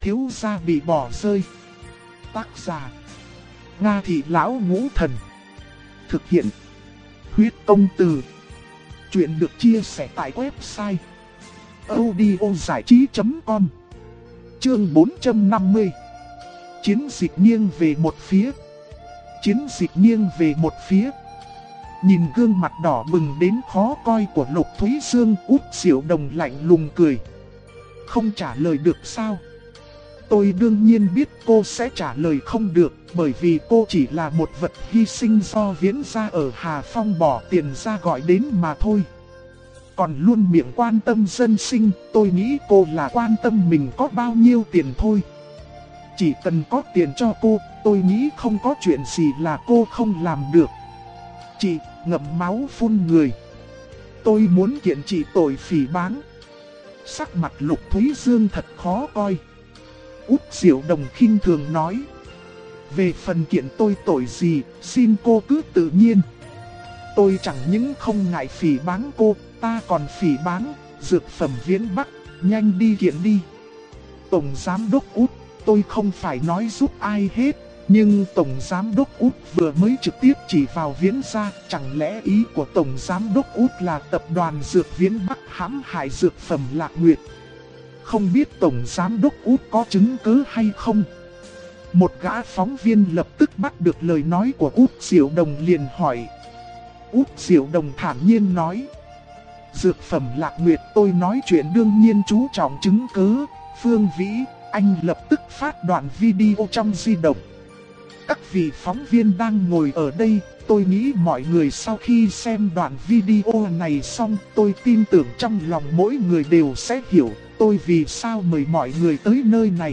thiếu gia bị bỏ rơi. Tác giả: Nga Thị Lão Ngũ Thần. Thực hiện: Huyết Công Từ. Chuyện được chia sẻ tại website audiozảichí.com. Chương 450. Chiến dịch nghiêng về một phía. Chiến dịch nghiêng về một phía. Nhìn gương mặt đỏ bừng đến khó coi của Lục Thúy Dương, Út Diệu Đồng lạnh lùng cười. Không trả lời được sao? Tôi đương nhiên biết cô sẽ trả lời không được, bởi vì cô chỉ là một vật hy sinh do Viễn gia ở Hà Phong bỏ tiền ra gọi đến mà thôi. Còn luôn miệng quan tâm dân sinh, tôi nghĩ cô là quan tâm mình có bao nhiêu tiền thôi. Chỉ cần có tiền cho cô, tôi nghĩ không có chuyện gì là cô không làm được. Chị, ngậm máu phun người. Tôi muốn kiện chị tội phỉ báng. Sắc mặt Lục Thúy Dương thật khó coi. Út Diệu Đồng khinh thường nói. Về phần kiện tôi tội gì, xin cô cứ tự nhiên. Tôi chẳng những không ngại phỉ báng cô, ta còn phỉ báng Dược Phẩm Viễn Bắc, nhanh đi kiện đi. Tổng Giám Đốc Út, tôi không phải nói giúp ai hết, nhưng Tổng Giám Đốc Út vừa mới trực tiếp chỉ vào Viễn gia, chẳng lẽ ý của Tổng Giám Đốc Út là tập đoàn Dược Viễn Bắc hãm hại Dược Phẩm Lạc Nguyệt? Không biết Tổng Giám Đốc Út có chứng cứ hay không? Một gã phóng viên lập tức bắt được lời nói của Út Diệu Đồng liền hỏi. Út Diệu Đồng thản nhiên nói. Dược Phẩm Lạc Nguyệt, tôi nói chuyện đương nhiên chú trọng chứng cứ. Phương Vĩ, anh lập tức phát đoạn video trong di động. Các vị phóng viên đang ngồi ở đây, tôi nghĩ mọi người sau khi xem đoạn video này xong, tôi tin tưởng trong lòng mỗi người đều sẽ hiểu tôi vì sao mời mọi người tới nơi này.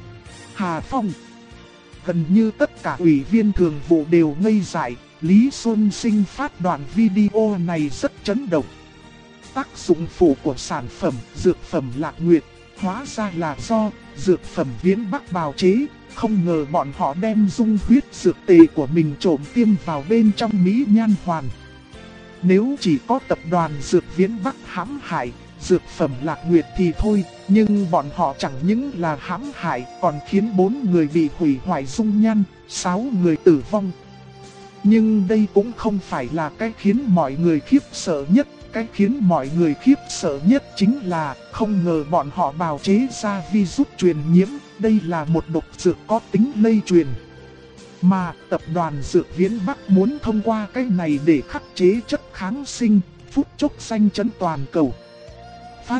Hà Phong. Gần như tất cả ủy viên thường vụ đều ngây dại. Lý Xuân Sinh phát đoạn video này rất chấn động. Tác dụng phụ của sản phẩm Dược Phẩm Lạc Nguyệt hóa ra là do Dược Phẩm Viễn Bắc bào chế. Không ngờ bọn họ đem dung huyết dược tề của mình trộm tiêm vào bên trong Mỹ Nhan Hoàn. Nếu chỉ có tập đoàn Dược Viễn Bắc hãm hại Dược Phẩm Lạc Nguyệt thì thôi, nhưng bọn họ chẳng những là hãm hại còn khiến 4 người bị hủy hoại dung nhan, 6 người tử vong. Nhưng đây cũng không phải là cái khiến mọi người khiếp sợ nhất. Cái khiến mọi người khiếp sợ nhất chính là không ngờ bọn họ bào chế ra virus truyền nhiễm. Đây là một độc dược có tính lây truyền. Mà tập đoàn Dược Viễn Bắc muốn thông qua cái này để khắc chế chất kháng sinh, phút chốc danh chấn toàn cầu. Phát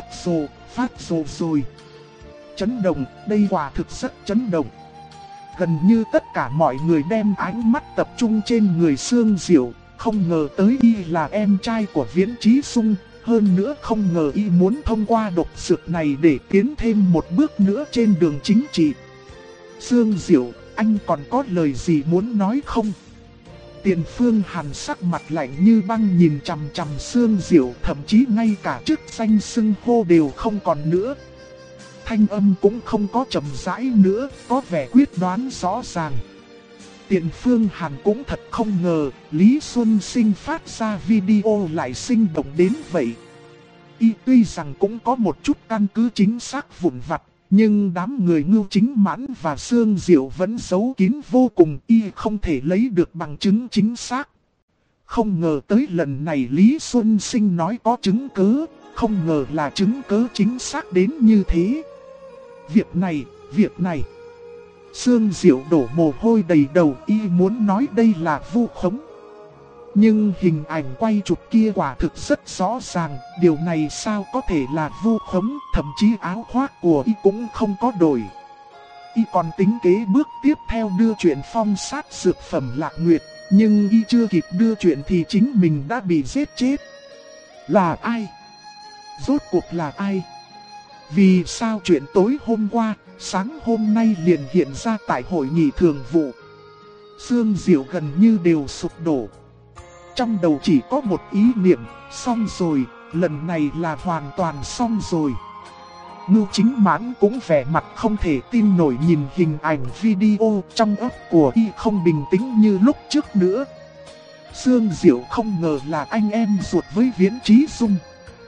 rồ rồi. Chấn động, đây quả thực rất chấn động. Gần như tất cả mọi người đem ánh mắt tập trung trên người Sương Diệu. Không ngờ tới y là em trai của Viễn Chí Sung. Hơn nữa không ngờ y muốn thông qua độc dược này để tiến thêm một bước nữa trên đường chính trị. Sương Diệu, anh còn có lời gì muốn nói không? Tiền Phương Hàn sắc mặt lạnh như băng nhìn chằm chằm Sương Diệu, thậm chí ngay cả chức danh xưng hô đều không còn nữa. Thanh âm cũng không có trầm rãi nữa, có vẻ quyết đoán rõ ràng. Tiền Phương Hàn cũng thật không ngờ, Lý Xuân Sinh phát ra video lại sinh động đến vậy. Y tuy rằng cũng có một chút căn cứ chính xác vụn vặt, nhưng đám người Ngưu Chính Mãn và Sương Diệu vẫn giấu kín vô cùng, y không thể lấy được bằng chứng chính xác. Không ngờ tới lần này Lý Xuân Sinh nói có chứng cứ, không ngờ là chứng cứ chính xác đến như thế. Việc này. Sương Diệu đổ mồ hôi đầy đầu, y muốn nói đây là vu khống. Nhưng hình ảnh quay chụp kia quả thực rất rõ ràng, điều này sao có thể là vu khống, thậm chí áo khoác của y cũng không có đổi. Y còn tính kế bước tiếp theo đưa chuyện phong sát Dược Phẩm Lạc Nguyệt, nhưng y chưa kịp đưa chuyện thì chính mình đã bị giết chết. Là ai? Rốt cuộc là ai? Vì sao chuyện tối hôm qua, sáng hôm nay liền hiện ra tại hội nghị thường vụ? Sương Diệu gần như đều sụp đổ. Trong đầu chỉ có một ý niệm, xong rồi, lần này là hoàn toàn xong rồi. Ngưu Chính Mãn cũng vẻ mặt không thể tin nổi nhìn hình ảnh video, trong óc của y không bình tĩnh như lúc trước nữa. Sương Diệu không ngờ là anh em ruột với Viễn Chí Dung.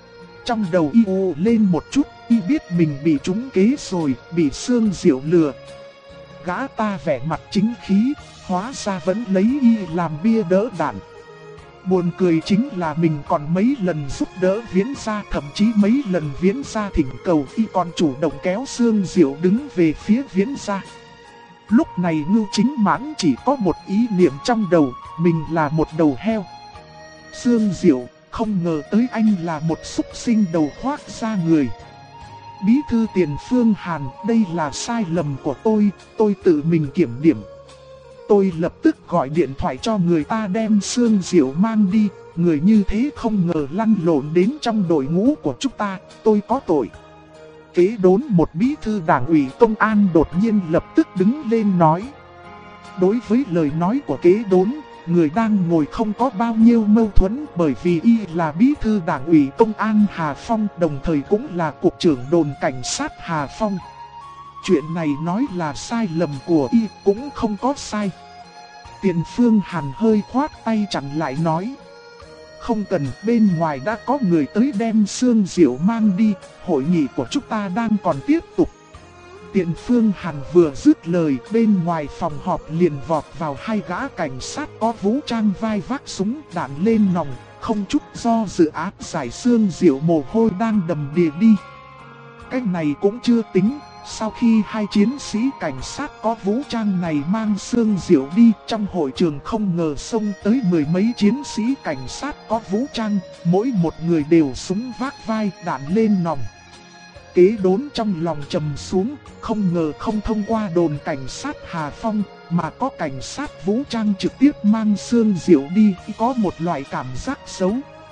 trong đầu y ù lên một chút, y biết mình bị trúng kế rồi, bị Sương Diệu lừa. Gã ta vẻ mặt chính khí, hóa ra vẫn lấy y làm bia đỡ đạn. Buồn cười chính là mình còn mấy lần giúp đỡ Viễn Gia, thậm chí mấy lần Viễn Gia thỉnh cầu y còn chủ động kéo Sương Diệu đứng về phía Viễn Gia. Lúc này Ngưu Chính Mãn chỉ có một ý niệm trong đầu, mình là một đầu heo. Sương Diệu, không ngờ tới anh là một súc sinh đầu khoác da người. Bí thư Tiền Phương Hàn, đây là sai lầm của tôi tự mình kiểm điểm. Tôi lập tức gọi điện thoại cho người ta đem Sương Diệu mang đi, người như thế không ngờ lăn lộn đến trong đội ngũ của chúng ta, tôi có tội. Kế đốn một bí thư đảng ủy công an đột nhiên lập tức đứng lên nói. Đối với lời nói của kế đốn, người đang ngồi không có bao nhiêu mâu thuẫn, bởi vì y là bí thư đảng ủy công an Hà Phong, đồng thời cũng là cục trưởng đồn cảnh sát Hà Phong. Chuyện này nói là sai lầm của y cũng không có sai. Tiền Phương Hàn hơi khoát tay chặn lại nói. Không cần, bên ngoài đã có người tới đem Sương Diệu mang đi, hội nghị của chúng ta đang còn tiếp tục. Tiền Phương Hàn vừa dứt lời, bên ngoài phòng họp liền vọt vào hai gã cảnh sát có vũ trang vai vác súng đạn lên nòng, không chút do dự áp giải Sương Diệu mồ hôi đang đầm đìa đi. Cái này cũng chưa tính. Sau khi hai chiến sĩ cảnh sát có vũ trang này mang Sương Diệu đi, trong hội trường không ngờ xông tới mười mấy chiến sĩ cảnh sát có vũ trang, mỗi một người đều súng vác vai, đạn lên nòng. Kế đốn trong lòng trầm xuống, không ngờ không thông qua đồn cảnh sát Hà Phong, mà có cảnh sát vũ trang trực tiếp mang Sương Diệu đi, có một loại cảm giác xấu.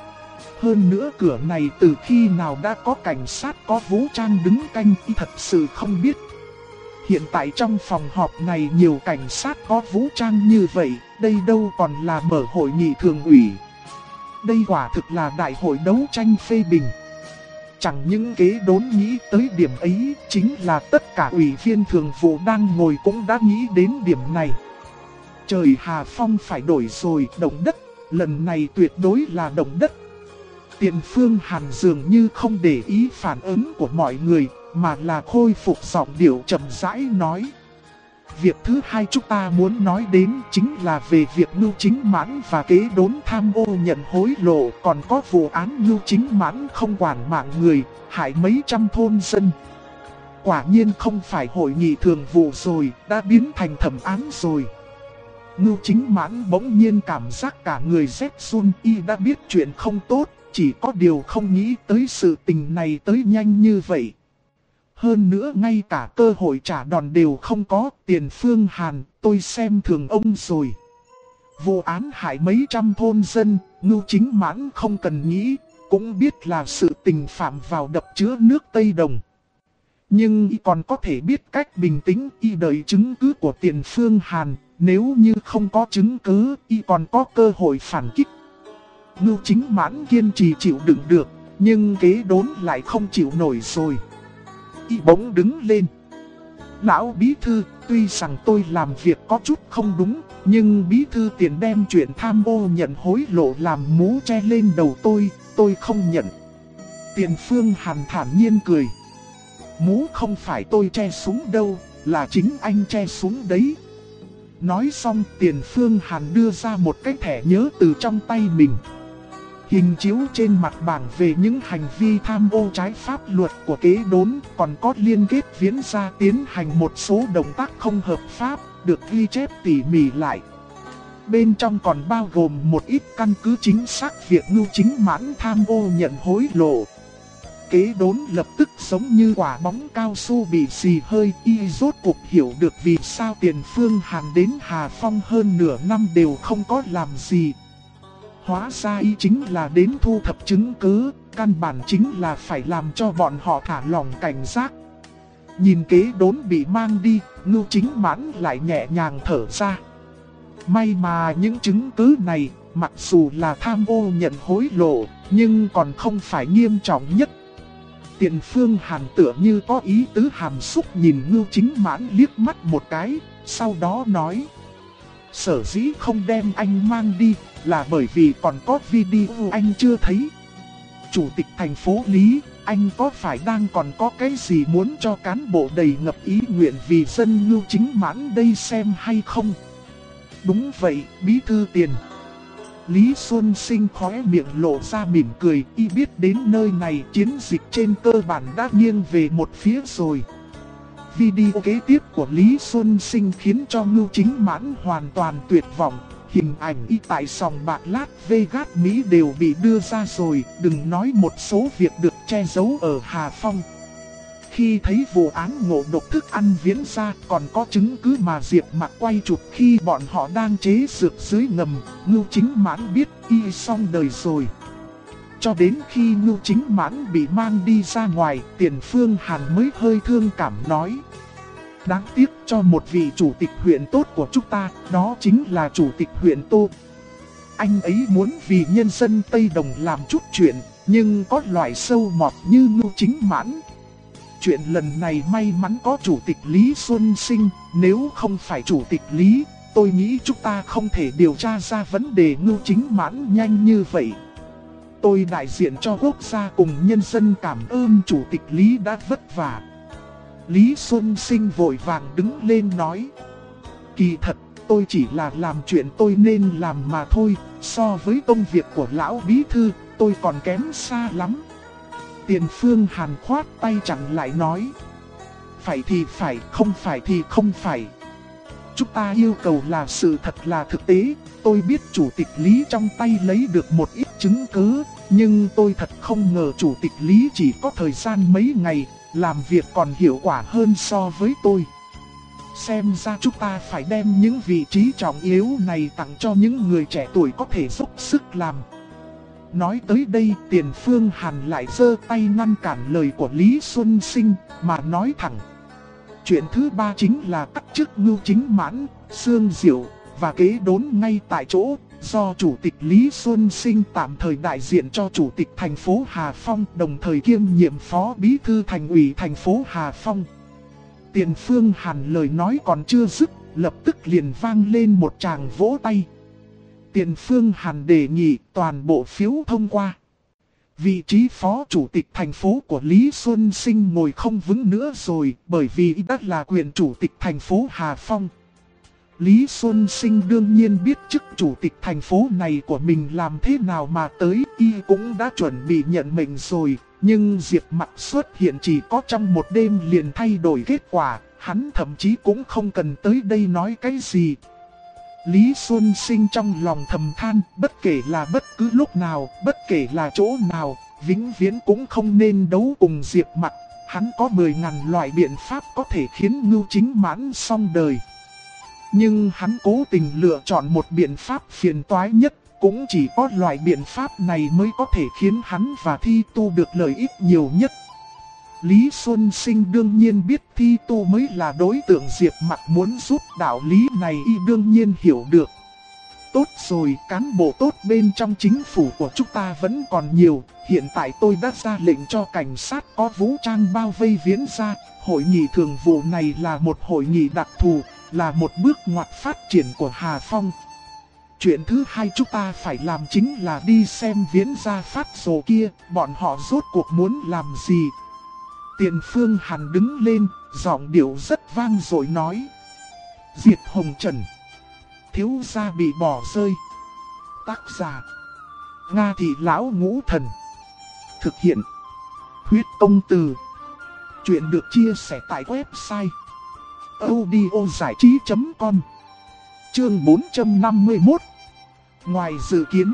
Hơn nữa cửa này từ khi nào đã có cảnh sát có vũ trang đứng canh, y thật sự không biết. Hiện tại trong phòng họp này nhiều cảnh sát có vũ trang như vậy, đây đâu còn là mở hội nghị thường ủy. Đây quả thực là đại hội đấu tranh phê bình. Chẳng những kế đốn nghĩ tới điểm ấy, chính là tất cả ủy viên thường vụ đang ngồi cũng đã nghĩ đến điểm này. Trời, Hà Phong phải đổi rồi, động đất, lần này tuyệt đối là động đất. Tiền Phương Hàn dường như không để ý phản ứng của mọi người, mà là khôi phục giọng điệu chậm rãi nói. Việc thứ hai chúng ta muốn nói đến chính là về việc Ngưu Chính Mãn và kế đốn tham ô nhận hối lộ, còn có vụ án Ngưu Chính Mãn không quản mạng người, hại mấy trăm thôn dân. Quả nhiên không phải hội nghị thường vụ rồi, đã biến thành thẩm án rồi. Ngưu Chính Mãn bỗng nhiên cảm giác cả người rét run, y đã biết chuyện không tốt. Chỉ có điều không nghĩ tới sự tình này tới nhanh như vậy. Hơn nữa ngay cả cơ hội trả đòn đều không có. Tiền Phương Hàn, tôi xem thường ông rồi. Vụ án hại mấy trăm thôn dân, Ngưu Chính Mãn không cần nghĩ, cũng biết là sự tình phạm vào đập chứa nước Tây Đồng. Nhưng y còn có thể biết cách bình tĩnh, y đợi chứng cứ của Tiền Phương Hàn. Nếu như không có chứng cứ, y còn có cơ hội phản kích. Ngưu Chính Mãn kiên trì chịu đựng được, nhưng kế đốn lại không chịu nổi rồi. Y bỗng đứng lên. Lão bí thư, tuy rằng tôi làm việc có chút không đúng, nhưng bí thư Tiền đem chuyện tham ô nhận hối lộ làm mũ che lên đầu tôi không nhận. Tiền Phương Hàn thản nhiên cười. Mũ không phải tôi che xuống đâu, là chính anh che xuống đấy. Nói xong Tiền Phương Hàn đưa ra một cái thẻ nhớ từ trong tay mình. Hình chiếu trên mặt bảng về những hành vi tham ô trái pháp luật của kế đốn, còn có liên kết Viễn Gia tiến hành một số động tác không hợp pháp, được ghi chép tỉ mỉ lại. Bên trong còn bao gồm một ít căn cứ chính xác việc Ngưu Chính Mãn tham ô nhận hối lộ. Kế đốn lập tức giống như quả bóng cao su bị xì hơi, y rốt cuộc hiểu được vì sao Tiền Phương Hàn đến Hà Phong hơn nửa năm đều không có làm gì. Hóa ra y chính là đến thu thập chứng cứ, căn bản chính là phải làm cho bọn họ thả lỏng cảnh giác. Nhìn kế đốn bị mang đi, Ngưu Chính Mãn lại nhẹ nhàng thở ra. May mà những chứng cứ này, mặc dù là tham ô nhận hối lộ, nhưng còn không phải nghiêm trọng nhất. Tiền Phương Hàn tựa như có ý tứ hàm xúc nhìn Ngưu Chính Mãn liếc mắt một cái, sau đó nói. Sở dĩ không đem anh mang đi là bởi vì còn có video anh chưa thấy. chủ tịch thành phố Lý, anh có phải đang còn có cái gì muốn cho cán bộ đầy ngập ý nguyện vì dân Ngưu Chính Mãn đây xem hay không? Đúng vậy, bí thư Tiền. Lý Xuân Sinh khóe miệng lộ ra mỉm cười, y biết đến nơi này chiến dịch trên cơ bản đã nghiêng về một phía rồi. Video kế tiếp của Lý Xuân Sinh khiến cho Ngưu Chính Mãn hoàn toàn tuyệt vọng. Hình ảnh y tại sòng bạc Las Vegas Mỹ đều bị đưa ra rồi, đừng nói một số việc được che giấu ở Hà Phong. Khi thấy vụ án ngộ độc thức ăn diễn ra, còn có chứng cứ mà Diệp Mạc quay chụp khi bọn họ đang chế dược dưới ngầm, Ngưu Chính Mãn biết y xong đời rồi. Cho đến khi Ngưu Chính Mãn bị mang đi ra ngoài, Tiền Phương Hàn mới hơi thương cảm nói: đáng tiếc cho một vị chủ tịch huyện tốt của chúng ta, đó chính là chủ tịch huyện Tô. Anh ấy muốn vì nhân dân Tây Đồng làm chút chuyện, nhưng có loại sâu mọt như Ngưu Chính Mãn. Chuyện lần này may mắn có chủ tịch Lý Xuân Sinh, nếu không phải chủ tịch Lý, tôi nghĩ chúng ta không thể điều tra ra vấn đề Ngưu Chính Mãn nhanh như vậy. Tôi đại diện cho quốc gia cùng nhân dân cảm ơn chủ tịch Lý đã vất vả. Lý Xuân Sinh vội vàng đứng lên nói: kỳ thật, tôi chỉ là làm chuyện tôi nên làm mà thôi, so với công việc của lão bí thư, tôi còn kém xa lắm. Tiền Phương Hàn khoát tay chặn lại nói: phải thì phải, không phải thì không phải. Chúng ta yêu cầu là sự thật là thực tế. Tôi biết chủ tịch Lý trong tay lấy được một ít chứng cứ, nhưng tôi thật không ngờ chủ tịch Lý chỉ có thời gian mấy ngày, làm việc còn hiệu quả hơn so với tôi. Xem ra chúng ta phải đem những vị trí trọng yếu này tặng cho những người trẻ tuổi có thể dốc sức làm. Nói tới đây, Tiền Phương Hàn lại giơ tay ngăn cản lời của Lý Xuân Sinh, mà nói thẳng: chuyện thứ ba chính là cắt chức Ngưu Chính Mãn, Sương Diệu và kế đốn ngay tại chỗ, do chủ tịch Lý Xuân Sinh tạm thời đại diện cho chủ tịch thành phố Hà Phong, đồng thời kiêm nhiệm phó bí thư thành ủy thành phố Hà Phong. Tiền Phương Hàn lời nói còn chưa dứt, lập tức liền vang lên một tràng vỗ tay. Tiền Phương Hàn đề nghị toàn bộ phiếu thông qua. Vị trí phó chủ tịch thành phố của Lý Xuân Sinh ngồi không vững nữa rồi, bởi vì y đã là quyền chủ tịch thành phố Hà Phong. Lý Xuân Sinh đương nhiên biết chức chủ tịch thành phố này của mình làm thế nào mà tới, y cũng đã chuẩn bị nhận mệnh rồi. Nhưng Diệp Mạc xuất hiện chỉ có trong một đêm liền thay đổi kết quả, hắn thậm chí cũng không cần tới đây nói cái gì. Lý Xuân Sinh trong lòng thầm than, bất kể là bất cứ lúc nào, bất kể là chỗ nào, vĩnh viễn cũng không nên đấu cùng Diệp Mạc. Hắn có 10.000 loại biện pháp có thể khiến Ngưu Chính Mãn xong đời. Nhưng hắn cố tình lựa chọn một biện pháp phiền toái nhất, cũng chỉ có loại biện pháp này mới có thể khiến hắn và Thi Tu được lợi ích nhiều nhất. Lý Xuân Sinh đương nhiên biết Thi Tu mới là đối tượng Diệp Mạc muốn giúp, đạo lý này y đương nhiên hiểu được. Tốt rồi, cán bộ tốt bên trong chính phủ của chúng ta vẫn còn nhiều. Hiện tại tôi đã ra lệnh cho cảnh sát có vũ trang bao vây Viễn Gia. Hội nghị thường vụ này là một hội nghị đặc thù, là một bước ngoặt phát triển của Hà Phong. Chuyện thứ hai chúng ta phải làm chính là đi xem Viễn Gia phát rồ kia, bọn họ rốt cuộc muốn làm gì. Tiền Phương Hàn đứng lên, giọng điệu rất vang dội nói: Diệt Hồng Trần, thiếu gia bị bỏ rơi. Tác giả: Nga Thị Lão Ngũ Thần. Thực hiện: Huyết Công Từ. Chuyện được chia sẻ tại website audiozảichí.com. Chương 451. Ngoài dự kiến.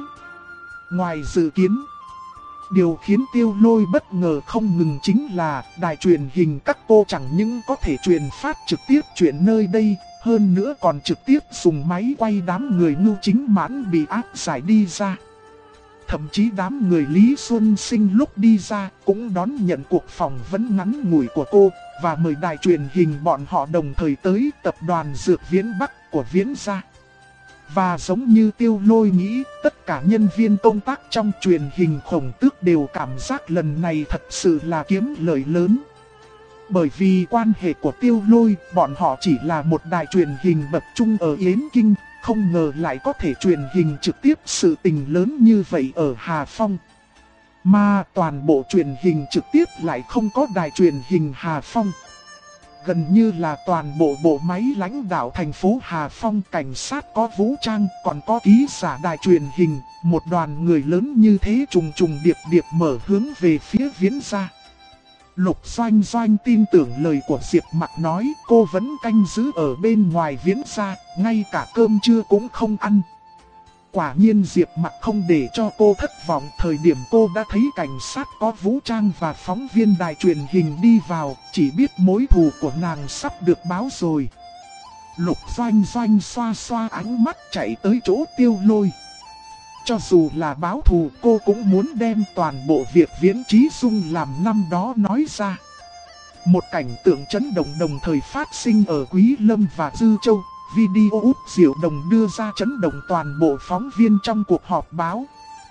Điều khiến Tiêu Lôi bất ngờ không ngừng chính là đài truyền hình các cô chẳng những có thể truyền phát trực tiếp chuyện nơi đây, hơn nữa còn trực tiếp dùng máy quay đám người Ngưu Chính Mãn bị áp giải đi ra. Thậm chí đám người Lý Xuân Sinh lúc đi ra cũng đón nhận cuộc phỏng vấn ngắn ngủi của cô và mời đài truyền hình bọn họ đồng thời tới tập đoàn Dược Viễn Bắc của Viễn Gia. Và giống như Tiêu Lôi nghĩ, tất cả nhân viên công tác trong truyền hình Khổng Tước đều cảm giác lần này thật sự là kiếm lợi lớn. Bởi vì quan hệ của Tiêu Lôi, bọn họ chỉ là một đài truyền hình bậc trung ở Yến Kinh, không ngờ lại có thể truyền hình trực tiếp sự tình lớn như vậy ở Hà Phong. Mà toàn bộ truyền hình trực tiếp lại không có đài truyền hình Hà Phong. Gần như là toàn bộ bộ máy lãnh đạo thành phố Hà Phong, cảnh sát có vũ trang, còn có ký giả đài truyền hình. Một đoàn người lớn như thế trùng trùng điệp điệp mở hướng về phía Viễn gia. Lục Doanh Doanh tin tưởng lời của Diệp Mặc nói, cô vẫn canh giữ ở bên ngoài Viễn gia, ngay cả cơm trưa cũng không ăn. Quả nhiên Diệp Mặc không để cho cô thất vọng, thời điểm cô đã thấy cảnh sát có vũ trang và phóng viên đài truyền hình đi vào, chỉ biết mối thù của nàng sắp được báo rồi. Lục Doanh Doanh xoa xoa ánh mắt chạy tới chỗ Tiêu Lôi. Cho dù là báo thù, cô cũng muốn đem toàn bộ việc Viễn Chí Dung làm năm đó nói ra. Một cảnh tượng chấn động đồng thời phát sinh ở Quý Lâm và Dư Châu. Video Úc Diệu Đồng đưa ra chấn động toàn bộ phóng viên trong cuộc họp báo.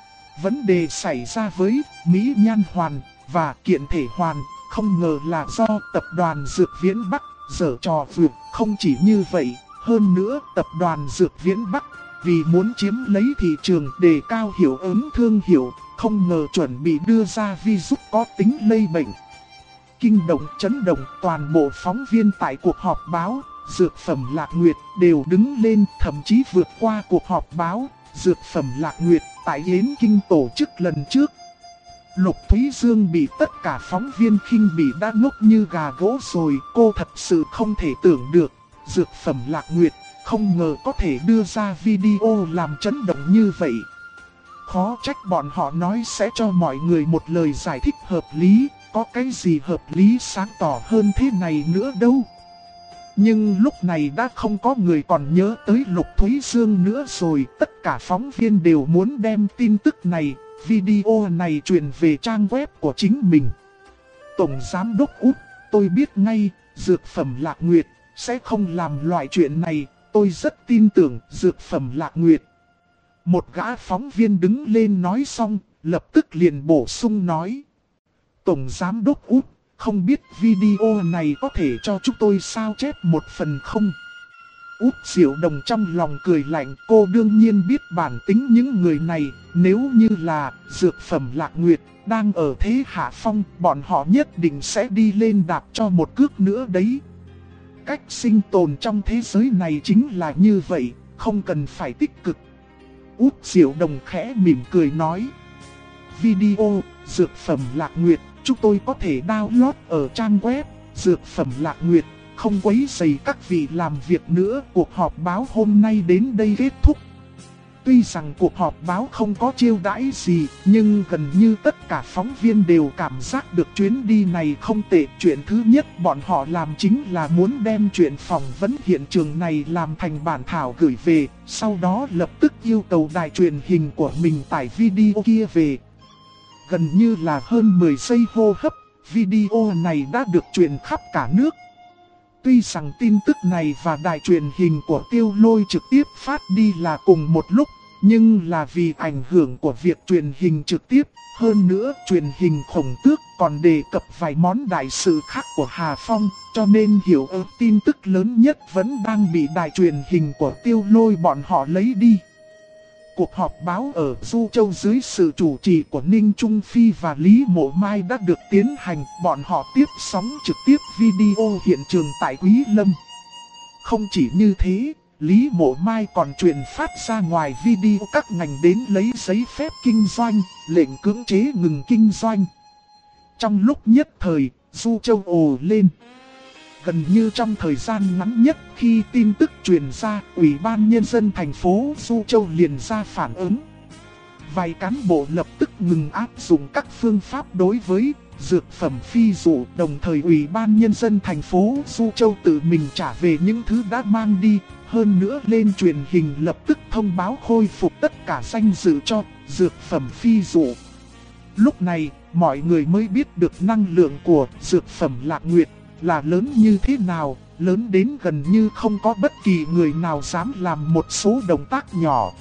Vấn đề xảy ra với Mỹ Nhan Hoàn và Kiện Thể Hoàn không ngờ là do tập đoàn Dược Viễn Bắc giở trò vượt. Không chỉ như vậy, hơn nữa tập đoàn Dược Viễn Bắc vì muốn chiếm lấy thị trường đề cao hiệu ứng thương hiệu, không ngờ chuẩn bị đưa ra virus có tính lây bệnh. Kinh động chấn động toàn bộ phóng viên tại cuộc họp báo. Dược phẩm Lạc Nguyệt đều đứng lên, thậm chí vượt qua cuộc họp báo. Dược phẩm Lạc Nguyệt tại Yến Kinh tổ chức lần trước. Lục Thúy Dương bị tất cả phóng viên khinh bỉ đã ngốc như gà gỗ rồi. Cô thật sự không thể tưởng được Dược phẩm Lạc Nguyệt không ngờ có thể đưa ra video làm chấn động như vậy. Khó trách bọn họ nói sẽ cho mọi người một lời giải thích hợp lý. Có cái gì hợp lý sáng tỏ hơn thế này nữa đâu. Nhưng lúc này đã không có người còn nhớ tới Lục Thúy Dương nữa rồi. Tất cả phóng viên đều muốn đem tin tức này, video này truyền về trang web của chính mình. Tổng Giám đốc Út, tôi biết ngay, Dược phẩm Lạc Nguyệt sẽ không làm loại chuyện này. Tôi rất tin tưởng Dược phẩm Lạc Nguyệt. Một gã phóng viên đứng lên nói xong, lập tức liền bổ sung nói. Tổng Giám đốc Út, không biết video này có thể cho chúng tôi sao chép một phần không? Út Diệu Đồng trong lòng cười lạnh, cô đương nhiên biết bản tính những người này. Nếu như là Dược phẩm Lạc Nguyệt đang ở thế hạ phong, bọn họ nhất định sẽ đi lên đạp cho một cước nữa đấy. Cách sinh tồn trong thế giới này chính là như vậy, không cần phải tích cực. Út Diệu Đồng khẽ mỉm cười nói. Video Dược phẩm Lạc Nguyệt chúng tôi có thể download ở trang web Dược phẩm Lạc Nguyệt. Không quấy rầy các vị làm việc nữa. Cuộc họp báo hôm nay đến đây kết thúc. Tuy rằng cuộc họp báo không có chiêu đãi gì, nhưng gần như tất cả phóng viên đều cảm giác được chuyến đi này không tệ. Chuyện thứ nhất bọn họ làm chính là muốn đem chuyện phỏng vấn hiện trường này làm thành bản thảo gửi về. Sau đó lập tức yêu cầu đài truyền hình của mình tải video kia về. Gần như là hơn 10 giây hô hấp, video này đã được truyền khắp cả nước. Tuy rằng tin tức này và đài truyền hình của Tiêu Lôi trực tiếp phát đi là cùng một lúc, nhưng là vì ảnh hưởng của việc truyền hình trực tiếp, hơn nữa truyền hình Khổng Tước còn đề cập vài món đại sự khác của Hà Phong, cho nên hiểu tin tức lớn nhất vẫn đang bị đài truyền hình của Tiêu Lôi bọn họ lấy đi. Cuộc họp báo ở Du Châu dưới sự chủ trì của Ninh Trung Phi và Lý Mộ Mai đã được tiến hành, bọn họ tiếp sóng trực tiếp video hiện trường tại Quý Lâm. Không chỉ như thế, Lý Mộ Mai còn truyền phát ra ngoài video các ngành đến lấy giấy phép kinh doanh, lệnh cưỡng chế ngừng kinh doanh. Trong lúc nhất thời, Du Châu ồ lên. Gần như trong thời gian ngắn nhất khi tin tức truyền ra, Ủy ban Nhân dân thành phố Du Châu liền ra phản ứng. Vài cán bộ lập tức ngừng áp dụng các phương pháp đối với dược phẩm phi dụ. Đồng thời Ủy ban Nhân dân thành phố Du Châu tự mình trả về những thứ đã mang đi. Hơn nữa lên truyền hình lập tức thông báo khôi phục tất cả danh dự cho dược phẩm phi dụ. Lúc này, mọi người mới biết được năng lượng của dược phẩm Lạc Nguyệt là lớn như thế nào, lớn đến gần như không có bất kỳ người nào dám làm một số động tác nhỏ.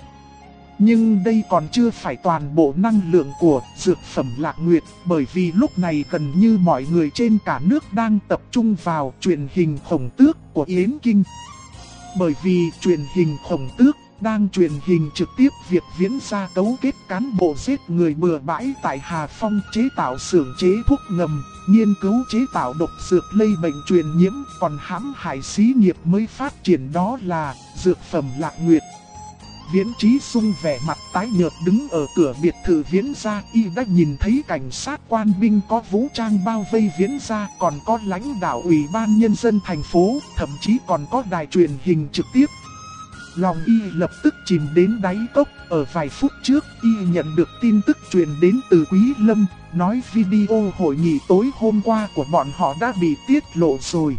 Nhưng đây còn chưa phải toàn bộ năng lượng của dược phẩm Lạc Nguyệt, bởi vì lúc này gần như mọi người trên cả nước đang tập trung vào truyền hình Khổng Tước của Yến Kinh. Bởi vì truyền hình Khổng Tước đang truyền hình trực tiếp việc Viễn gia cấu kết cán bộ giết người bừa bãi tại Hà Phong, chế tạo xưởng chế thuốc ngầm, nghiên cứu chế tạo độc dược lây bệnh truyền nhiễm, còn hãm hại xí nghiệp mới phát triển đó là dược phẩm Lạc Nguyệt. Viễn Chí Sung vẻ mặt tái nhợt đứng ở cửa biệt thự Viễn gia, y đã nhìn thấy cảnh sát quan binh có vũ trang bao vây Viễn gia, còn có lãnh đạo ủy ban nhân dân thành phố, thậm chí còn có đài truyền hình trực tiếp. Lòng y lập tức chìm đến đáy cốc. Ở vài phút trước, y nhận được tin tức truyền đến từ Quý Lâm, nói video hội nghị tối hôm qua của bọn họ đã bị tiết lộ rồi.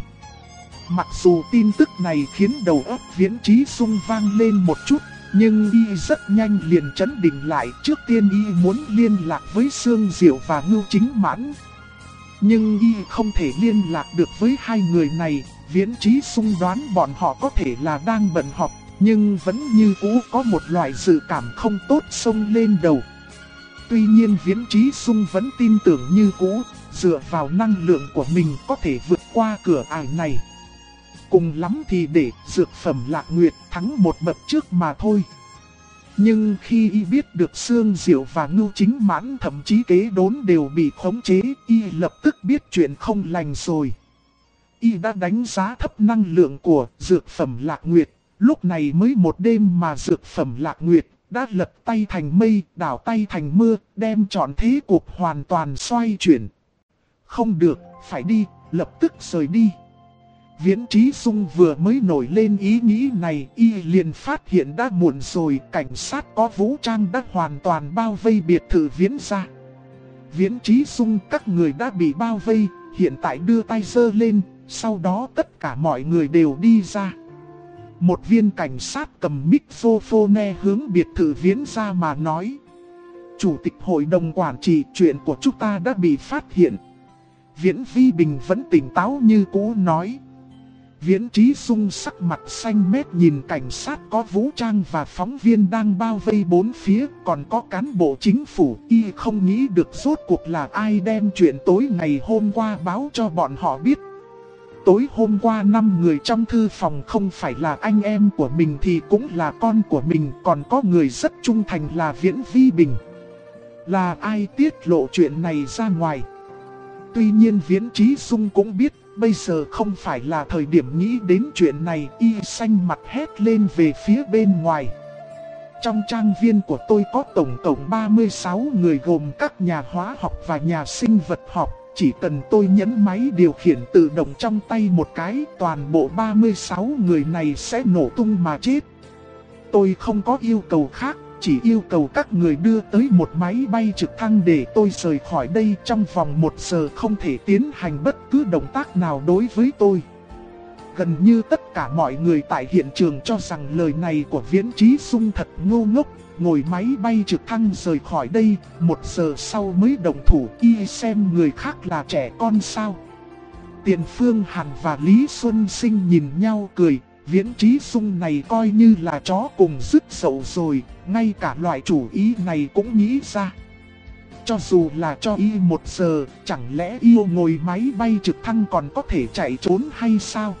Mặc dù tin tức này khiến đầu óc Viễn Chí Sung vang lên một chút, nhưng y rất nhanh liền trấn định lại. Trước tiên y muốn liên lạc với Sương Diệu và Ngưu Chính Mãn, nhưng y không thể liên lạc được với hai người này. Viễn Chí Sung đoán bọn họ có thể là đang bận họp, nhưng vẫn như cũ có một loại dự cảm không tốt xông lên đầu. Tuy nhiên Viễn Chí Sung vẫn tin tưởng như cũ, dựa vào năng lượng của mình có thể vượt qua cửa ải này. Cùng lắm thì để dược phẩm Lạc Nguyệt thắng một bậc trước mà thôi. Nhưng khi y biết được Sương Diệu và Ngưu Chính Mãn thậm chí kế đốn đều bị khống chế, y lập tức biết chuyện không lành rồi. Y đã đánh giá thấp năng lượng của dược phẩm Lạc Nguyệt. Lúc này mới một đêm mà dược phẩm Lạc Nguyệt đã lật tay thành mây, đảo tay thành mưa, đem trọn thế cuộc hoàn toàn xoay chuyển. Không được, phải đi, lập tức rời đi. Viễn Chí Sung vừa mới nổi lên ý nghĩ này, y liền phát hiện đã muộn rồi. Cảnh sát có vũ trang đã hoàn toàn bao vây biệt thự Viễn gia. Viễn Chí Sung, các người đã bị bao vây, hiện tại đưa tay giơ lên, sau đó tất cả mọi người đều đi ra. Một viên cảnh sát cầm microphone hướng biệt thự Viễn gia mà nói: Chủ tịch hội đồng quản trị, chuyện của chúng ta đã bị phát hiện. Viễn Vi Bình vẫn tỉnh táo như cũ nói. Viễn Chí Sung sắc mặt xanh mét nhìn cảnh sát có vũ trang và phóng viên đang bao vây bốn phía, còn có cán bộ chính phủ. Y không nghĩ được rốt cuộc là ai đem chuyện tối ngày hôm qua báo cho bọn họ biết. Tối hôm qua 5 người trong thư phòng không phải là anh em của mình thì cũng là con của mình, còn có người rất trung thành là Viễn Vi Bình. Là ai tiết lộ chuyện này ra ngoài? Tuy nhiên Viễn Chí Sung cũng biết bây giờ không phải là thời điểm nghĩ đến chuyện này. Y xanh mặt hét lên về phía bên ngoài. Trong trang viên của tôi có tổng cộng 36 người gồm các nhà hóa học và nhà sinh vật học. Chỉ cần tôi nhấn máy điều khiển tự động trong tay một cái, toàn bộ 36 người này sẽ nổ tung mà chết. Tôi không có yêu cầu khác, chỉ yêu cầu các người đưa tới một máy bay trực thăng để tôi rời khỏi đây. Trong vòng 1 giờ không thể tiến hành bất cứ động tác nào đối với tôi. Gần như tất cả mọi người tại hiện trường cho rằng lời này của Viễn Chí Sung thật ngu ngốc. Ngồi máy bay trực thăng rời khỏi đây, 1 giờ sau mới động thủ. Y xem người khác là trẻ con sao? Tiền Phương Hàn và Lý Xuân Sinh nhìn nhau cười. Viễn Chí Sung này coi như là chó cùng dứt dậu rồi, ngay cả loại chủ ý này cũng nghĩ ra. Cho dù là cho y 1 giờ, chẳng lẽ yêu ngồi máy bay trực thăng còn có thể chạy trốn hay sao?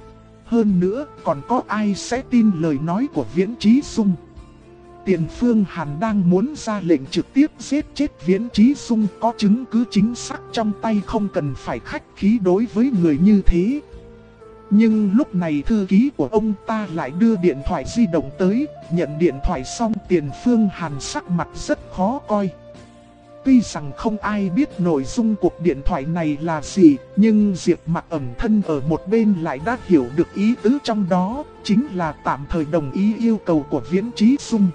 Hơn nữa, còn có ai sẽ tin lời nói của Viễn Chí Sung? Tiền Phương Hàn đang muốn ra lệnh trực tiếp giết chết Viễn Chí Sung, có chứng cứ chính xác trong tay, không cần phải khách khí đối với người như thế. Nhưng lúc này thư ký của ông ta lại đưa điện thoại di động tới. Nhận điện thoại xong Tiền Phương Hàn sắc mặt rất khó coi. Tuy rằng không ai biết nội dung cuộc điện thoại này là gì, nhưng Diệp Mặc ẩn thân ở một bên lại đã hiểu được ý tứ trong đó, chính là tạm thời đồng ý yêu cầu của Viễn Chí Sung.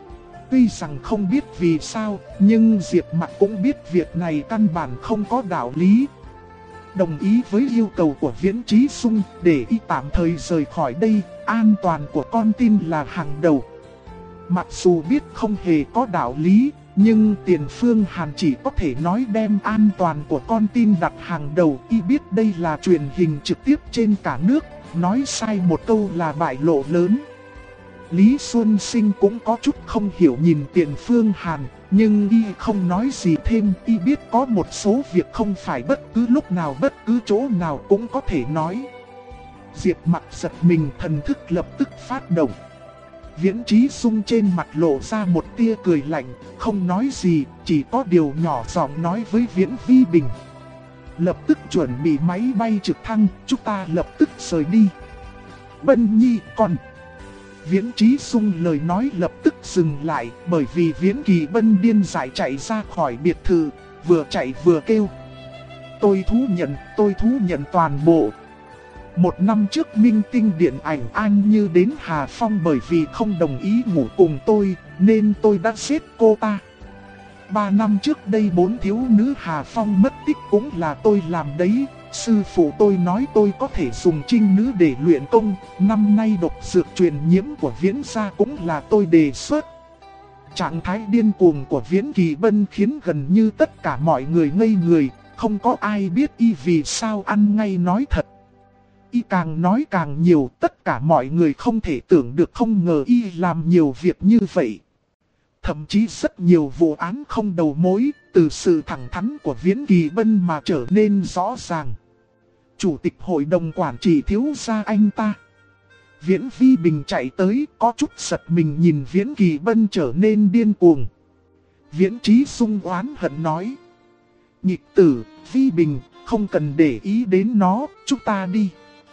Tuy rằng không biết vì sao, nhưng Diệp Mặc cũng biết việc này căn bản không có đạo lý. Đồng ý với yêu cầu của Viễn Chí Sung để y tạm thời rời khỏi đây, an toàn của con tin là hàng đầu. Mặc dù biết không hề có đạo lý, nhưng Tiền Phương Hàn chỉ có thể nói đem an toàn của con tin đặt hàng đầu. Y biết đây là truyền hình trực tiếp trên cả nước, nói sai một câu là bại lộ lớn. Lý Xuân Sinh cũng có chút không hiểu nhìn Tiền Phương Hàn, nhưng y không nói gì thêm. Y biết có một số việc không phải bất cứ lúc nào bất cứ chỗ nào cũng có thể nói. Diệp Mặc giật mình, thần thức lập tức phát động. Viễn Chí Sung trên mặt lộ ra một tia cười lạnh, không nói gì, chỉ có điều nhỏ giọng nói với Viễn Vi Bình. Lập tức chuẩn bị máy bay trực thăng, chúng ta lập tức rời đi. Bân Nhi còn... Viễn Chí Sung lời nói lập tức dừng lại, bởi vì Viễn Kỳ Bân điên dại chạy ra khỏi biệt thự, vừa chạy vừa kêu. Tôi thú nhận toàn bộ. Một năm trước minh tinh điện ảnh An Như đến Hà Phong bởi vì không đồng ý ngủ cùng tôi, nên tôi đã giết cô ta. 3 năm trước đây 4 thiếu nữ Hà Phong mất tích cũng là tôi làm đấy. Sư phụ tôi nói tôi có thể dùng trinh nữ để luyện công. Năm nay độc dược truyền nhiễm của Viễn gia cũng là tôi đề xuất. Trạng thái điên cuồng của Viễn Kỳ Bân khiến gần như tất cả mọi người ngây người. Không có ai biết y vì sao ăn ngay nói thật. Y càng nói càng nhiều, tất cả mọi người không thể tưởng được, không ngờ y làm nhiều việc như vậy. Thậm chí rất nhiều vụ án không đầu mối, từ sự thẳng thắn của Viễn Kỳ Bân mà trở nên rõ ràng. Chủ tịch hội đồng quản trị thiếu gia anh ta. Viễn Vi Bình chạy tới, có chút giật mình nhìn Viễn Kỳ Bân trở nên điên cuồng. Viễn Chí Sung oán hận nói. Nhịch tử, Vi Bình, không cần để ý đến nó, chúng ta đi.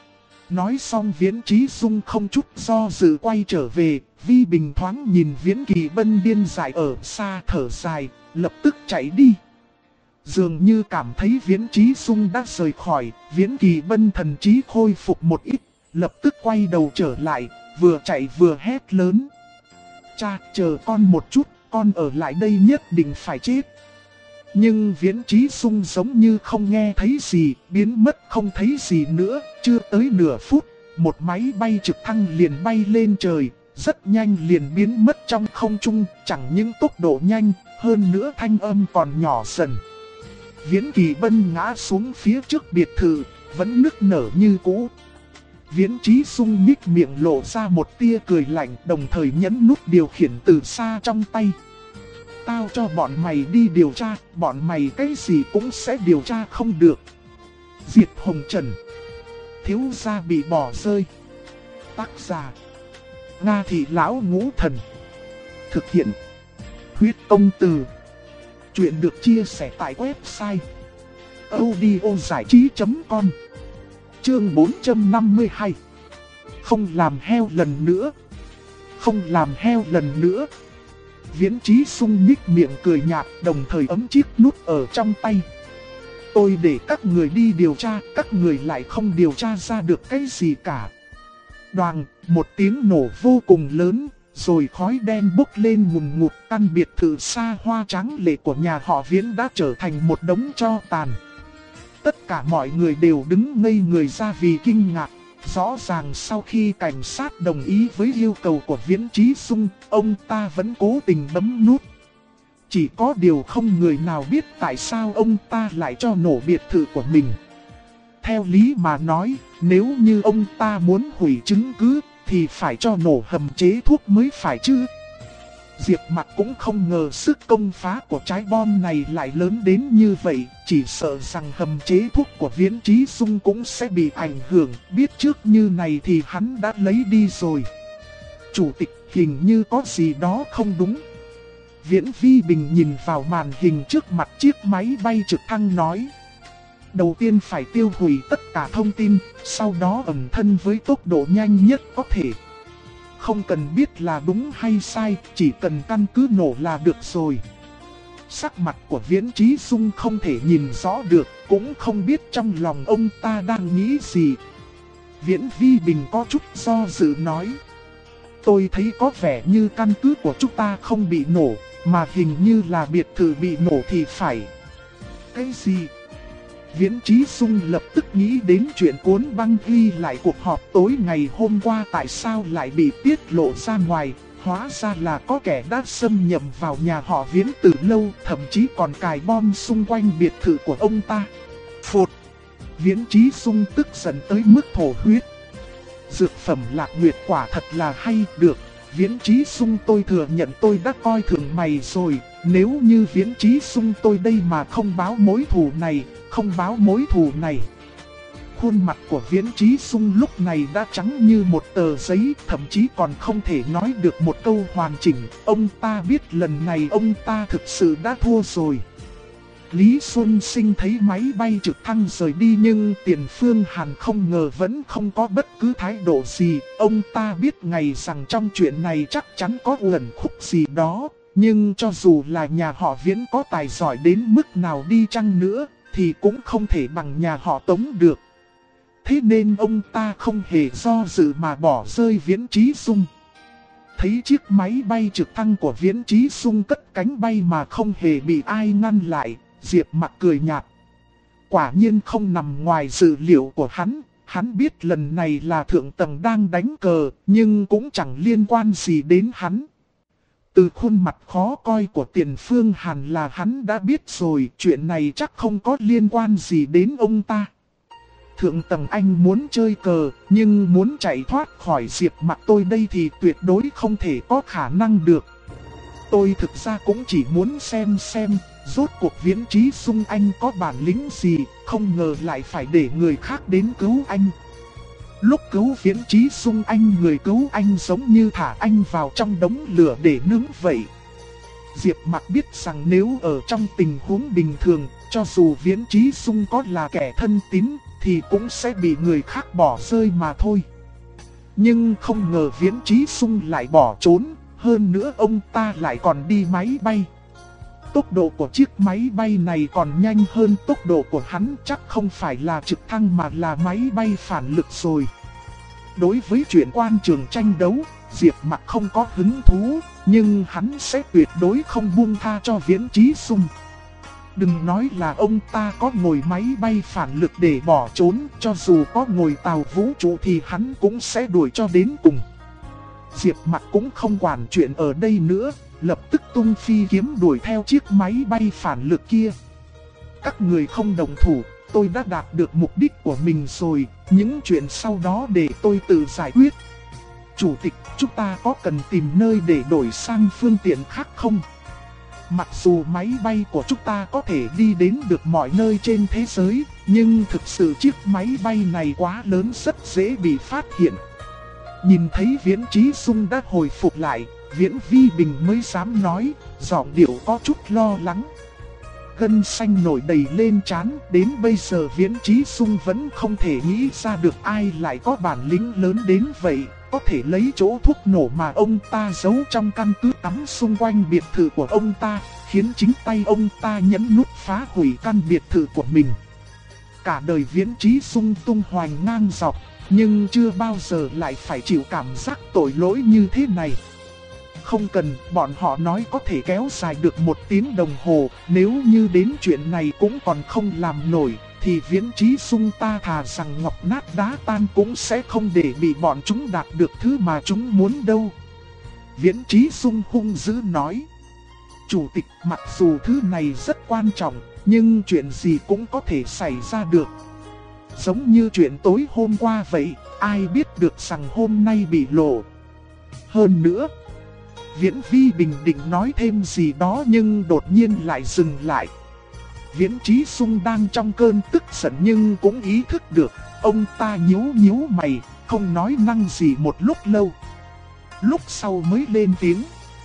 Nói xong Viễn Chí Sung không chút do dự quay trở về. Vi Bình thoáng nhìn Viễn Kỳ Bân điên dại ở xa thở dài, lập tức chạy đi. Dường như cảm thấy Viễn Chí Sung đã rời khỏi, Viễn Kỳ Bân thần trí khôi phục một ít, lập tức quay đầu trở lại, vừa chạy vừa hét lớn. Cha, chờ con một chút, con ở lại đây nhất định phải chết. Nhưng Viễn Chí Sung giống như không nghe thấy gì, biến mất không thấy gì nữa, chưa tới nửa phút, một máy bay trực thăng liền bay lên trời, rất nhanh liền biến mất trong không trung, chẳng những tốc độ nhanh, hơn nữa thanh âm còn nhỏ dần. Viễn Kỳ Bân ngã xuống phía trước biệt thự, vẫn nức nở như cũ. Viễn Chí Sung nhếch miệng lộ ra một tia cười lạnh, đồng thời nhấn nút điều khiển từ xa trong tay. Tao cho bọn mày đi điều tra, bọn mày cái gì cũng sẽ điều tra không được. Diệt Hồng Trần. Thiếu gia bị bỏ rơi. Tác giả: Nga Thị Lão Ngũ Thần. Thực hiện: Huyết Công Từ. Chuyện được chia sẻ tại website audiozảichí.com. Chương 452. Không làm heo lần nữa. Không làm heo lần nữa. Viễn Chí Sung nhếch miệng cười nhạt, đồng thời ấm chiếc nút ở trong tay. Tôi để các người đi điều tra, các người lại không điều tra ra được cái gì cả. Đoàng, một tiếng nổ vô cùng lớn, rồi khói đen bốc lên ngùn ngụt. Căn biệt thự xa hoa tráng lệ của nhà họ Viễn đã trở thành một đống tro tàn. Tất cả mọi người đều đứng ngây người ra vì kinh ngạc. Rõ ràng sau khi cảnh sát đồng ý với yêu cầu của Viễn Chí Sung, ông ta vẫn cố tình bấm nút. Chỉ có điều không người nào biết tại sao ông ta lại cho nổ biệt thự của mình. Theo lý mà nói, nếu như ông ta muốn hủy chứng cứ, thì phải cho nổ hầm chế thuốc mới phải chứ. Diệp Mặc cũng không ngờ sức công phá của trái bom này lại lớn đến như vậy, chỉ sợ rằng hầm chế thuốc của Viễn Chí Sung cũng sẽ bị ảnh hưởng, biết trước như này thì hắn đã lấy đi rồi. Chủ tịch, hình như có gì đó không đúng. Viễn Vi Bình nhìn vào màn hình trước mặt chiếc máy bay trực thăng nói. Đầu tiên phải tiêu hủy tất cả thông tin, sau đó ẩn thân với tốc độ nhanh nhất có thể. Không cần biết là đúng hay sai, chỉ cần căn cứ nổ là được rồi. Sắc mặt của Viễn Chí Sung không thể nhìn rõ được, cũng không biết trong lòng ông ta đang nghĩ gì. Viễn Vi Bình có chút do dự nói. Tôi thấy có vẻ như căn cứ của chúng ta không bị nổ, mà hình như là biệt thự bị nổ thì phải. Cái gì? Viễn Chí Sung lập tức nghĩ đến chuyện cuốn băng ghi lại cuộc họp tối ngày hôm qua tại sao lại bị tiết lộ ra ngoài. Hóa ra là có kẻ đã xâm nhập vào nhà họ Viễn từ lâu, thậm chí còn cài bom xung quanh biệt thự của ông ta. Phụt! Viễn Chí Sung tức giận tới mức thổ huyết. Dược phẩm Lạc Nguyệt quả thật là hay, được. Viễn Chí Sung, tôi thừa nhận tôi đã coi thường mày rồi. Nếu như Viễn Chí Sung tôi đây mà không báo mối thù này, Khuôn mặt của Viễn Chí Sung lúc này đã trắng như một tờ giấy, thậm chí còn không thể nói được một câu hoàn chỉnh. Ông ta biết lần này ông ta thực sự đã thua rồi. Lý Xuân Sinh thấy máy bay trực thăng rời đi nhưng Tiền Phương Hàn không ngờ vẫn không có bất cứ thái độ gì. Ông ta biết ngày rằng trong chuyện này chắc chắn có uẩn khúc gì đó. Nhưng cho dù là nhà họ Viễn có tài giỏi đến mức nào đi chăng nữa thì cũng không thể bằng nhà họ Tống được. Thế nên ông ta không hề do dự mà bỏ rơi Viễn Chí Sung. Thấy chiếc máy bay trực thăng của Viễn Chí Sung cất cánh bay mà không hề bị ai ngăn lại, Diệp Mặc cười nhạt. Quả nhiên không nằm ngoài dự liệu của hắn biết lần này là thượng tầng đang đánh cờ, nhưng cũng chẳng liên quan gì đến hắn. Từ khuôn mặt khó coi của Tiền Phương Hàn là hắn đã biết rồi, chuyện này chắc không có liên quan gì đến ông ta. Thượng tầng anh muốn chơi cờ, nhưng muốn chạy thoát khỏi Diệp Mặc tôi đây thì tuyệt đối không thể có khả năng được. Tôi thực ra cũng chỉ muốn xem, rốt cuộc Viễn Chí Sung anh có bản lĩnh gì, không ngờ lại phải để người khác đến cứu anh. Lúc cứu Viễn Chí Sung anh, người cứu anh giống như thả anh vào trong đống lửa để nướng vậy. Diệp Mặc biết rằng nếu ở trong tình huống bình thường, cho dù Viễn Chí Sung có là kẻ thân tín thì cũng sẽ bị người khác bỏ rơi mà thôi. Nhưng không ngờ Viễn Chí Sung lại bỏ trốn, hơn nữa ông ta lại còn đi máy bay. Tốc độ của chiếc máy bay này còn nhanh hơn tốc độ của hắn, chắc không phải là trực thăng mà là máy bay phản lực rồi. Đối với chuyện quan trường tranh đấu, Diệp Mặc không có hứng thú, nhưng hắn sẽ tuyệt đối không buông tha cho Viễn Chí Sung. Đừng nói là ông ta có ngồi máy bay phản lực để bỏ trốn, cho dù có ngồi tàu vũ trụ thì hắn cũng sẽ đuổi cho đến cùng. Diệp Mặc cũng không quản chuyện ở đây nữa, lập tức tung phi kiếm đuổi theo chiếc máy bay phản lực kia. Các người không đồng thủ, tôi đã đạt được mục đích của mình rồi, những chuyện sau đó để tôi tự giải quyết. Chủ tịch, chúng ta có cần tìm nơi để đổi sang phương tiện khác không? Mặc dù máy bay của chúng ta có thể đi đến được mọi nơi trên thế giới, nhưng thực sự chiếc máy bay này quá lớn, rất dễ bị phát hiện. Nhìn thấy Viễn Chí Sung đã hồi phục lại, Viễn Vi Bình mới dám nói, giọng điệu có chút lo lắng. Gân xanh nổi đầy lên trán, đến bây giờ Viễn Chí Sung vẫn không thể nghĩ ra được ai lại có bản lĩnh lớn đến vậy, có thể lấy chỗ thuốc nổ mà ông ta giấu trong căn cứ tắm xung quanh biệt thự của ông ta, khiến chính tay ông ta nhấn nút phá hủy căn biệt thự của mình. Cả đời Viễn Chí Sung tung hoành ngang dọc, nhưng chưa bao giờ lại phải chịu cảm giác tội lỗi như thế này. Không cần, bọn họ nói có thể kéo dài được 1 tiếng đồng hồ, nếu như đến chuyện này cũng còn không làm nổi, thì Viễn Chí Sung ta thà rằng ngọc nát đá tan cũng sẽ không để bị bọn chúng đạt được thứ mà chúng muốn đâu. Viễn Chí Sung hung dữ nói. Chủ tịch, mặc dù thứ này rất quan trọng, nhưng chuyện gì cũng có thể xảy ra được. Giống như chuyện tối hôm qua vậy, ai biết được rằng hôm nay bị lộ. Hơn nữa, Viễn Vi bình định nói thêm gì đó nhưng đột nhiên lại dừng lại. Viễn Chí Sung đang trong cơn tức giận nhưng cũng ý thức được, ông ta nhíu mày, không nói năng gì một lúc lâu. Lúc sau mới lên tiếng.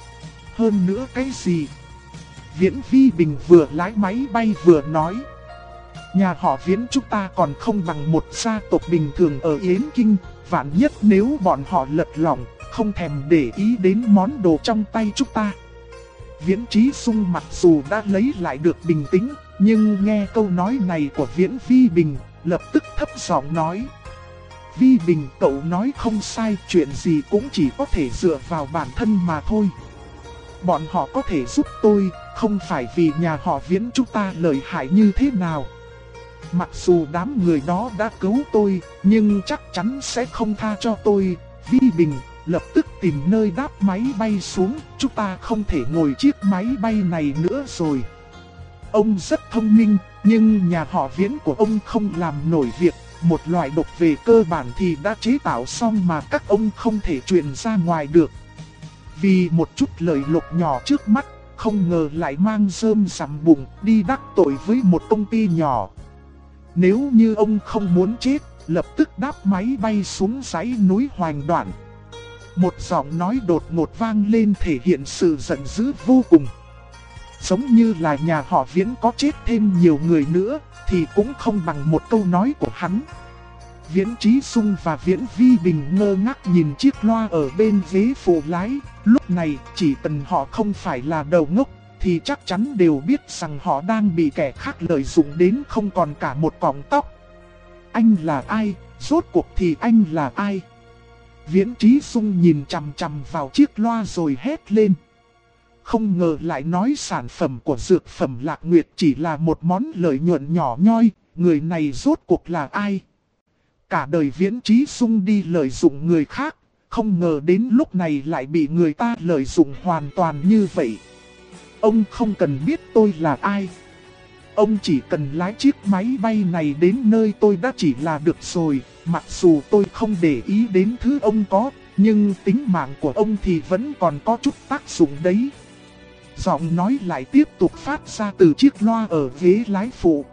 Hơn nữa cái gì? Viễn Vi Bình vừa lái máy bay vừa nói. Nhà họ Viễn chúng ta còn không bằng một gia tộc bình thường ở Yến Kinh, vạn nhất nếu bọn họ lật lọng, không thèm để ý đến món đồ trong tay chúng ta. Viễn Chí Sung mặc dù đã lấy lại được bình tĩnh, nhưng nghe câu nói này của Viễn Vi Bình, lập tức thấp giọng nói. Vi Bình, cậu nói không sai, chuyện gì cũng chỉ có thể dựa vào bản thân mà thôi. Bọn họ có thể giúp tôi, không phải vì nhà họ Viễn chúng ta lợi hại như thế nào. Mặc dù đám người đó đã cứu tôi, nhưng chắc chắn sẽ không tha cho tôi. Vi Bình, lập tức tìm nơi đáp máy bay xuống, chúng ta không thể ngồi chiếc máy bay này nữa rồi. Ông rất thông minh, nhưng nhà họ Viễn của ông không làm nổi việc. Một loại độc về cơ bản thì đã chế tạo xong mà các ông không thể truyền ra ngoài được. Vì một chút lợi lộc nhỏ trước mắt, không ngờ lại mang rơm rằm bụng đi đắc tội với một công ty nhỏ. Nếu như ông không muốn chết, lập tức đáp máy bay xuống dãy núi Hoành Đoạn. Một giọng nói đột ngột vang lên thể hiện sự giận dữ vô cùng. Giống như là nhà họ Viễn có chết thêm nhiều người nữa, thì cũng không bằng một câu nói của hắn. Viễn Chí Sung và Viễn Vi Bình ngơ ngác nhìn chiếc loa ở bên ghế phụ lái. Lúc này chỉ cần họ không phải là đầu ngốc, thì chắc chắn đều biết rằng họ đang bị kẻ khác lợi dụng đến không còn cả một cọng tóc. Anh là ai? Rốt cuộc thì anh là ai? Viễn Chí Sung nhìn chằm chằm vào chiếc loa rồi hét lên. Không ngờ lại nói sản phẩm của dược phẩm Lạc Nguyệt chỉ là một món lợi nhuận nhỏ nhoi, người này rốt cuộc là ai? Cả đời Viễn Chí Sung đi lợi dụng người khác, không ngờ đến lúc này lại bị người ta lợi dụng hoàn toàn như vậy. Ông không cần biết tôi là ai. Ông chỉ cần lái chiếc máy bay này đến nơi tôi đã chỉ là được rồi. Mặc dù tôi không để ý đến thứ ông có, nhưng tính mạng của ông thì vẫn còn có chút tác dụng đấy. Giọng nói lại tiếp tục phát ra từ chiếc loa ở ghế lái phụ.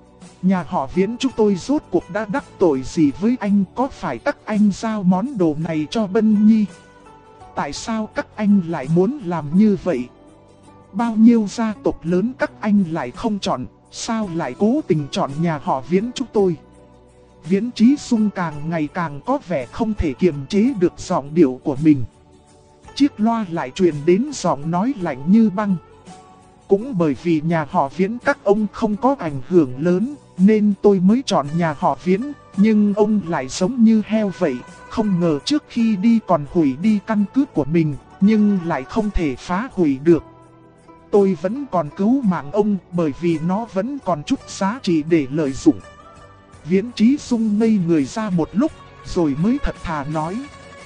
Nhà họ Viễn chúng tôi rốt cuộc đã đắc tội gì với anh? Có phải các anh giao món đồ này cho Bân Nhi? Tại sao các anh lại muốn làm như vậy? Bao nhiêu gia tộc lớn các anh lại không chọn, sao lại cố tình chọn nhà họ Viễn chúng tôi? Viễn Chí Sung càng ngày càng có vẻ không thể kiềm chế được giọng điệu của mình. Chiếc loa lại truyền đến giọng nói lạnh như băng. Cũng bởi vì nhà họ Viễn các ông không có ảnh hưởng lớn, nên tôi mới chọn nhà họ Viễn. Nhưng ông lại giống như heo vậy, không ngờ trước khi đi còn hủy đi căn cứ của mình, nhưng lại không thể phá hủy được. Tôi vẫn còn cứu mạng ông bởi vì nó vẫn còn chút giá trị để lợi dụng. Viễn Chí Sung ngây người ra một lúc, rồi mới thật thà nói.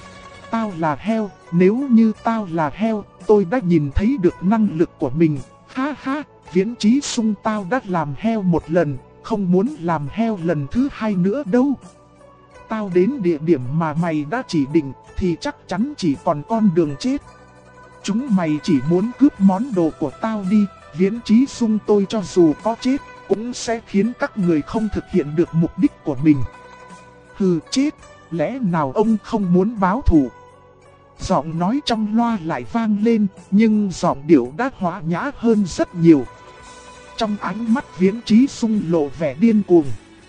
Tao là heo, nếu như tao là heo, tôi đã nhìn thấy được năng lực của mình. Ha ha, Viễn Chí Sung, tao đã làm heo một lần, không muốn làm heo lần thứ hai nữa đâu. Tao đến địa điểm mà mày đã chỉ định, thì chắc chắn chỉ còn con đường chết. Chúng mày chỉ muốn cướp món đồ của tao đi, Viễn Chí Sung, tôi cho dù có chết, cũng sẽ khiến các người không thực hiện được mục đích của mình. Hừ, chết, lẽ nào ông không muốn báo thù? Giọng nói trong loa lại vang lên, nhưng giọng điệu đã hóa nhã hơn rất nhiều. Trong ánh mắt Viễn Chí Sung lộ vẻ điên cuồng.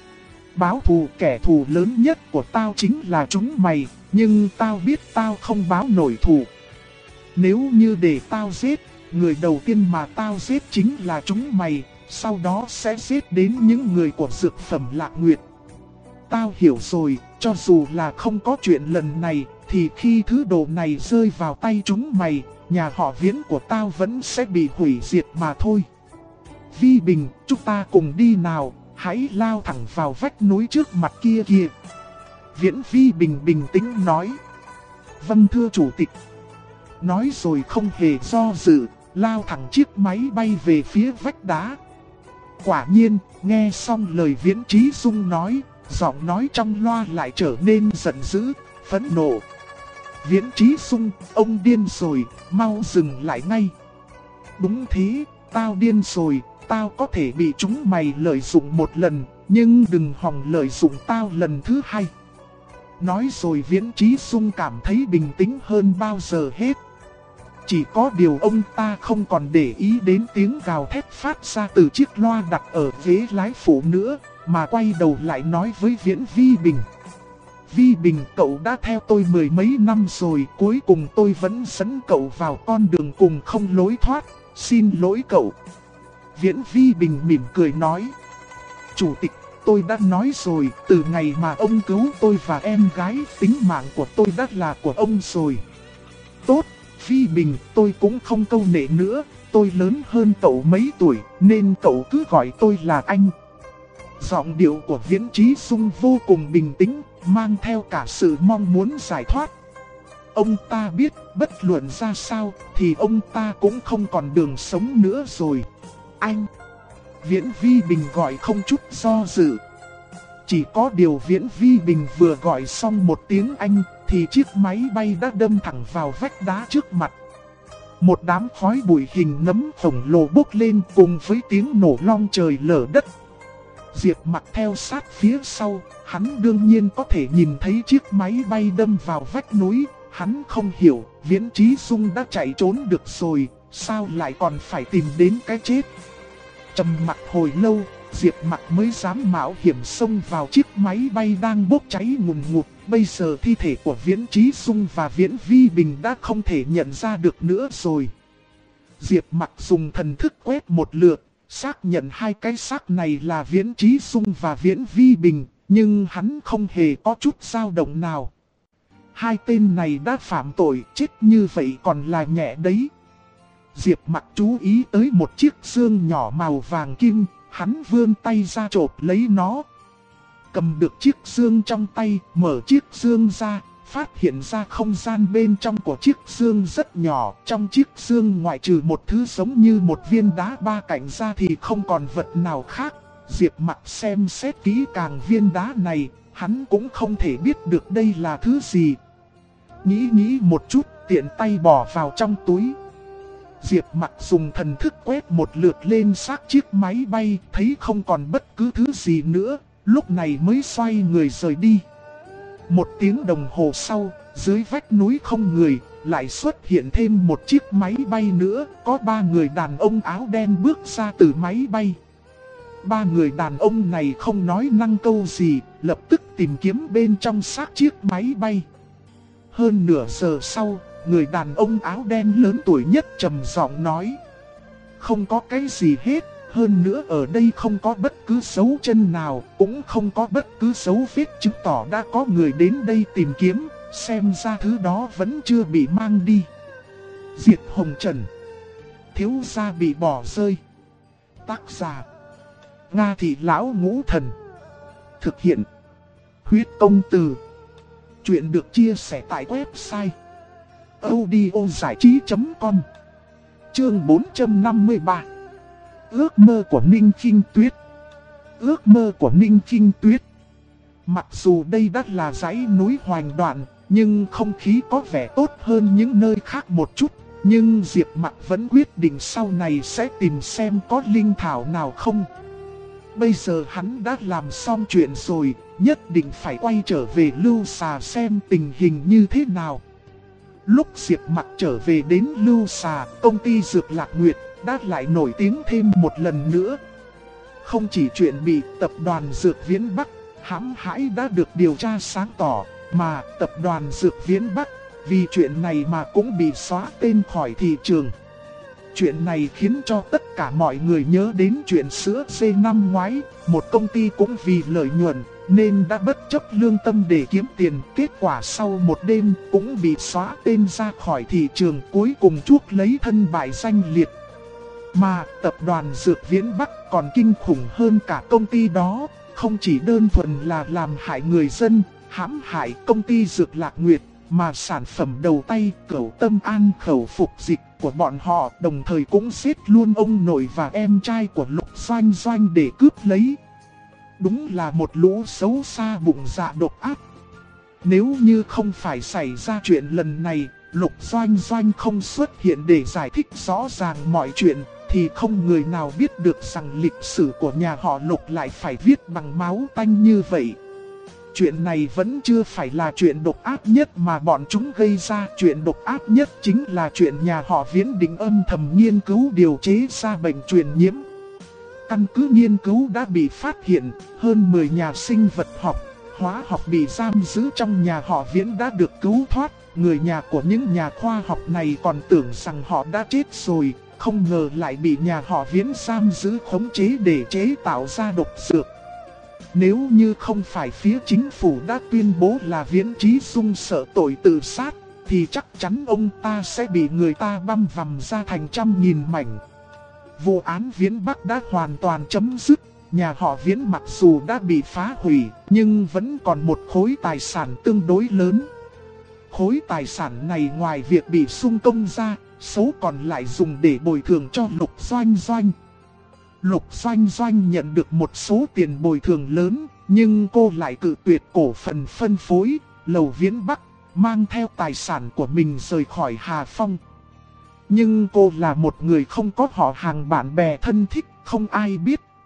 Báo thù, kẻ thù lớn nhất của tao chính là chúng mày, nhưng tao biết tao không báo nổi thù. Nếu như để tao giết, người đầu tiên mà tao giết chính là chúng mày, sau đó sẽ giết đến những người của dược phẩm Lạc Nguyệt. Tao hiểu rồi, cho dù là không có chuyện lần này, thì khi thứ đồ này rơi vào tay chúng mày, nhà họ Viễn của tao vẫn sẽ bị hủy diệt mà thôi. Vi Bình, chúng ta cùng đi nào, hãy lao thẳng vào vách núi trước mặt kia kìa. Viễn Vi Bình bình tĩnh nói. Vâng thưa chủ tịch. Nói rồi không hề do dự, lao thẳng chiếc máy bay về phía vách đá. Quả nhiên, nghe xong lời Viễn Chí Sung nói, giọng nói trong loa lại trở nên giận dữ, phẫn nộ. Viễn Chí Sung, ông điên rồi, mau dừng lại ngay. Đúng thế, tao điên rồi, tao có thể bị chúng mày lợi dụng một lần, nhưng đừng hòng lợi dụng tao lần thứ hai. Nói rồi Viễn Chí Sung cảm thấy bình tĩnh hơn bao giờ hết. Chỉ có điều ông ta không còn để ý đến tiếng gào thét phát ra từ chiếc loa đặt ở ghế lái phụ nữa, mà quay đầu lại nói với Viễn Vi Bình. Vi Bình, cậu đã theo tôi mười mấy năm rồi, cuối cùng tôi vẫn dẫn cậu vào con đường cùng không lối thoát, xin lỗi cậu. Viễn Vi Bình mỉm cười nói. Chủ tịch, tôi đã nói rồi, từ ngày mà ông cứu tôi và em gái, tính mạng của tôi đã là của ông rồi. Tốt, Vi Bình, tôi cũng không câu nệ nữa, tôi lớn hơn cậu mấy tuổi, nên cậu cứ gọi tôi là anh. Giọng điệu của Viễn Chí Sung vô cùng bình tĩnh, mang theo cả sự mong muốn giải thoát. Ông ta biết, bất luận ra sao, thì ông ta cũng không còn đường sống nữa rồi. Anh! Viễn Vi Bình gọi không chút do dự. Chỉ có điều Viễn Vi Bình vừa gọi xong một tiếng anh, thì chiếc máy bay đã đâm thẳng vào vách đá trước mặt. Một đám khói bụi hình nấm khổng lồ bốc lên cùng với tiếng nổ long trời lở đất. Diệp Mặc theo sát phía sau, hắn đương nhiên có thể nhìn thấy chiếc máy bay đâm vào vách núi. Hắn không hiểu, Viễn Chí Dung đã chạy trốn được rồi, sao lại còn phải tìm đến cái chết. Trầm mặc hồi lâu, Diệp Mặc mới dám mạo hiểm xông vào chiếc máy bay đang bốc cháy ngùn ngụt. Bây giờ thi thể của Viễn Chí Dung và Viễn Vi Bình đã không thể nhận ra được nữa rồi. Diệp Mặc dùng thần thức quét một lượt, xác nhận hai cái xác này là Viễn Chí Dung và Viễn Vi Bình, nhưng hắn không hề có chút dao động nào. Hai tên này đã phạm tội, chết như vậy còn là nhẹ đấy. Diệp Mặc chú ý tới một chiếc dương nhỏ màu vàng kim, hắn vươn tay ra chộp lấy nó. Cầm được chiếc dương trong tay, mở chiếc dương ra, phát hiện ra không gian bên trong của chiếc dương rất nhỏ. Trong chiếc dương ngoại trừ một thứ giống như một viên đá ba cạnh ra thì không còn vật nào khác. Diệp Mặc xem xét kỹ càng viên đá này, hắn cũng không thể biết được đây là thứ gì. Nghĩ một chút, tiện tay bỏ vào trong túi. Diệp Mặc dùng thần thức quét một lượt lên xác chiếc máy bay, thấy không còn bất cứ thứ gì nữa, lúc này mới xoay người rời đi. Một tiếng đồng hồ sau, dưới vách núi không người, lại xuất hiện thêm một chiếc máy bay nữa, có 3 người đàn ông áo đen bước ra từ máy bay. 3 người đàn ông này không nói năng câu gì, lập tức tìm kiếm bên trong xác chiếc máy bay. Hơn nửa giờ sau, người đàn ông áo đen lớn tuổi nhất trầm giọng nói: không có cái gì hết, hơn nữa ở đây không có bất cứ dấu chân nào, cũng không có bất cứ dấu vết chứng tỏ đã có người đến đây tìm kiếm, xem ra thứ đó vẫn chưa bị mang đi. Diệt Hồng Trần, thiếu gia bị bỏ rơi. Tác giả: Nga Thị Lão Ngũ Thần. Thực hiện: Huyết Công Từ. Chuyện được chia sẻ tại website audiozảichí.com. Chương 453. Ước mơ của Ninh Kinh Tuyết. Ước mơ của Ninh Kinh Tuyết. Mặc dù đây đã là dãy núi hoành đoạn, nhưng không khí có vẻ tốt hơn những nơi khác một chút. Nhưng Diệp Mặc vẫn quyết định sau này sẽ tìm xem có linh thảo nào không. Bây giờ hắn đã làm xong chuyện rồi, nhất định phải quay trở về Lưu Xà xem tình hình như thế nào. Lúc Diệp Mặc trở về đến Lưu Xà, công ty Dược Lạc Nguyệt đã lại nổi tiếng thêm một lần nữa. Không chỉ chuyện bị tập đoàn Dược Viễn Bắc hãm hại đã được điều tra sáng tỏ, mà tập đoàn Dược Viễn Bắc vì chuyện này mà cũng bị xóa tên khỏi thị trường. Chuyện này khiến cho tất cả mọi người nhớ đến chuyện sữa C năm ngoái, một công ty cũng vì lợi nhuận nên đã bất chấp lương tâm để kiếm tiền. Kết quả sau một đêm cũng bị xóa tên ra khỏi thị trường, cuối cùng chuốc lấy thân bại danh liệt. Mà tập đoàn Dược Viễn Bắc còn kinh khủng hơn cả công ty đó, không chỉ đơn thuần là làm hại người dân, hãm hại công ty Dược Lạc Nguyệt, mà sản phẩm đầu tay Cửu Tâm An khẩu phục dịch của bọn họ đồng thời cũng giết luôn ông nội và em trai của Lục Doanh Doanh để cướp lấy. Đúng là một lũ xấu xa bụng dạ độc ác. Nếu như không phải xảy ra chuyện lần này, Lục Doanh Doanh không xuất hiện để giải thích rõ ràng mọi chuyện, thì không người nào biết được rằng lịch sử của nhà họ Lục lại phải viết bằng máu tanh như vậy. Chuyện này vẫn chưa phải là chuyện độc ác nhất mà bọn chúng gây ra. Chuyện độc ác nhất chính là chuyện nhà họ Viễn định âm thầm nghiên cứu điều chế ra bệnh truyền nhiễm. Căn cứ nghiên cứu đã bị phát hiện, hơn 10 nhà sinh vật học, hóa học bị giam giữ trong nhà họ Viễn đã được cứu thoát. Người nhà của những nhà khoa học này còn tưởng rằng họ đã chết rồi, không ngờ lại bị nhà họ Viễn giam giữ khống chế để chế tạo ra độc dược. Nếu như không phải phía chính phủ đã tuyên bố là Viễn Chí Dung sợ tội tự sát, thì chắc chắn ông ta sẽ bị người ta băm vằm ra thành trăm nghìn mảnh. Vụ án Viễn Bắc đã hoàn toàn chấm dứt. Nhà họ Viễn mặc dù đã bị phá hủy, nhưng vẫn còn một khối tài sản tương đối lớn. Khối tài sản này ngoài việc bị sung công ra, số còn lại dùng để bồi thường cho Lục Doanh Doanh. Lục Doanh Doanh nhận được một số tiền bồi thường lớn, nhưng cô lại cự tuyệt cổ phần phân phối. Lầu Viễn Bắc mang theo tài sản của mình rời khỏi Hà Phong. Nhưng cô là một người không có họ hàng bạn bè thân thích, không ai biết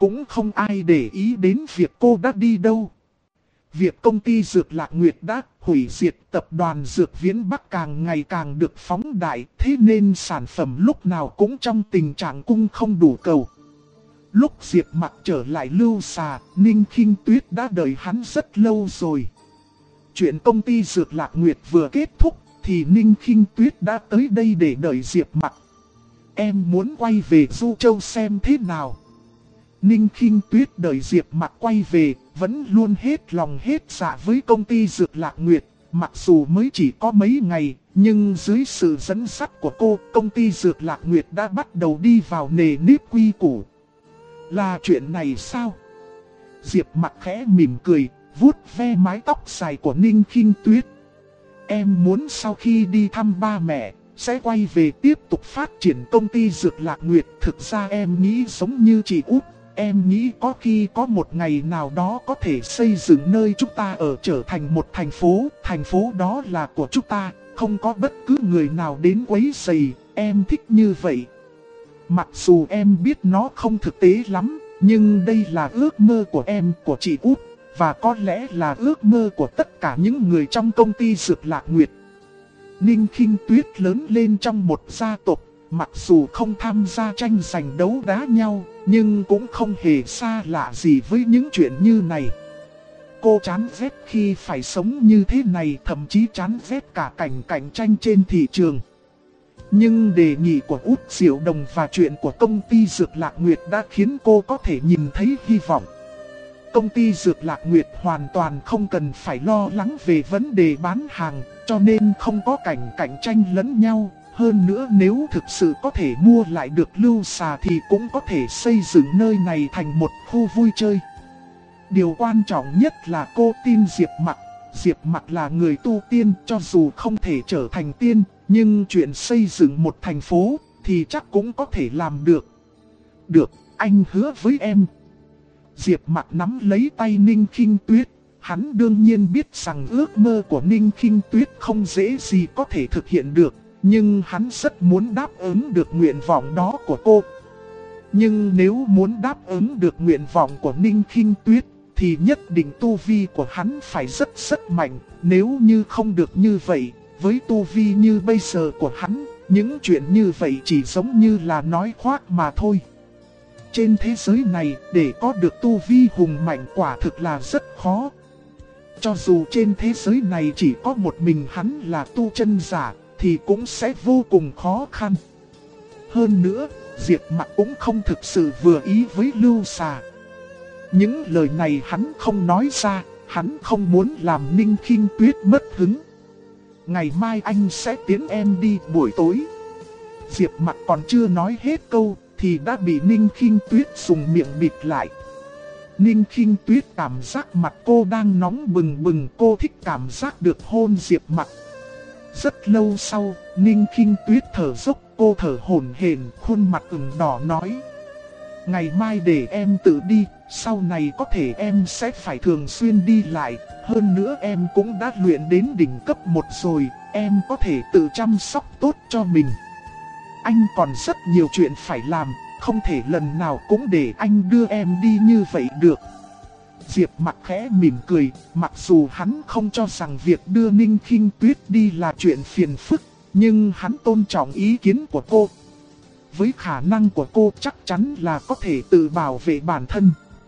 cũng không ai để ý đến việc cô đã đi đâu. Việc công ty Dược Lạc Nguyệt đã hủy diệt tập đoàn Dược Viễn Bắc càng ngày càng được phóng đại, thế nên sản phẩm lúc nào cũng trong tình trạng cung không đủ cầu. Lúc Diệp Mặc trở lại Lưu Xà, Ninh Khinh Tuyết đã đợi hắn rất lâu rồi. Chuyện công ty Dược Lạc Nguyệt vừa kết thúc thì Ninh Khinh Tuyết đã tới đây để đợi Diệp Mặc. Em muốn quay về Du Châu xem thế nào. Ninh Khinh Tuyết đợi Diệp Mặc quay về, vẫn luôn hết lòng hết dạ với công ty Dược Lạc Nguyệt. Mặc dù mới chỉ có mấy ngày, nhưng dưới sự dẫn dắt của cô, công ty Dược Lạc Nguyệt đã bắt đầu đi vào nề nếp quy củ. Là chuyện này sao? Diệp Mặc khẽ mỉm cười, vuốt ve mái tóc dài của Ninh Khinh Tuyết. Em muốn sau khi đi thăm ba mẹ, sẽ quay về tiếp tục phát triển công ty Dược Lạc Nguyệt. Thực ra em nghĩ giống như chị Út. Em nghĩ có khi có một ngày nào đó có thể xây dựng nơi chúng ta ở trở thành một thành phố đó là của chúng ta, không có bất cứ người nào đến quấy rầy, em thích như vậy. Mặc dù em biết nó không thực tế lắm, nhưng đây là ước mơ của em, của chị Út, và có lẽ là ước mơ của tất cả những người trong công ty Dược Lạc Nguyệt. Ninh Khinh Tuyết lớn lên trong một gia tộc, mặc dù không tham gia tranh giành đấu đá nhau, nhưng cũng không hề xa lạ gì với những chuyện như này. Cô chán ghét khi phải sống như thế này, thậm chí chán ghét cả cảnh cạnh tranh trên thị trường. Nhưng đề nghị của Út Diệu Đồng và chuyện của công ty Dược Lạc Nguyệt đã khiến cô có thể nhìn thấy hy vọng. Công ty Dược Lạc Nguyệt hoàn toàn không cần phải lo lắng về vấn đề bán hàng, cho nên không có cảnh cạnh tranh lẫn nhau. Hơn nữa nếu thực sự có thể mua lại được Lưu Xà thì cũng có thể xây dựng nơi này thành một khu vui chơi. Điều quan trọng nhất là cô tin Diệp Mặc. Diệp Mặc là người tu tiên, cho dù không thể trở thành tiên, nhưng chuyện xây dựng một thành phố thì chắc cũng có thể làm được. Được, anh hứa với em. Diệp Mặc nắm lấy tay Ninh Khinh Tuyết. Hắn đương nhiên biết rằng ước mơ của Ninh Khinh Tuyết không dễ gì có thể thực hiện được, nhưng hắn rất muốn đáp ứng được nguyện vọng đó của cô. Nhưng nếu muốn đáp ứng được nguyện vọng của Ninh Khinh Tuyết thì nhất định tu vi của hắn phải rất mạnh. Nếu như không được như vậy, với tu vi như bây giờ của hắn, những chuyện như vậy chỉ giống như là nói khoác mà thôi. Trên thế giới này, để có được tu vi hùng mạnh quả thực là rất khó. Cho dù trên thế giới này chỉ có một mình hắn là tu chân giả, thì cũng sẽ vô cùng khó khăn. Hơn nữa, Diệp Mặc cũng không thực sự vừa ý với Lưu Xà. Những lời này hắn không nói ra, hắn không muốn làm Ninh Khinh Tuyết mất hứng. Ngày mai anh sẽ tiễn em đi buổi tối. Diệp Mặc còn chưa nói hết câu thì đã bị Ninh Khinh Tuyết dùng miệng bịt lại. Ninh Khinh Tuyết cảm giác mặt cô đang nóng bừng bừng, cô thích cảm giác được hôn Diệp Mặc. Rất lâu sau, Ninh Khinh Tuyết thở dốc, cô thở hổn hển, khuôn mặt ửng đỏ nói: ngày mai để em tự đi, sau này có thể em sẽ phải thường xuyên đi lại. Hơn nữa em cũng đã luyện đến đỉnh cấp 1 rồi, em có thể tự chăm sóc tốt cho mình. Anh còn rất nhiều chuyện phải làm, không thể lần nào cũng để anh đưa em đi như vậy được. Diệp Mặc khẽ mỉm cười, mặc dù hắn không cho rằng việc đưa Ninh Khinh Tuyết đi là chuyện phiền phức, nhưng hắn tôn trọng ý kiến của cô. Với khả năng của cô chắc chắn là có thể tự bảo vệ bản thân.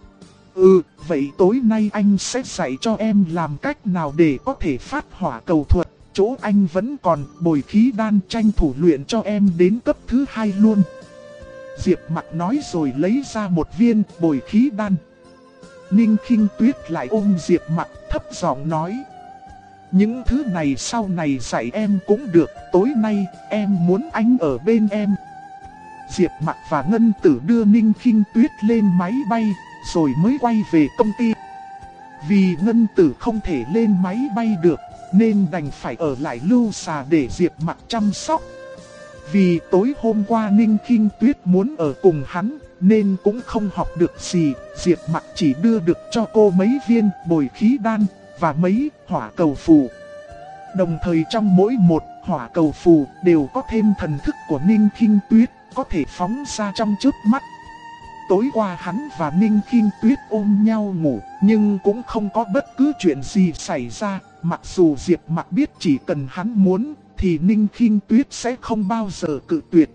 Vậy tối nay anh sẽ dạy cho em làm cách nào để có thể phát hỏa cầu thuật. Chỗ anh vẫn còn bồi khí đan, tranh thủ luyện cho em đến cấp thứ 2 luôn. Diệp Mặc nói rồi lấy ra một viên bồi khí đan. Ninh Khinh Tuyết lại ôm Diệp Mặc thấp giọng nói: những thứ này sau này dạy em cũng được, tối nay em muốn anh ở bên em. Diệp Mặc và Ngân Tử đưa Ninh Khinh Tuyết lên máy bay, rồi mới quay về công ty. Vì Ngân Tử không thể lên máy bay được, nên đành phải ở lại Lưu Xà để Diệp Mặc chăm sóc. Vì tối hôm qua Ninh Khinh Tuyết muốn ở cùng hắn, nên cũng không học được gì. Diệp Mặc chỉ đưa được cho cô mấy viên bồi khí đan và mấy hỏa cầu phù. Đồng thời trong mỗi một hỏa cầu phù đều có thêm thần thức của Ninh Khinh Tuyết, có thể phóng ra trong chớp mắt. tối qua hắn và Ninh Khinh Tuyết ôm nhau ngủ, nhưng cũng không có bất cứ chuyện gì xảy ra. Mặc dù Diệp Mặc biết chỉ cần hắn muốn, thì Ninh Khinh Tuyết sẽ không bao giờ cự tuyệt.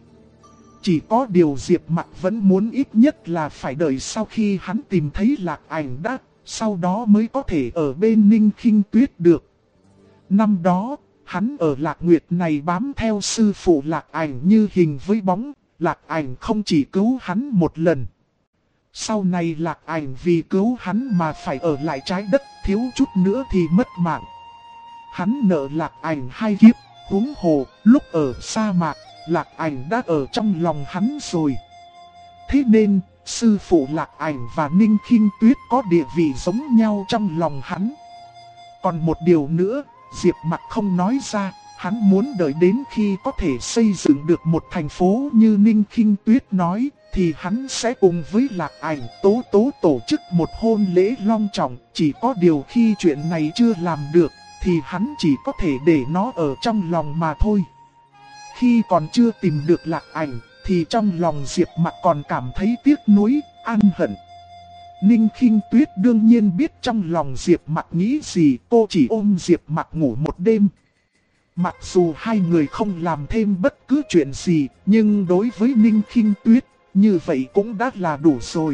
Chỉ có điều Diệp Mặc vẫn muốn ít nhất là phải đợi sau khi hắn tìm thấy Lạc Ảnh đã, sau đó mới có thể ở bên Ninh Khinh Tuyết được. Năm đó, hắn ở Lạc Nguyệt này bám theo sư phụ Lạc Ảnh như hình với bóng. Lạc Ảnh không chỉ cứu hắn một lần. Sau này Lạc Ảnh vì cứu hắn mà phải ở lại trái đất, thiếu chút nữa thì mất mạng. Hắn nợ Lạc Ảnh 2 kiếp, huống hồ, lúc ở sa mạc, Lạc Ảnh đã ở trong lòng hắn rồi. Thế nên, sư phụ Lạc Ảnh và Ninh Khinh Tuyết có địa vị giống nhau trong lòng hắn. Còn một điều nữa, Diệp Mặc không nói ra. Hắn muốn đợi đến khi có thể xây dựng được một thành phố như Ninh Khinh Tuyết nói, thì hắn sẽ cùng với Lạc Ảnh Tố Tố tổ chức một hôn lễ long trọng. Chỉ có điều khi chuyện này chưa làm được, thì hắn chỉ có thể để nó ở trong lòng mà thôi. Khi còn chưa tìm được Lạc Ảnh, thì trong lòng Diệp Mặc còn cảm thấy tiếc nuối, oan hận. Ninh Khinh Tuyết đương nhiên biết trong lòng Diệp Mặc nghĩ gì, cô chỉ ôm Diệp Mặc ngủ một đêm. Mặc dù hai người không làm thêm bất cứ chuyện gì, nhưng đối với Ninh Khinh Tuyết, như vậy cũng đã là đủ rồi.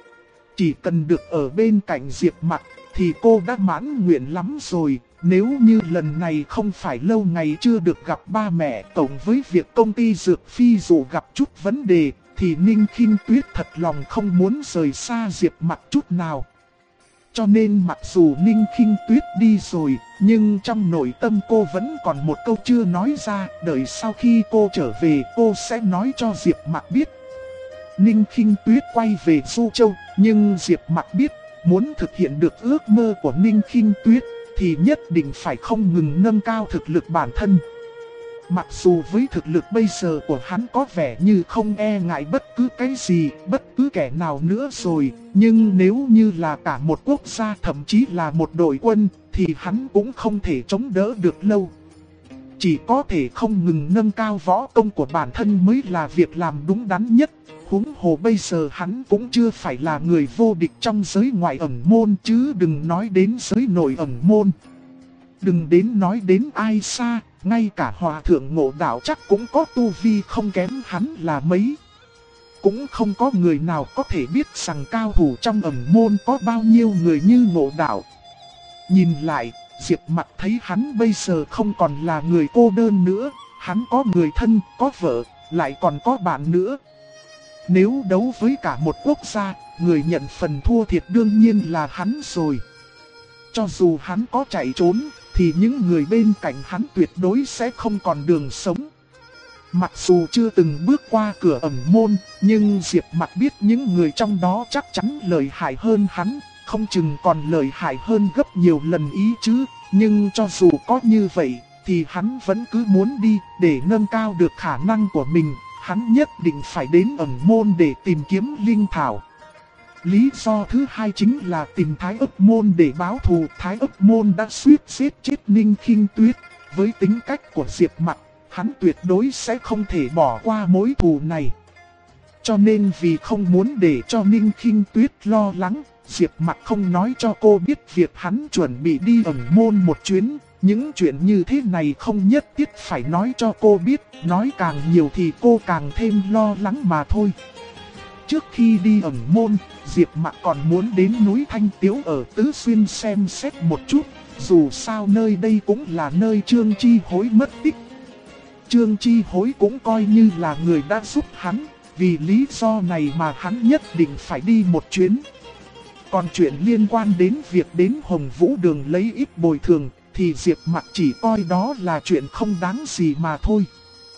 Chỉ cần được ở bên cạnh Diệp Mặc, thì cô đã mãn nguyện lắm rồi. Nếu như lần này không phải lâu ngày chưa được gặp ba mẹ, cộng với việc công ty Dược Phi dù gặp chút vấn đề, thì Ninh Khinh Tuyết thật lòng không muốn rời xa Diệp Mặc chút nào. Cho nên mặc dù Ninh Khinh Tuyết đi rồi, nhưng trong nội tâm cô vẫn còn một câu chưa nói ra, đợi sau khi cô trở về cô sẽ nói cho Diệp Mặc biết. Ninh Khinh Tuyết quay về Du Châu, nhưng Diệp Mặc biết, muốn thực hiện được ước mơ của Ninh Khinh Tuyết, thì nhất định phải không ngừng nâng cao thực lực bản thân. Mặc dù với thực lực bây giờ của hắn có vẻ như không e ngại bất cứ cái gì, bất cứ kẻ nào nữa rồi, nhưng nếu như là cả một quốc gia, thậm chí là một đội quân, thì hắn cũng không thể chống đỡ được lâu. Chỉ có thể không ngừng nâng cao võ công của bản thân mới là việc làm đúng đắn nhất. Huống hồ bây giờ hắn cũng chưa phải là người vô địch trong giới ngoại ẩn môn, chứ đừng nói đến giới nội ẩn môn. Đừng đến nói đến ai xa, ngay cả Hòa Thượng Ngộ Đạo chắc cũng có tu vi không kém hắn là mấy. Cũng không có người nào có thể biết rằng cao thủ trong ẩn môn có bao nhiêu người như Ngộ Đạo. Nhìn lại, Diệp Mặc thấy hắn bây giờ không còn là người cô đơn nữa, hắn có người thân, có vợ, lại còn có bạn nữa. Nếu đấu với cả một quốc gia, người nhận phần thua thiệt đương nhiên là hắn rồi. Cho dù hắn có chạy trốn, thì những người bên cạnh hắn tuyệt đối sẽ không còn đường sống. Mặc dù chưa từng bước qua cửa ẩn môn, nhưng Diệp Mặc biết những người trong đó chắc chắn lợi hại hơn hắn, không chừng còn lợi hại hơn gấp nhiều lần ý chứ. Nhưng cho dù có như vậy, thì hắn vẫn cứ muốn đi để nâng cao được khả năng của mình. Hắn nhất định phải đến ẩn môn để tìm kiếm linh thảo. Lý do thứ hai chính là tìm Thái Ức Môn để báo thù. Thái Ức Môn đã suýt giết chết Ninh Khinh Tuyết. Với tính cách của Diệp Mặc, hắn tuyệt đối sẽ không thể bỏ qua mối thù này. Cho nên vì không muốn để cho Ninh Khinh Tuyết lo lắng, Diệp Mặc không nói cho cô biết việc hắn chuẩn bị đi ẩn môn một chuyến. Những chuyện như thế này không nhất thiết phải nói cho cô biết, nói càng nhiều thì cô càng thêm lo lắng mà thôi. Trước khi đi ẩn môn, Diệp Mặc còn muốn đến núi Thanh Tiếu ở Tứ Xuyên xem xét một chút, dù sao nơi đây cũng là nơi Trương Chi Hối mất tích. Trương Chi Hối cũng coi như là người đã giúp hắn, vì lý do này mà hắn nhất định phải đi một chuyến. Còn chuyện liên quan đến việc đến Hồng Vũ Đường lấy ít bồi thường, thì Diệp Mặc chỉ coi đó là chuyện không đáng gì mà thôi.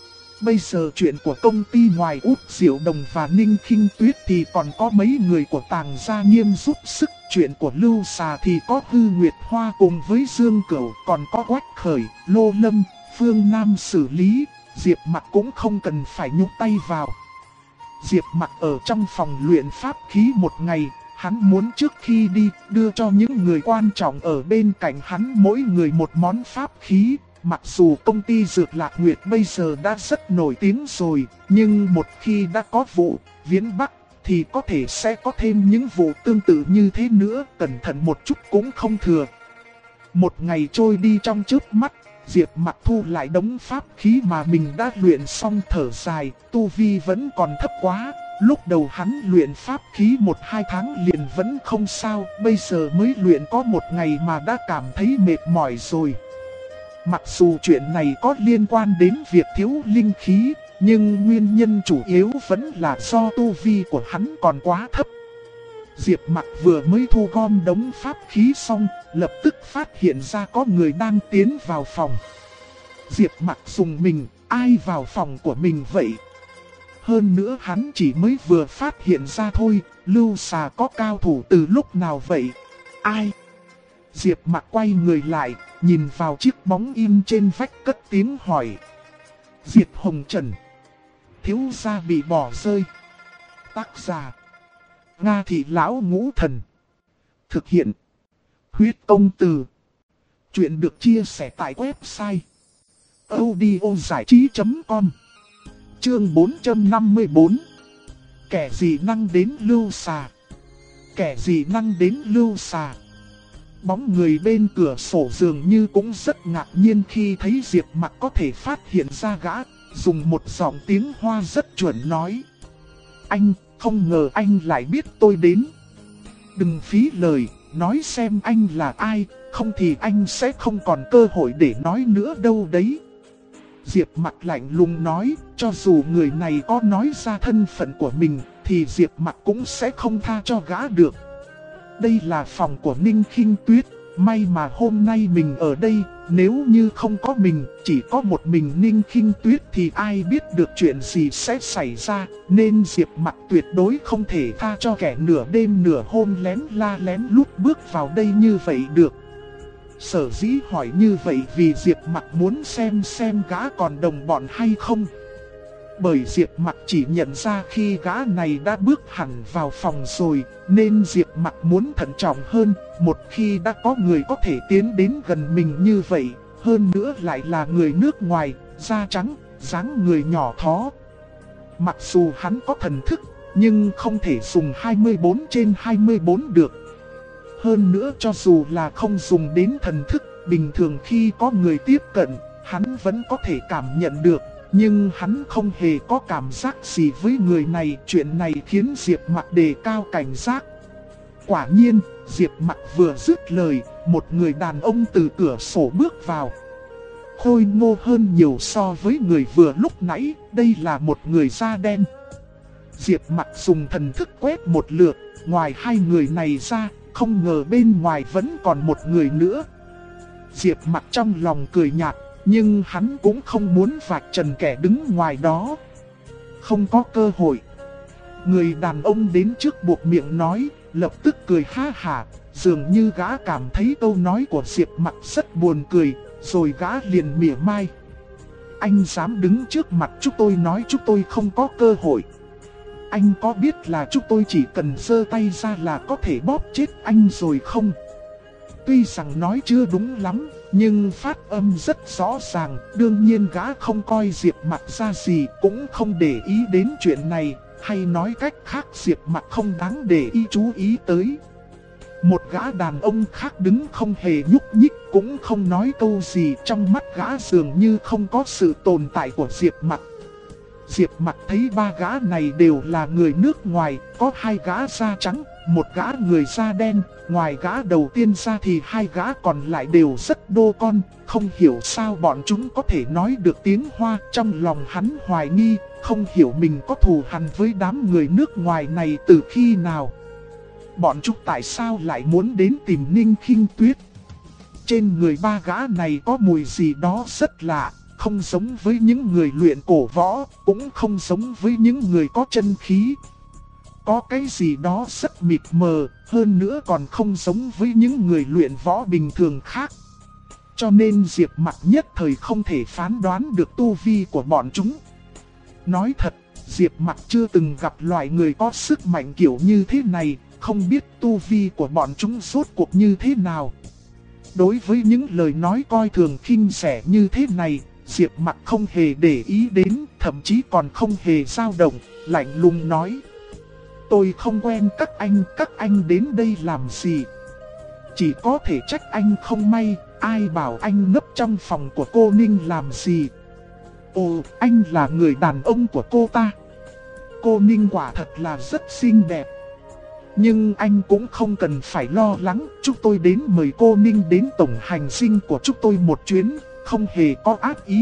Bây giờ chuyện của công ty ngoài Út Diệu Đồng và Ninh Khinh Tuyết thì còn có mấy người của Tàng Gia Nghiêm giúp sức. Chuyện của Lưu Xà thì có Hư Nguyệt Hoa cùng với Dương Cửu, còn có Quách Khởi, Lô Lâm, Phương Nam xử lý. Diệp Mặc cũng không cần phải nhúc tay vào. Diệp Mặc ở trong phòng luyện pháp khí một ngày. Hắn muốn trước khi đi đưa cho những người quan trọng ở bên cạnh hắn mỗi người một món pháp khí. Mặc dù công ty Dược Lạc Nguyệt bây giờ đã rất nổi tiếng rồi, nhưng một khi đã có vụ Viễn Bắc thì có thể sẽ có thêm những vụ tương tự như thế nữa, cẩn thận một chút cũng không thừa. Một ngày trôi đi trong chớp mắt, Diệp Mặc thu lại đống pháp khí mà mình đã luyện xong, thở dài, tu vi vẫn còn thấp quá. Lúc đầu hắn luyện pháp khí 1-2 tháng liền vẫn không sao, bây giờ mới luyện có một ngày mà đã cảm thấy mệt mỏi rồi. Mặc dù chuyện này có liên quan đến việc thiếu linh khí, nhưng nguyên nhân chủ yếu vẫn là do tu vi của hắn còn quá thấp. Diệp Mặc vừa mới thu gom đống pháp khí xong, lập tức phát hiện ra có người đang tiến vào phòng. Diệp Mặc dùng mình, ai vào phòng của mình vậy? Hơn nữa hắn chỉ mới vừa phát hiện ra thôi, Lưu Xà có cao thủ từ lúc nào vậy? Ai? Diệp Mặc quay người lại, nhìn vào chiếc bóng in trên vách cất tiếng hỏi. Diệp Hồng Trần. Thiếu gia bị bỏ rơi. Tác giả. Nga Thị Lão Ngũ Thần. Thực hiện. Huyết Công Từ. Chuyện được chia sẻ tại website audiozảichí.com. Chương 454. Kẻ dị năng đến Lưu Xà. Kẻ dị năng đến Lưu Xà. Bóng người bên cửa sổ dường như cũng rất ngạc nhiên khi thấy Diệp Mặc có thể phát hiện ra gã, dùng một giọng tiếng Hoa rất chuẩn nói. Anh, không ngờ anh lại biết tôi đến. Đừng phí lời, nói xem anh là ai, không thì anh sẽ không còn cơ hội để nói nữa đâu đấy. Diệp Mặc lạnh lùng nói, cho dù người này có nói ra thân phận của mình, thì Diệp Mặc cũng sẽ không tha cho gã được. Đây là phòng của Ninh Khinh Tuyết, may mà hôm nay mình ở đây, nếu như không có mình, chỉ có một mình Ninh Khinh Tuyết thì ai biết được chuyện gì sẽ xảy ra, nên Diệp Mặc tuyệt đối không thể tha cho kẻ nửa đêm nửa hôm lén la lén lút bước vào đây như vậy được. Sở dĩ hỏi như vậy vì Diệp Mặc muốn xem gã còn đồng bọn hay không. Bởi Diệp Mặc chỉ nhận ra khi gã này đã bước hẳn vào phòng rồi, nên Diệp Mặc muốn thận trọng hơn. Một khi đã có người có thể tiến đến gần mình như vậy, hơn nữa lại là người nước ngoài, da trắng, dáng người nhỏ thó. Mặc dù hắn có thần thức, nhưng không thể dùng 24/24 được. Hơn nữa cho dù là không dùng đến thần thức, bình thường khi có người tiếp cận, hắn vẫn có thể cảm nhận được. Nhưng hắn không hề có cảm giác gì với người này, chuyện này khiến Diệp Mặc đề cao cảnh giác. Quả nhiên, Diệp Mặc vừa dứt lời, một người đàn ông từ cửa sổ bước vào. Khôi ngô hơn nhiều so với người vừa lúc nãy, đây là một người da đen. Diệp Mặc dùng thần thức quét một lượt, ngoài hai người này ra, không ngờ bên ngoài vẫn còn một người nữa. Diệp Mặc trong lòng cười nhạt, nhưng hắn cũng không muốn vạch trần kẻ đứng ngoài đó. Không có cơ hội. Người đàn ông đến trước buộc miệng nói, lập tức cười ha hả, dường như gã cảm thấy câu nói của Diệp Mặc rất buồn cười, rồi gã liền mỉa mai. Anh dám đứng trước mặt chúng tôi nói chúng tôi không có cơ hội. Anh có biết là chúng tôi chỉ cần giơ tay ra là có thể bóp chết anh rồi không? Tuy rằng nói chưa đúng lắm, nhưng phát âm rất rõ ràng, đương nhiên gã không coi Diệp Mặc ra gì, cũng không để ý đến chuyện này, hay nói cách khác Diệp Mặc không đáng để ý chú ý tới. Một gã đàn ông khác đứng không hề nhúc nhích, cũng không nói câu gì, trong mắt gã dường như không có sự tồn tại của Diệp Mặc. Diệp Mặc thấy ba gã này đều là người nước ngoài, có hai gã da trắng, một gã người da đen, ngoài gã đầu tiên ra thì hai gã còn lại đều rất đô con, không hiểu sao bọn chúng có thể nói được tiếng Hoa. Trong lòng hắn hoài nghi, không hiểu mình có thù hằn với đám người nước ngoài này từ khi nào. Bọn chúng tại sao lại muốn đến tìm Ninh Khinh Tuyết? Trên người ba gã này có mùi gì đó rất lạ, không giống với những người luyện cổ võ, cũng không giống với những người có chân khí. Có cái gì đó rất mịt mờ, hơn nữa còn không giống với những người luyện võ bình thường khác. Cho nên Diệp Mặc nhất thời không thể phán đoán được tu vi của bọn chúng. Nói thật, Diệp Mặc chưa từng gặp loại người có sức mạnh kiểu như thế này, không biết tu vi của bọn chúng rốt cuộc như thế nào. Đối với những lời nói coi thường khinh rẻ như thế này, Diệp Mặc không hề để ý đến, thậm chí còn không hề dao động, lạnh lùng nói. Tôi không quen các anh đến đây làm gì? Chỉ có thể trách anh không may, ai bảo anh nấp trong phòng của cô Ninh làm gì? Ồ, anh là người đàn ông của cô ta. Cô Ninh quả thật là rất xinh đẹp. Nhưng anh cũng không cần phải lo lắng, chúng tôi đến mời cô Ninh đến tổng hành dinh của chúng tôi một chuyến, không hề có ác ý.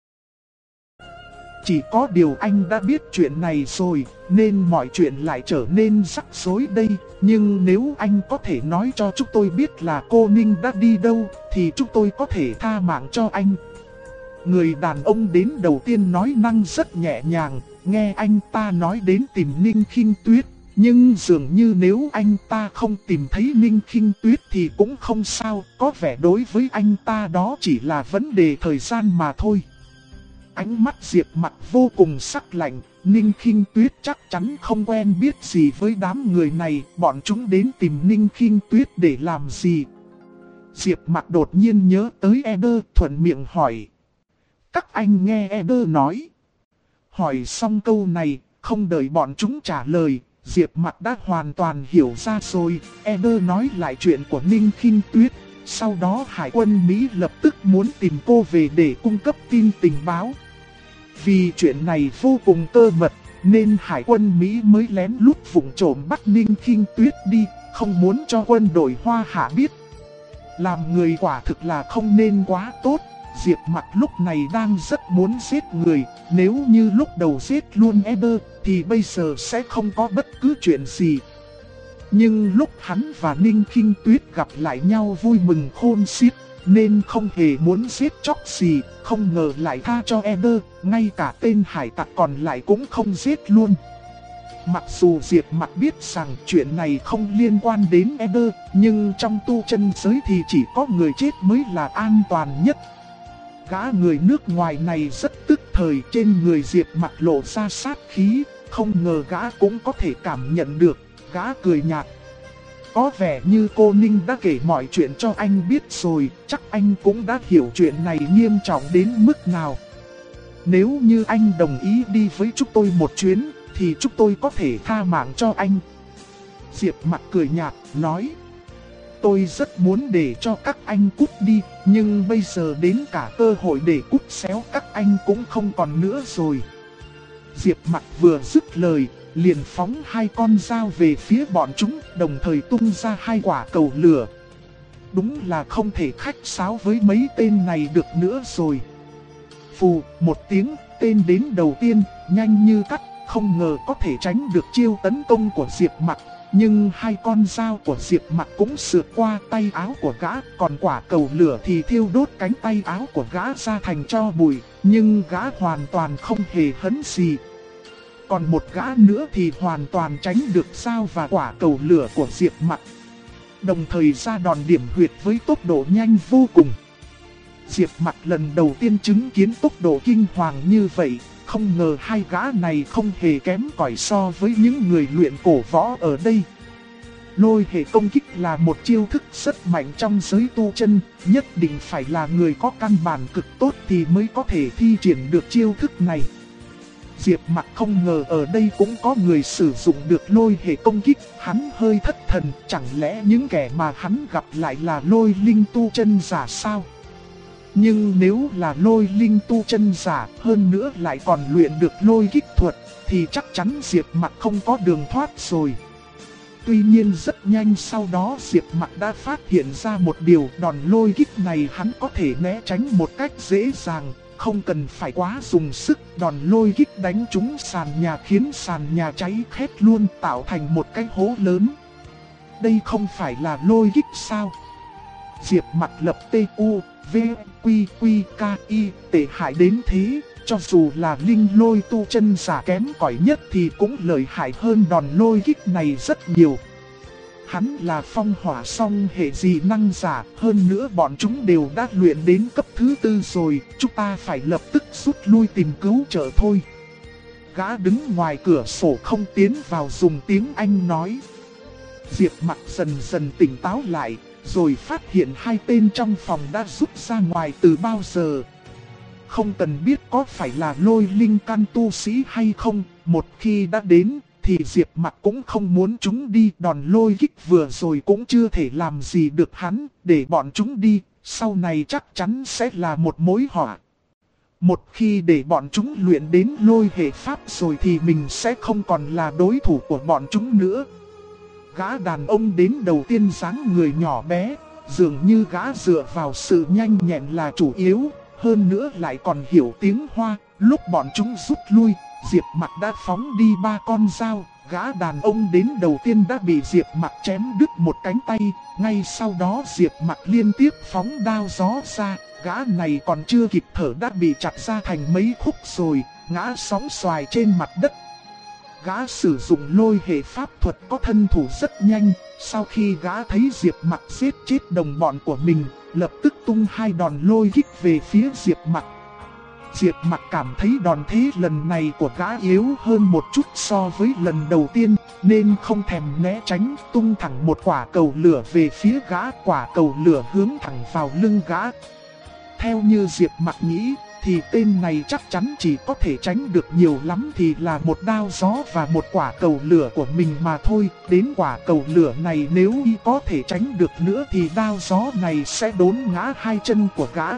Chỉ có điều anh đã biết chuyện này rồi, nên mọi chuyện lại trở nên rắc rối đây. Nhưng nếu anh có thể nói cho chúng tôi biết là cô Ninh đã đi đâu, thì chúng tôi có thể tha mạng cho anh. Người đàn ông đến đầu tiên nói năng rất nhẹ nhàng, nghe anh ta nói đến tìm Ninh Khinh Tuyết. Nhưng dường như nếu anh ta không tìm thấy Ninh Khinh Tuyết thì cũng không sao, có vẻ đối với anh ta đó chỉ là vấn đề thời gian mà thôi. Ánh mắt Diệp Mặc vô cùng sắc lạnh, Ninh Khinh Tuyết chắc chắn không quen biết gì với đám người này, bọn chúng đến tìm Ninh Khinh Tuyết để làm gì. Diệp Mặc đột nhiên nhớ tới Eder, thuận miệng hỏi. Các anh nghe Eder nói. Hỏi xong câu này, không đợi bọn chúng trả lời, Diệp Mặc đã hoàn toàn hiểu ra rồi. Eder nói lại chuyện của Ninh Khinh Tuyết. Sau đó Hải quân Mỹ lập tức muốn tìm cô về để cung cấp tin tình báo. Vì chuyện này vô cùng cơ mật, nên Hải quân Mỹ mới lén lút vụng trộm bắt Ninh Khinh Tuyết đi, không muốn cho quân đội Hoa Hạ biết. Làm người quả thực là không nên quá tốt. Diệp Mặc lúc này đang rất muốn giết người, nếu như lúc đầu giết luôn Eder thì bây giờ sẽ không có bất cứ chuyện gì. Nhưng lúc hắn và Ninh Khinh Tuyết gặp lại nhau vui mừng khôn xiết, nên không hề muốn giết chóc gì, không ngờ lại tha cho Eder, ngay cả tên hải tặc còn lại cũng không giết luôn. Mặc dù Diệp Mặc biết rằng chuyện này không liên quan đến Eder, nhưng trong tu chân giới thì chỉ có người chết mới là an toàn nhất. Gã người nước ngoài này rất tức thời, trên người Diệp Mặc lộ ra sát khí, không ngờ gã cũng có thể cảm nhận được, gã cười nhạt. Có vẻ như cô Ninh đã kể mọi chuyện cho anh biết rồi, chắc anh cũng đã hiểu chuyện này nghiêm trọng đến mức nào. Nếu như anh đồng ý đi với chúng tôi một chuyến, thì chúng tôi có thể tha mạng cho anh. Diệp Mặc cười nhạt, nói. Tôi rất muốn để cho các anh cút đi, nhưng bây giờ đến cả cơ hội để cút xéo các anh cũng không còn nữa rồi. Diệp Mặc vừa dứt lời, liền phóng hai con dao về phía bọn chúng, đồng thời tung ra hai quả cầu lửa. Đúng là không thể khách sáo với mấy tên này được nữa rồi. Phù, một tiếng, tên đến đầu tiên, nhanh như cắt, không ngờ có thể tránh được chiêu tấn công của Diệp Mặc. Nhưng hai con dao của Diệp Mặc cũng sượt qua tay áo của gã, còn quả cầu lửa thì thiêu đốt cánh tay áo của gã ra thành tro bụi, nhưng gã hoàn toàn không hề hấn gì. Còn một gã nữa thì hoàn toàn tránh được dao và quả cầu lửa của Diệp Mặc, đồng thời ra đòn điểm huyệt với tốc độ nhanh vô cùng. Diệp Mặc lần đầu tiên chứng kiến tốc độ kinh hoàng như vậy, không ngờ hai gã này không hề kém cỏi so với những người luyện cổ võ ở đây. Lôi hệ công kích là một chiêu thức rất mạnh trong giới tu chân, nhất định phải là người có căn bản cực tốt thì mới có thể thi triển được chiêu thức này. Diệp Mặc không ngờ ở đây cũng có người sử dụng được lôi hệ công kích, hắn hơi thất thần, chẳng lẽ những kẻ mà hắn gặp lại là lôi linh tu chân giả sao? Nhưng nếu là lôi linh tu chân giả, hơn nữa lại còn luyện được lôi kích thuật, thì chắc chắn Diệp Mặc không có đường thoát rồi. Tuy nhiên rất nhanh sau đó Diệp Mặc đã phát hiện ra một điều, đòn lôi kích này hắn có thể né tránh một cách dễ dàng, không cần phải quá dùng sức. Đòn lôi kích đánh trúng sàn nhà khiến sàn nhà cháy khét luôn, tạo thành một cái hố lớn. Đây không phải là lôi kích sao? Diệp Mặc lập TU, V, Quy, Quy, K, I, tệ hại đến thế, cho dù là linh lôi tu chân giả kém cỏi nhất thì cũng lợi hại hơn đòn lôi kích này rất nhiều. Hắn là phong hỏa song hệ dị năng giả, hơn nữa bọn chúng đều đã luyện đến cấp thứ 4 rồi, chúng ta phải lập tức rút lui tìm cứu trợ thôi. Gã đứng ngoài cửa sổ không tiến vào dùng tiếng Anh nói. Diệp Mặc dần dần tỉnh táo lại, rồi phát hiện hai tên trong phòng đã rút ra ngoài từ bao giờ. Không cần biết có phải là lôi linh căn tu sĩ hay không, một khi đã đến thì Diệp Mặc cũng không muốn chúng đi. Đòn lôi kích vừa rồi cũng chưa thể làm gì được hắn, để bọn chúng đi, sau này chắc chắn sẽ là một mối họa. Một khi để bọn chúng luyện đến lôi hệ pháp rồi thì mình sẽ không còn là đối thủ của bọn chúng nữa. Gã đàn ông đến đầu tiên dáng người nhỏ bé, dường như gã dựa vào sự nhanh nhẹn là chủ yếu, hơn nữa lại còn hiểu tiếng Hoa. Lúc bọn chúng rút lui, Diệp Mặc đã phóng đi 3 con dao. Gã đàn ông đến đầu tiên đã bị Diệp Mặc chém đứt một cánh tay. Ngay sau đó Diệp Mặc liên tiếp phóng đao gió ra. Gã này còn chưa kịp thở đã bị chặt ra thành mấy khúc rồi, ngã sóng xoài trên mặt đất. Gã sử dụng lôi hệ pháp thuật có thân thủ rất nhanh. Sau khi gã thấy Diệp Mặc giết chết đồng bọn của mình, lập tức tung 2 đòn lôi kích về phía Diệp Mặc. Diệp Mặc cảm thấy đòn thế lần này của gã yếu hơn một chút so với lần đầu tiên, nên không thèm né tránh, tung thẳng một quả cầu lửa về phía gã. Quả cầu lửa hướng thẳng vào lưng gã. Theo như Diệp Mặc nghĩ, thì tên này chắc chắn chỉ có thể tránh được nhiều lắm thì là một đao gió và một quả cầu lửa của mình mà thôi. Đến quả cầu lửa này nếu y có thể tránh được nữa thì đao gió này sẽ đốn ngã 2 chân của gã.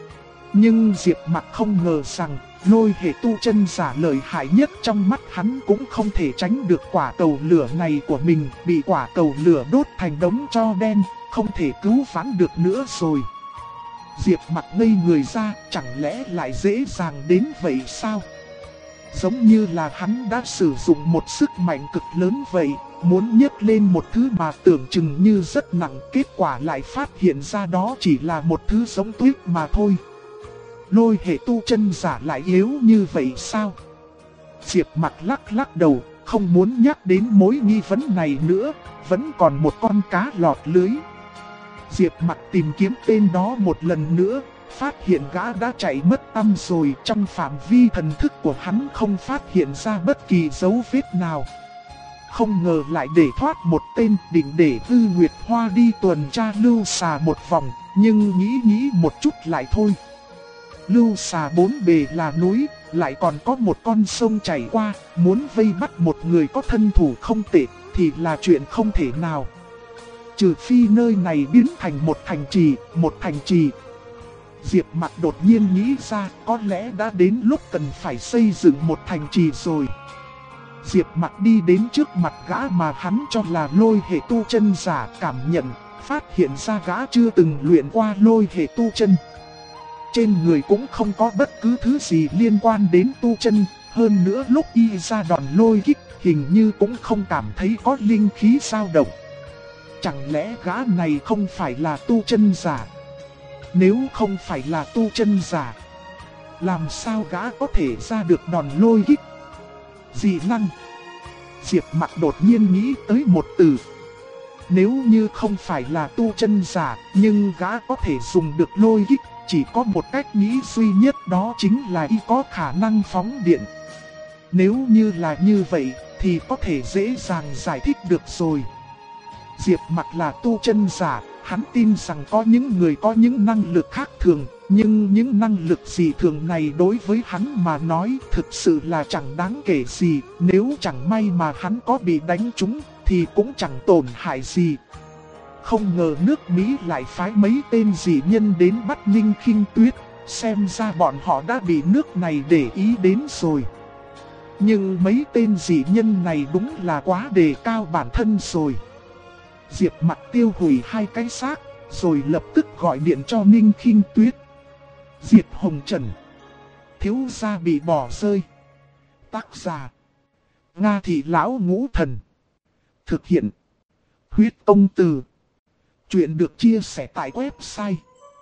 Nhưng Diệp Mặc không ngờ rằng lôi hệ tu chân giả lợi hại nhất trong mắt hắn cũng không thể tránh được quả cầu lửa này của mình. Bị quả cầu lửa đốt thành đống tro đen, không thể cứu vãn được nữa rồi. Diệp Mặc ngây người ra, chẳng lẽ lại dễ dàng đến vậy sao? Giống như là hắn đã sử dụng một sức mạnh cực lớn vậy, muốn nhấc lên một thứ mà tưởng chừng như rất nặng, kết quả lại phát hiện ra đó chỉ là một thứ giống tuyết mà thôi. Lôi hệ tu chân giả lại yếu như vậy sao? Diệp Mặc lắc đầu, không muốn nhắc đến mối nghi vấn này nữa, vẫn còn một con cá lọt lưới. Diệp Mặc tìm kiếm tên đó một lần nữa, phát hiện gã đã chạy mất tăm rồi. Trong phạm vi thần thức của hắn không phát hiện ra bất kỳ dấu vết nào. Không ngờ lại để thoát một tên, định để Tư Nguyệt Hoa đi tuần tra Lưu Xà một vòng, nhưng nghĩ một chút lại thôi. Lưu Xà 4 bề là núi, lại còn có một con sông chảy qua, muốn vây bắt một người có thân thủ không tệ thì là chuyện không thể nào. Trừ phi nơi này biến thành một thành trì. Diệp Mặc đột nhiên nghĩ ra có lẽ đã đến lúc cần phải xây dựng một thành trì rồi. Diệp Mặc đi đến trước mặt gã mà hắn cho là lôi hệ tu chân giả, cảm nhận, phát hiện ra gã chưa từng luyện qua lôi hệ tu chân. Trên người cũng không có bất cứ thứ gì liên quan đến tu chân, hơn nữa lúc y ra đòn lôi kích hình như cũng không cảm thấy có linh khí dao động. Chẳng lẽ gã này không phải là tu chân giả? Nếu không phải là tu chân giả, làm sao gã có thể ra được đòn lôi kích? Dị năng. Diệp Mặc đột nhiên nghĩ tới một từ. Nếu như không phải là tu chân giả, nhưng gã có thể dùng được lôi kích, chỉ có một cách nghĩ duy nhất, đó chính là y có khả năng phóng điện. Nếu như là như vậy, thì có thể dễ dàng giải thích được rồi. Diệp Mặc là tu chân giả, hắn tin rằng có những người có những năng lực khác thường, nhưng những năng lực dị thường này đối với hắn mà nói thực sự là chẳng đáng kể gì. Nếu chẳng may mà hắn có bị đánh trúng thì cũng chẳng tổn hại gì. Không ngờ nước Mỹ lại phái mấy tên dị nhân đến bắt Ninh Khinh Tuyết, xem ra bọn họ đã bị nước này để ý đến rồi. Nhưng mấy tên dị nhân này đúng là quá đề cao bản thân rồi. Diệp Mặc tiêu hủy 2 cái xác, rồi lập tức gọi điện cho Ninh Khinh Tuyết. Diệp Hồng Trần. Thiếu gia bị bỏ rơi. Tác giả: Nga Thị Lão Ngũ Thần. Thực hiện: Huyết Công Từ. Chuyện được chia sẻ tại website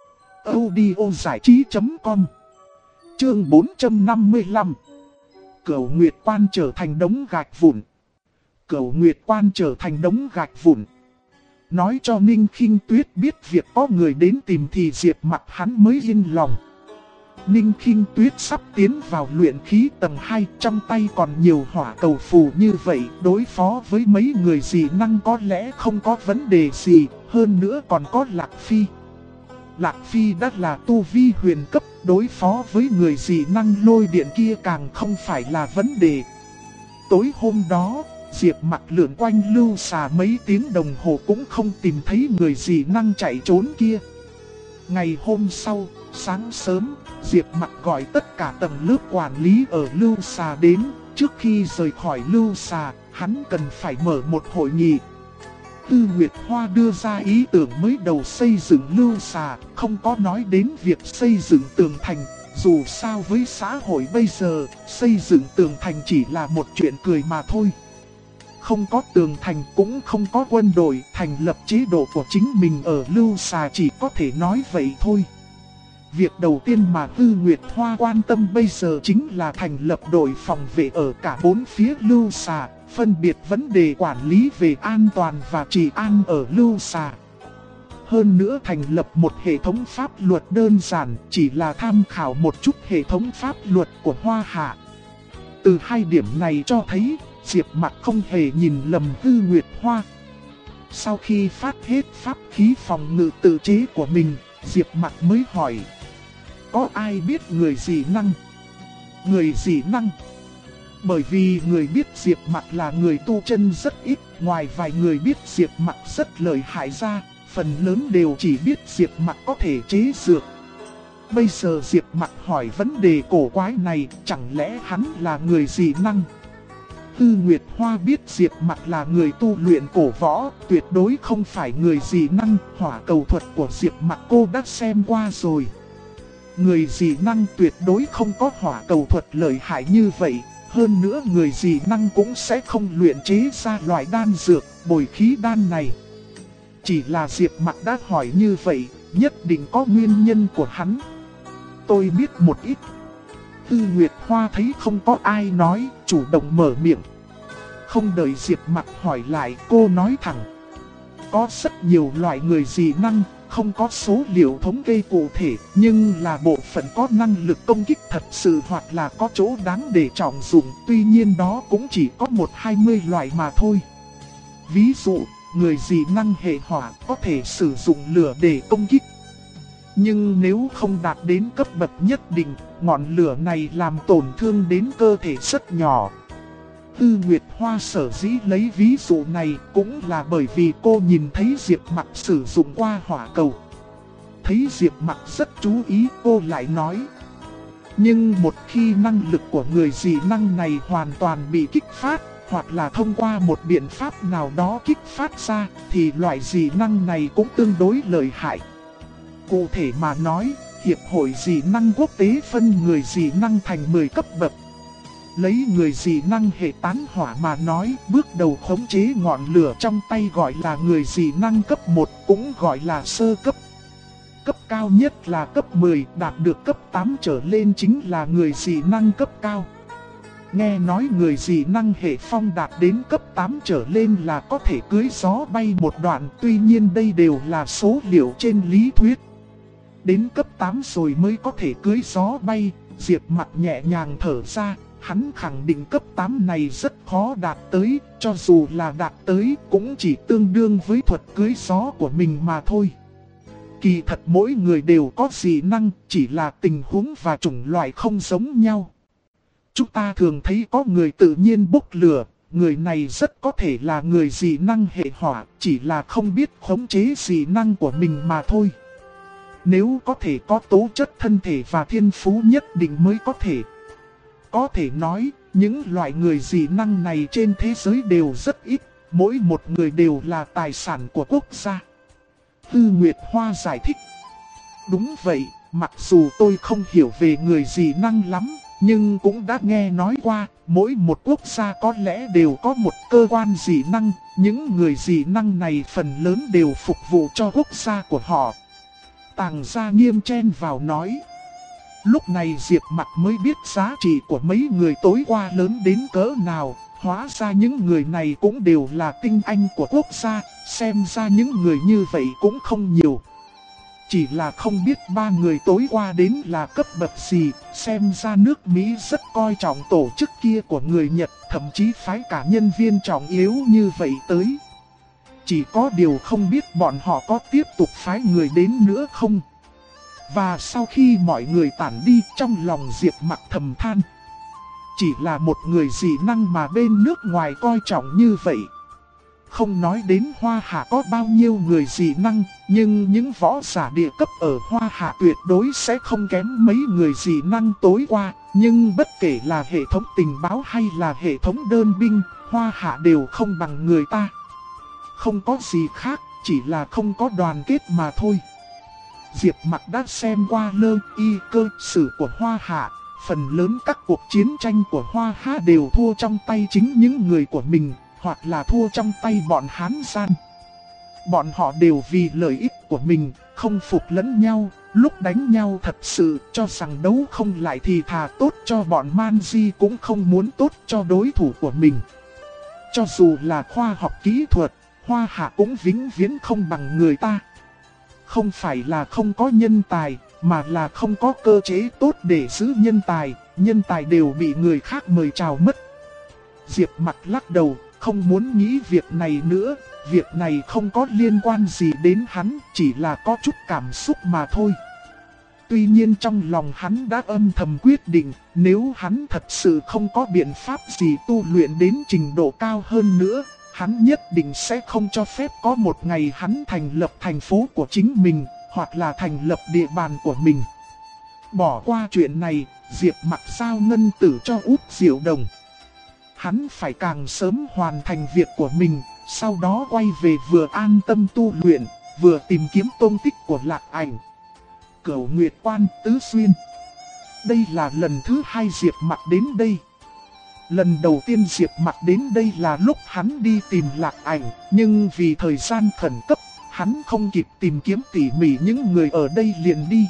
audiozảichí.com. Chương 455. Cửu Nguyệt Quan trở thành đống gạch vụn. Cửu Nguyệt Quan trở thành đống gạch vụn. Nói cho Ninh Khinh Tuyết biết việc có người đến tìm thì Diệp Mặc hắn mới yên lòng. Ninh Khinh Tuyết sắp tiến vào luyện khí tầng 2, trong tay còn nhiều hỏa cầu phù như vậy, đối phó với mấy người dị năng có lẽ không có vấn đề gì, hơn nữa còn có Lạc Phi. Lạc Phi đã là tu vi huyền cấp, đối phó với người dị năng lôi điện kia càng không phải là vấn đề. Tối hôm đó, Diệp Mặc lượn quanh lưu xà mấy tiếng đồng hồ cũng không tìm thấy người dị năng chạy trốn kia. Ngày hôm sau, sáng sớm, Diệp Mặc gọi tất cả tầng lớp quản lý ở lưu xà đến. Trước khi rời khỏi lưu xà, hắn cần phải mở một hội nghị. Tư Nguyệt Hoa đưa ra ý tưởng mới đầu xây dựng lưu xà, không có nói đến việc xây dựng tường thành. Dù sao với xã hội bây giờ, xây dựng tường thành chỉ là một chuyện cười mà thôi. Không có tường thành cũng không có quân đội, thành lập chế độ của chính mình ở lưu xà chỉ có thể nói vậy thôi. Việc đầu tiên mà Tư Nguyệt Hoa quan tâm bây giờ chính là thành lập đội phòng vệ ở cả bốn phía lưu xà, phân biệt vấn đề quản lý về an toàn và trị an ở lưu xà. Hơn nữa thành lập một hệ thống pháp luật đơn giản, chỉ là tham khảo một chút hệ thống pháp luật của Hoa Hạ. Từ hai điểm này cho thấy, Diệp Mặc không hề nhìn lầm Tư Nguyệt Hoa. Sau khi phát hết pháp khí phòng ngự tự chế của mình, Diệp Mặc mới hỏi: có ai biết người dị năng? Người dị năng? Bởi vì người biết Diệp Mặc là người tu chân rất ít, ngoài vài người biết Diệp Mặc rất lợi hại ra, phần lớn đều chỉ biết Diệp Mặc có thể chế dược. Bây giờ Diệp Mặc hỏi vấn đề cổ quái này, chẳng lẽ hắn là người dị năng? Tư Nguyệt Hoa biết Diệp Mặc là người tu luyện cổ võ, tuyệt đối không phải người dị năng. Hỏa cầu thuật của Diệp Mặc cô đã xem qua rồi. Người dị năng tuyệt đối không có hỏa cầu thuật lợi hại như vậy. Hơn nữa người dị năng cũng sẽ không luyện chế ra loại đan dược, bồi khí đan này. Chỉ là Diệp Mặc đã hỏi như vậy, nhất định có nguyên nhân của hắn. Tôi biết một ít. Tư Nguyệt Hoa thấy không có ai nói, chủ động mở miệng. Không đợi Diệp Mặc hỏi lại, cô nói thẳng: có rất nhiều loại người dị năng, không có số liệu thống kê cụ thể, nhưng là bộ phận có năng lực công kích thật sự hoặc là có chỗ đáng để trọng dụng. Tuy nhiên đó cũng chỉ có 1-20 loại mà thôi. Ví dụ, người dị năng hệ hỏa có thể sử dụng lửa để công kích. Nhưng nếu không đạt đến cấp bậc nhất định, ngọn lửa này làm tổn thương đến cơ thể rất nhỏ. Tư Nguyệt Hoa sở dĩ lấy ví dụ này cũng là bởi vì cô nhìn thấy Diệp Mặc sử dụng qua hỏa cầu. Thấy Diệp Mặc rất chú ý, cô lại nói: nhưng một khi năng lực của người dị năng này hoàn toàn bị kích phát, hoặc là thông qua một biện pháp nào đó kích phát ra, thì loại dị năng này cũng tương đối lợi hại. Cụ thể mà nói, Hiệp hội dị năng quốc tế phân người dị năng thành 10 cấp bậc. Lấy người dị năng hệ tán hỏa mà nói, bước đầu khống chế ngọn lửa trong tay gọi là người dị năng cấp 1, cũng gọi là sơ cấp. Cấp cao nhất là cấp 10, đạt được cấp 8 trở lên chính là người dị năng cấp cao. Nghe nói người dị năng hệ phong đạt đến cấp 8 trở lên là có thể cưỡi gió bay một đoạn, tuy nhiên đây đều là số liệu trên lý thuyết. Đến cấp 8 rồi mới có thể cưỡi gió bay. Diệp Mặc nhẹ nhàng thở ra, hắn khẳng định cấp 8 này rất khó đạt tới, cho dù là đạt tới cũng chỉ tương đương với thuật cưỡi gió của mình mà thôi. Kỳ thật mỗi người đều có dị năng, chỉ là tình huống và chủng loại không giống nhau. Chúng ta thường thấy có người tự nhiên bốc lửa, người này rất có thể là người dị năng hệ hỏa, chỉ là không biết khống chế dị năng của mình mà thôi. Nếu có thể có tố chất thân thể và thiên phú nhất định mới có thể. Có thể nói, những loại người dị năng này trên thế giới đều rất ít, mỗi một người đều là tài sản của quốc gia. Tư Nguyệt Hoa giải thích: đúng vậy, mặc dù tôi không hiểu về người dị năng lắm, nhưng cũng đã nghe nói qua, mỗi một quốc gia có lẽ đều có một cơ quan dị năng, những người dị năng này phần lớn đều phục vụ cho quốc gia của họ. Tàng Gia Nghiêm chen vào nói. Lúc này Diệp Mặc mới biết giá trị của mấy người tối qua lớn đến cỡ nào, hóa ra những người này cũng đều là tinh anh của quốc gia, xem ra những người như vậy cũng không nhiều. Chỉ là không biết ba người tối qua đến là cấp bậc gì, xem ra nước Mỹ rất coi trọng tổ chức kia của người Nhật, thậm chí phái cả nhân viên trọng yếu như vậy tới. Chỉ có điều không biết bọn họ có tiếp tục phái người đến nữa không. Và sau khi mọi người tản đi, trong lòng Diệp Mặc thầm than: chỉ là một người dị năng mà bên nước ngoài coi trọng như vậy. Không nói đến Hoa Hạ có bao nhiêu người dị năng, nhưng những võ giả địa cấp ở Hoa Hạ tuyệt đối sẽ không kém mấy người dị năng tối qua. Nhưng bất kể là hệ thống tình báo hay là hệ thống đơn binh, Hoa Hạ đều không bằng người ta. Không có gì khác, chỉ là không có đoàn kết mà thôi. Diệp Mặc đã xem qua lơ y cơ sử của Hoa Hạ. Phần lớn các cuộc chiến tranh của Hoa Hạ đều thua trong tay chính những người của mình, hoặc là thua trong tay bọn Hán gian. Bọn họ đều vì lợi ích của mình, không phục lẫn nhau, lúc đánh nhau thật sự cho rằng đấu không lại thì thà tốt cho bọn Man Di cũng không muốn tốt cho đối thủ của mình. Cho dù là khoa học kỹ thuật, Hoa Hạ cũng vĩnh viễn không bằng người ta. Không phải là không có nhân tài, mà là không có cơ chế tốt để giữ nhân tài đều bị người khác mời chào mất. Diệp Mặc lắc đầu, không muốn nghĩ việc này nữa, việc này không có liên quan gì đến hắn, chỉ là có chút cảm xúc mà thôi. Tuy nhiên trong lòng hắn đã âm thầm quyết định, nếu hắn thật sự không có biện pháp gì tu luyện đến trình độ cao hơn nữa, hắn nhất định sẽ không cho phép có một ngày hắn thành lập thành phố của chính mình, hoặc là thành lập địa bàn của mình. Bỏ qua chuyện này, Diệp Mặc giao ngân tử cho Út Diệu Đồng. Hắn phải càng sớm hoàn thành việc của mình, sau đó quay về vừa an tâm tu luyện, vừa tìm kiếm tung tích của Lạc Ảnh. Cửu Nguyệt Quan Tứ Xuyên. Đây là lần thứ 2 Diệp Mặc đến đây. Lần đầu tiên Diệp Mặc đến đây là lúc hắn đi tìm Lạc Ảnh, nhưng vì thời gian khẩn cấp, hắn không kịp tìm kiếm tỉ mỉ những người ở đây liền đi.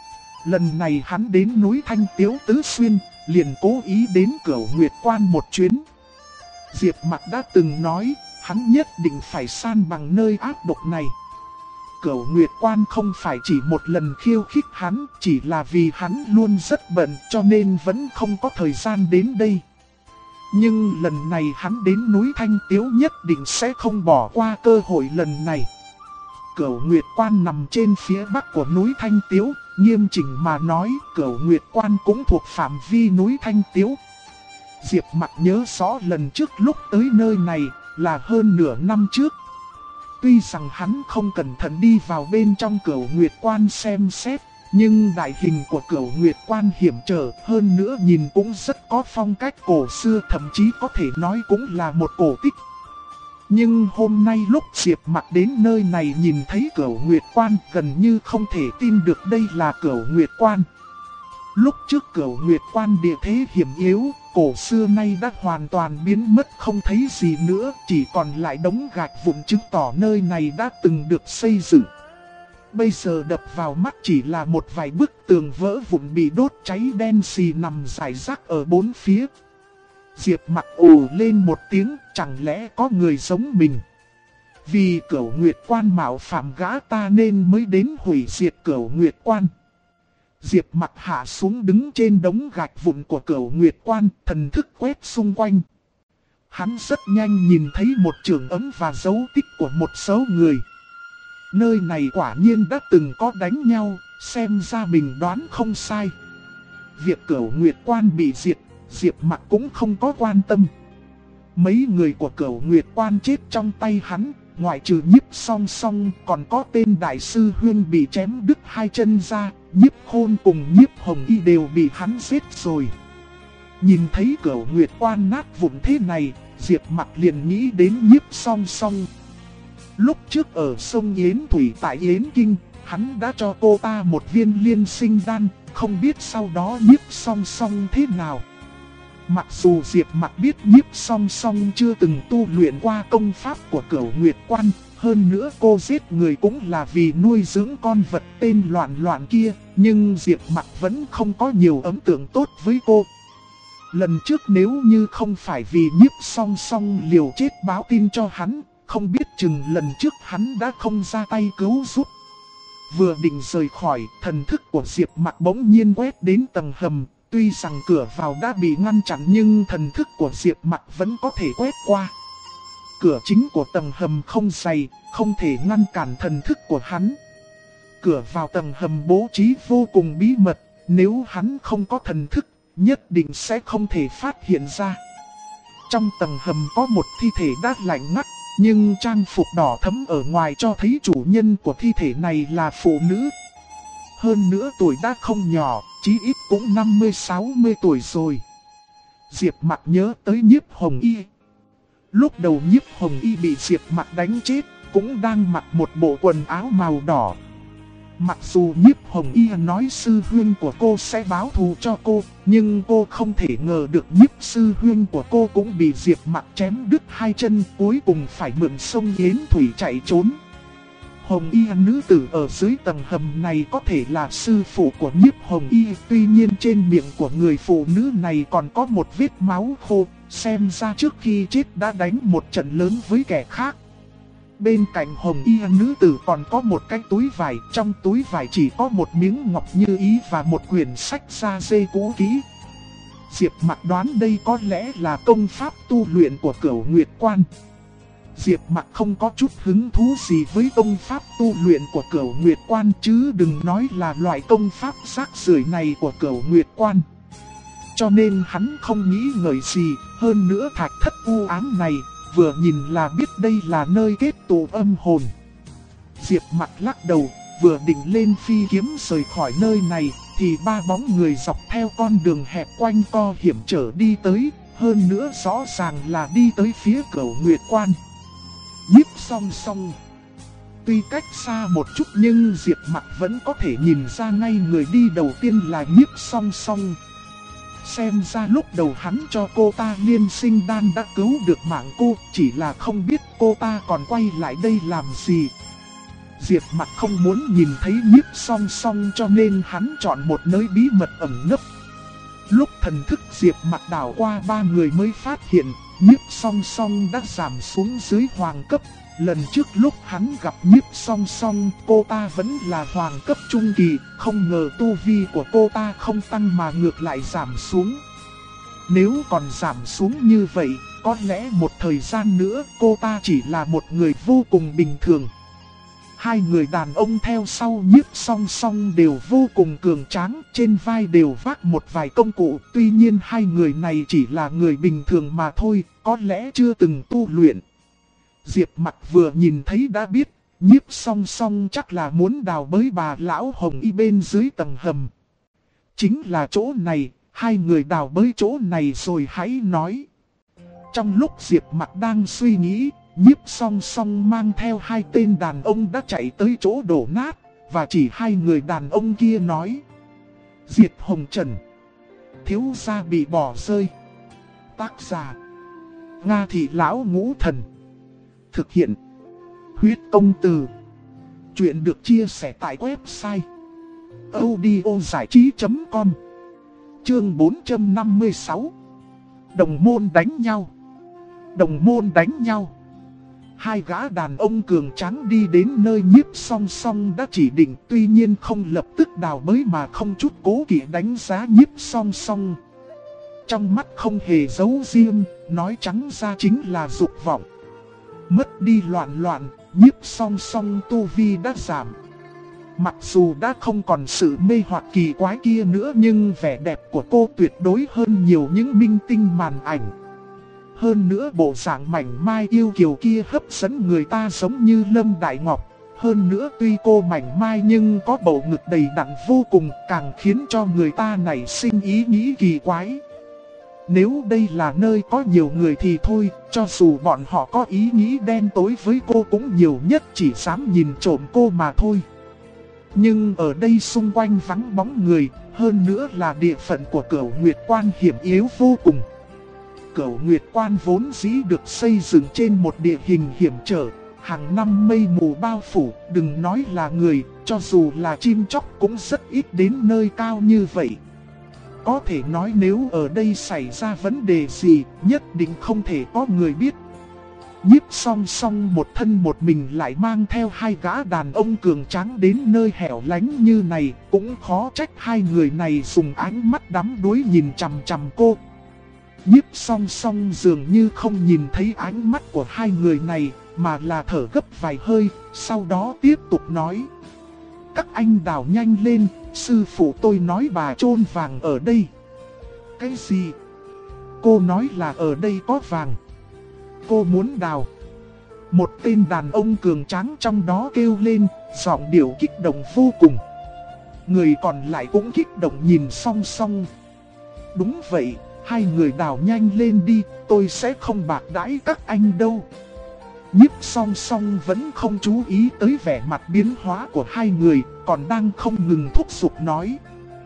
Lần này hắn đến núi Thanh Tiếu Tứ Xuyên, liền cố ý đến Cửu Nguyệt Quan một chuyến. Diệp Mặc đã từng nói, hắn nhất định phải san bằng nơi ác độc này. Cửu Nguyệt Quan không phải chỉ một lần khiêu khích hắn, chỉ là vì hắn luôn rất bận cho nên vẫn không có thời gian đến đây. Nhưng lần này hắn đến núi Thanh Tiếu nhất định sẽ không bỏ qua cơ hội lần này. Cửu Nguyệt Quan nằm trên phía bắc của núi Thanh Tiếu, nghiêm chỉnh mà nói Cửu Nguyệt Quan cũng thuộc phạm vi núi Thanh Tiếu. Diệp Mặc nhớ rõ lần trước lúc tới nơi này là hơn nửa năm trước. Tuy rằng hắn không cẩn thận đi vào bên trong Cửu Nguyệt Quan xem xét, nhưng đại hình của Cửu Nguyệt Quan hiểm trở hơn nữa nhìn cũng rất có phong cách cổ xưa, thậm chí có thể nói cũng là một cổ tích. Nhưng hôm nay lúc Diệp Mặc đến nơi này nhìn thấy Cửu Nguyệt Quan gần như không thể tin được đây là Cửu Nguyệt Quan. Lúc trước Cửu Nguyệt Quan địa thế hiểm yếu, cổ xưa nay đã hoàn toàn biến mất không thấy gì nữa, chỉ còn lại đống gạch vụn chứng tỏ nơi này đã từng được xây dựng. Bây giờ đập vào mắt chỉ là một vài bức tường vỡ vụn bị đốt cháy đen xì nằm rải rác ở bốn phía. Diệp Mặc ồ lên một tiếng, chẳng lẽ có người giống mình. Vì Cửu Nguyệt Quan mạo phạm gã ta nên mới đến hủy diệt Cửu Nguyệt Quan. Diệp Mặc hạ xuống đứng trên đống gạch vụn của Cửu Nguyệt Quan, thần thức quét xung quanh. Hắn rất nhanh nhìn thấy một trường ấm và dấu tích của một số người. Nơi này quả nhiên đã từng có đánh nhau, xem ra mình đoán không sai. Việc Cửu Nguyệt Quan bị diệt, Diệp Mặc cũng không có quan tâm. Mấy người của Cửu Nguyệt Quan chết trong tay hắn, ngoại trừ Nhiếp Song Song còn có tên đại sư Huyên bị chém đứt hai chân ra, Nhiếp Khôn cùng Nhiếp Hồng Y đều bị hắn giết rồi. Nhìn thấy Cửu Nguyệt Quan nát vụn thế này, Diệp Mặc liền nghĩ đến Nhiếp Song Song. Lúc trước ở sông Yến Thủy tại Yến Kinh, hắn đã cho cô ta một viên liên sinh đan, không biết sau đó Nhiếp Song Song thế nào. Mặc dù Diệp Mặc biết Nhiếp Song Song chưa từng tu luyện qua công pháp của Cửu Nguyệt Quan, hơn nữa cô giết người cũng là vì nuôi dưỡng con vật tên Loạn Loạn kia, nhưng Diệp Mặc vẫn không có nhiều ấn tượng tốt với cô. Lần trước nếu như không phải vì Nhiếp Song Song liều chết báo tin cho hắn, không biết chừng lần trước hắn đã không ra tay cứu giúp. Vừa định rời khỏi, thần thức của Diệp Mặc bỗng nhiên quét đến tầng hầm. Tuy rằng cửa vào đã bị ngăn chặn nhưng thần thức của Diệp Mặc vẫn có thể quét qua. Cửa chính của tầng hầm không dày, không thể ngăn cản thần thức của hắn. Cửa vào tầng hầm bố trí vô cùng bí mật, nếu hắn không có thần thức, nhất định sẽ không thể phát hiện ra. Trong tầng hầm có một thi thể đã lạnh ngắt, nhưng trang phục đỏ thẫm ở ngoài cho thấy chủ nhân của thi thể này là phụ nữ. Hơn nữa tuổi đã không nhỏ, chí ít cũng 50-60 tuổi rồi. Diệp Mặc nhớ tới Nhiếp Hồng Y. Lúc đầu Nhiếp Hồng Y bị Diệp Mặc đánh chết, cũng đang mặc một bộ quần áo màu đỏ. Mặc dù Nhiếp Hồng Y nói sư huynh của cô sẽ báo thù cho cô, nhưng cô không thể ngờ được Nhiếp sư huynh của cô cũng bị Diệp Mặc chém đứt hai chân, cuối cùng phải mượn sông Yến Thủy chạy trốn. Hồng Y nữ tử ở dưới tầng hầm này có thể là sư phụ của Nhiếp Hồng Y, tuy nhiên trên miệng của người phụ nữ này còn có một vết máu khô, xem ra trước khi chết đã đánh một trận lớn với kẻ khác. Bên cạnh Hồng Y nữ tử còn có một cái túi vải, trong túi vải chỉ có một miếng ngọc như ý và một quyển sách da dê cũ kỹ. Diệp Mặc đoán đây có lẽ là công pháp tu luyện của Cửu Nguyệt Quan. Diệp Mặc không có chút hứng thú gì với công pháp tu luyện của Cửu Nguyệt Quan, chứ đừng nói là loại công pháp rác rưởi này của Cửu Nguyệt Quan. Cho nên hắn không nghĩ ngợi gì, hơn nữa thạch thất u ám này, vừa nhìn là biết đây là nơi kết tụ âm hồn. Diệp Mặc lắc đầu, vừa định lên phi kiếm rời khỏi nơi này, thì ba bóng người dọc theo con đường hẹp quanh co hiểm trở đi tới, hơn nữa rõ ràng là đi tới phía Cửu Nguyệt Quan. Nhiếp Song Song. Tuy cách xa một chút nhưng Diệp Mặc vẫn có thể nhìn ra ngay người đi đầu tiên là Nhiếp Song Song. Xem ra lúc đầu hắn cho cô ta liên sinh đan đã cứu được mạng cô, chỉ là không biết cô ta còn quay lại đây làm gì. Diệp Mặc không muốn nhìn thấy Nhiếp Song Song cho nên hắn chọn một nơi bí mật ẩn nấp. Lúc thần thức Diệp Mặc đảo qua ba người mới phát hiện, Nhiếp Song Song đã giảm xuống dưới hoàng cấp. Lần trước lúc hắn gặp Nhiếp Song Song, cô ta vẫn là hoàng cấp trung kỳ, không ngờ tu vi của cô ta không tăng mà ngược lại giảm xuống. Nếu còn giảm xuống như vậy, có lẽ một thời gian nữa cô ta chỉ là một người vô cùng bình thường. Hai người đàn ông theo sau Nhiếp Song Song đều vô cùng cường tráng, trên vai đều vác một vài công cụ. Tuy nhiên hai người này chỉ là người bình thường mà thôi, có lẽ chưa từng tu luyện. Diệp Mặc vừa nhìn thấy đã biết, Nhiếp Song Song chắc là muốn đào bới bà lão Hồng Y bên dưới tầng hầm. Chính là chỗ này, hai người đào bới chỗ này rồi hãy nói. Trong lúc Diệp Mặc đang suy nghĩ, Nhiếp Song Song mang theo hai tên đàn ông đã chạy tới chỗ đổ nát, và chỉ hai người đàn ông kia nói. Diệt Hồng Trần. Thiếu gia bị bỏ rơi. Tác giả Nga Thị Lão Ngũ Thần. Thực hiện Huyết Công Từ. Chuyện được chia sẻ tại website audiozảichí.com. Chương 456. Đồng môn đánh nhau. Đồng môn đánh nhau. Hai gã đàn ông cường tráng đi đến nơi Nhiếp Song Song đã chỉ định, tuy nhiên không lập tức đào bới mà không chút cố kỵ đánh giá Nhiếp Song Song. Trong mắt không hề giấu riêng, nói trắng ra chính là dục vọng. Mất đi loạn, Nhiếp Song Song tu vi đã giảm. Mặc dù đã không còn sự mê hoặc kỳ quái kia nữa, nhưng vẻ đẹp của cô tuyệt đối hơn nhiều những minh tinh màn ảnh. Hơn nữa bộ dạng mảnh mai yêu kiều kia hấp dẫn người ta giống như Lâm Đại Ngọc. Hơn nữa tuy cô mảnh mai nhưng có bầu ngực đầy đặn vô cùng, càng khiến cho người ta nảy sinh ý nghĩ kỳ quái. Nếu đây là nơi có nhiều người thì thôi, cho dù bọn họ có ý nghĩ đen tối với cô cũng nhiều nhất chỉ dám nhìn trộm cô mà thôi. Nhưng ở đây xung quanh vắng bóng người, hơn nữa là địa phận của Cửu Nguyệt Quan hiểm yếu vô cùng. Cửu Nguyệt Quan vốn dĩ được xây dựng trên một địa hình hiểm trở, hàng năm mây mù bao phủ, đừng nói là người, cho dù là chim chóc cũng rất ít đến nơi cao như vậy. Có thể nói nếu ở đây xảy ra vấn đề gì, nhất định không thể có người biết. Nhiếp Song Song một thân một mình lại mang theo hai gã đàn ông cường tráng đến nơi hẻo lánh như này, cũng khó trách hai người này dùng ánh mắt đắm đuối nhìn chằm chằm cô. Nhiếp Song Song dường như không nhìn thấy ánh mắt của hai người này, mà là thở gấp vài hơi, sau đó tiếp tục nói. Các anh đào nhanh lên, sư phụ tôi nói bà chôn vàng ở đây. Cái gì? Cô nói là ở đây có vàng. Cô muốn đào. Một tên đàn ông cường tráng trong đó kêu lên, giọng điệu kích động vô cùng. Người còn lại cũng kích động nhìn Song Song. Đúng vậy, hai người đào nhanh lên đi, tôi sẽ không bạc đãi các anh đâu. Nhiếp Song Song vẫn không chú ý tới vẻ mặt biến hóa của hai người, còn đang không ngừng thúc giục nói.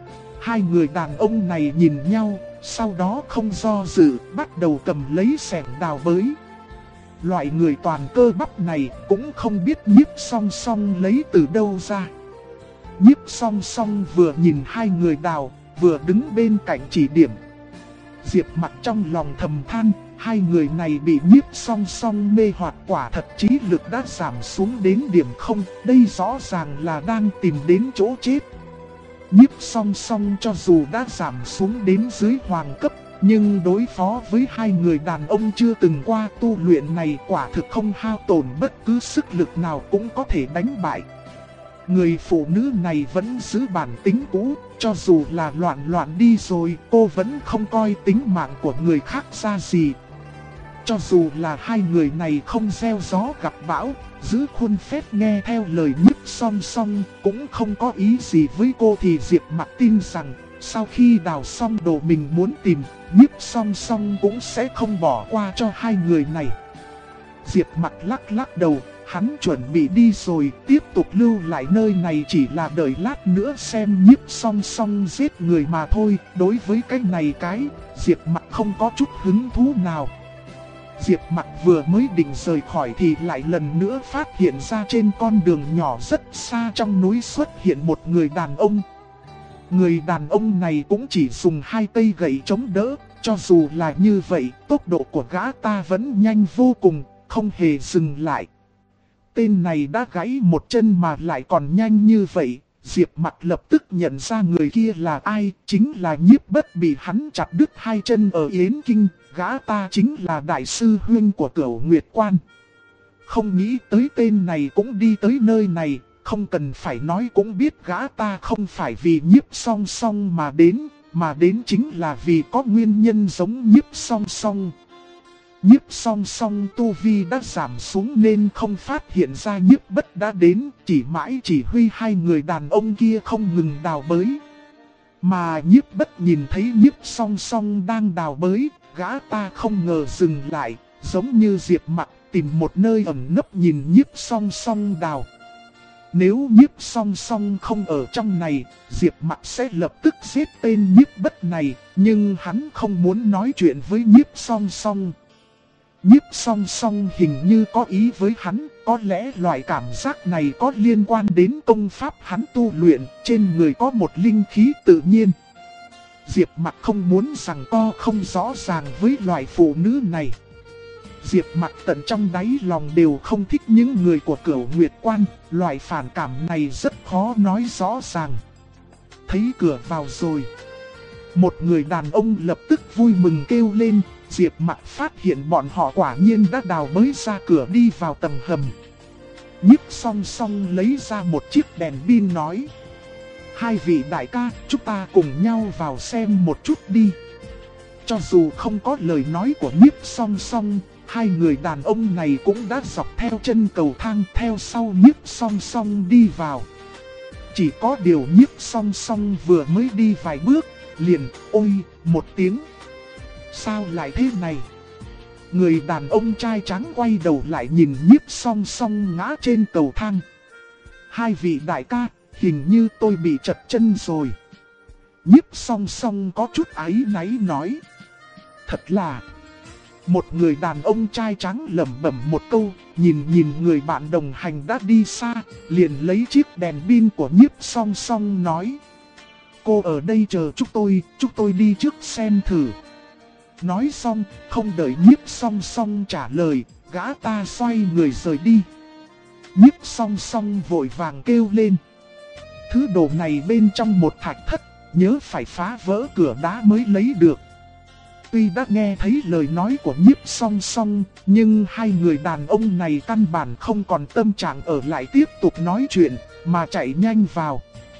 Hai người đàn ông này nhìn nhau, sau đó không do dự, bắt đầu cầm lấy xẻng đào bới. Loại người toàn cơ bắp này cũng không biết Nhiếp Song Song lấy từ đâu ra. Nhiếp Song Song vừa nhìn hai người đào, vừa đứng bên cạnh chỉ điểm. Diệp Mặc trong lòng thầm than, hai người này bị Nhiếp Song Song mê hoặc, quả thật trí lực đã giảm xuống đến điểm không, đây rõ ràng là đang tìm đến chỗ chết. Nhiếp Song Song cho dù đã giảm xuống đến dưới hoàng cấp, nhưng đối phó với hai người đàn ông chưa từng qua tu luyện này quả thực không hao tổn bất cứ sức lực nào cũng có thể đánh bại. Người phụ nữ này vẫn giữ bản tính cũ, cho dù là loạn đi rồi, cô vẫn không coi tính mạng của người khác ra gì. Cho dù là hai người này không gieo gió gặp bão, giữ khuôn phép nghe theo lời Nhiếp Song Song, cũng không có ý gì với cô, thì Diệp Mặc tin rằng sau khi đào xong đồ mình muốn tìm, Nhiếp Song Song cũng sẽ không bỏ qua cho hai người này. Diệp Mặc lắc đầu, hắn chuẩn bị đi rồi, tiếp tục lưu lại nơi này chỉ là đợi lát nữa xem Nhiếp Song Song giết người mà thôi. Đối với cái này Diệp Mặc không có chút hứng thú nào. Diệp Mặc vừa mới định rời khỏi thì lại lần nữa phát hiện ra trên con đường nhỏ rất xa trong núi xuất hiện một người đàn ông. Người đàn ông này cũng chỉ dùng hai cây gậy chống đỡ, cho dù là như vậy, tốc độ của gã ta vẫn nhanh vô cùng, không hề dừng lại. Tên này đã gãy một chân mà lại còn nhanh như vậy, Diệp Mặc lập tức nhận ra người kia là ai, chính là Nhiếp Bất bị hắn chặt đứt hai chân ở Yến Kinh, gã ta chính là đại sư huynh của Cửu Nguyệt Quan. Không nghĩ tới tên này cũng đi tới nơi này, không cần phải nói cũng biết gã ta không phải vì Nhiếp Song Song mà đến chính là vì có nguyên nhân giống Nhiếp Song Song. Nhiếp Song Song tu vi đã giảm xuống nên không phát hiện ra Nhiếp Bất đã đến, chỉ mãi chỉ huy hai người đàn ông kia không ngừng đào bới. Mà Nhiếp Bất nhìn thấy Nhiếp Song Song đang đào bới, gã ta không ngờ dừng lại, giống như Diệp Mặc tìm một nơi ẩn nấp nhìn Nhiếp Song Song đào. Nếu Nhiếp Song Song không ở trong này, Diệp Mặc sẽ lập tức giết tên Nhiếp Bất này, nhưng hắn không muốn nói chuyện với Nhiếp Song Song. Nhiếp Song Song hình như có ý với hắn, có lẽ loại cảm giác này có liên quan đến công pháp hắn tu luyện, trên người có một linh khí tự nhiên. Diệp Mặc không muốn rằng co không rõ ràng với loại phụ nữ này. Diệp Mặc tận trong đáy lòng đều không thích những người của Cửu Nguyệt Quan, loại phản cảm này rất khó nói rõ ràng. Thấy cửa vào rồi, một người đàn ông lập tức vui mừng kêu lên. Diệp Mặc phát hiện bọn họ quả nhiên đã đào bới ra cửa đi vào tầng hầm. Nhiếp Song Song lấy ra một chiếc đèn pin nói: hai vị đại ca, chúng ta cùng nhau vào xem một chút đi. Cho dù không có lời nói của Nhiếp Song Song, hai người đàn ông này cũng đã dọc theo chân cầu thang theo sau Nhiếp Song Song đi vào. Chỉ có điều Nhiếp Song Song vừa mới đi vài bước, liền ôi một tiếng. Sao lại thế này? Người đàn ông trai trắng quay đầu lại nhìn Nhiếp Song Song ngã trên cầu thang. Hai vị đại ca, hình như tôi bị trật chân rồi. Nhiếp Song Song có chút áy náy nói: thật là... Một người đàn ông trai trắng lẩm bẩm một câu, nhìn người bạn đồng hành đã đi xa, liền lấy chiếc đèn pin của Nhiếp Song Song nói: cô ở đây chờ chúng tôi đi trước xem thử. Nói xong, không đợi Nhiếp Song Song trả lời, gã ta xoay người rời đi. Nhiếp Song Song vội vàng kêu lên: thứ đồ này bên trong một thạch thất, nhớ phải phá vỡ cửa đá mới lấy được. Tuy đã nghe thấy lời nói của Nhiếp Song Song, nhưng hai người đàn ông này căn bản không còn tâm trạng ở lại tiếp tục nói chuyện, mà chạy nhanh vào.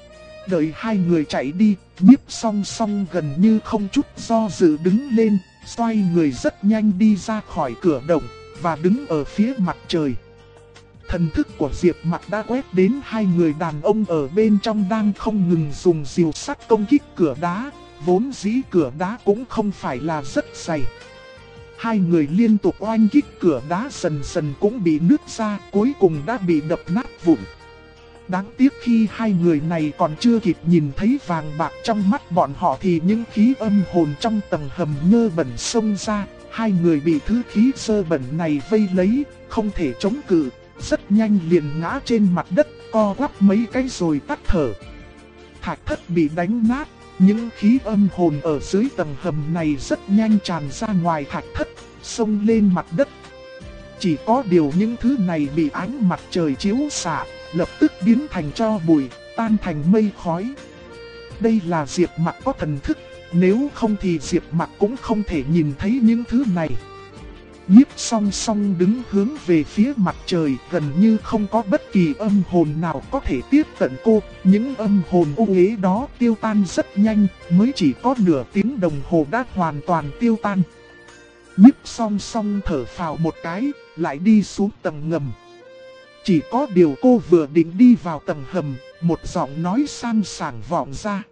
Đợi hai người chạy đi, Nhiếp Song Song gần như không chút do dự đứng lên, xoay người rất nhanh đi ra khỏi cửa động, và đứng ở phía mặt trời. Thần thức của Diệp Mặc đã quét đến hai người đàn ông ở bên trong đang không ngừng dùng rìu sắt công kích cửa đá, vốn dĩ cửa đá cũng không phải là rất dày. Hai người liên tục oanh kích cửa đá dần dần cũng bị nứt ra, cuối cùng đã bị đập nát vụn. Đáng tiếc khi hai người này còn chưa kịp nhìn thấy vàng bạc trong mắt bọn họ thì những khí âm hồn trong tầng hầm nhơ bẩn xông ra. Hai người bị thứ khí sơ bẩn này vây lấy, không thể chống cự, rất nhanh liền ngã trên mặt đất, co quắp mấy cái rồi tắt thở. Thạch thất bị đánh nát, những khí âm hồn ở dưới tầng hầm này rất nhanh tràn ra ngoài thạch thất, xông lên mặt đất. Chỉ có điều những thứ này bị ánh mặt trời chiếu xạ, lập tức biến thành tro bụi, tan thành mây khói. Đây là Diệp Mặc có thần thức, nếu không thì Diệp Mặc cũng không thể nhìn thấy những thứ này. Nhiếp Song Song đứng hướng về phía mặt trời, gần như không có bất kỳ âm hồn nào có thể tiếp cận cô. Những âm hồn u uế đó tiêu tan rất nhanh, mới chỉ có nửa tiếng đồng hồ đã hoàn toàn tiêu tan. Nhiếp Song Song thở phào một cái, lại đi xuống tầng ngầm. Chỉ có điều cô vừa định đi vào tầng hầm, một giọng nói sang sảng vọng ra.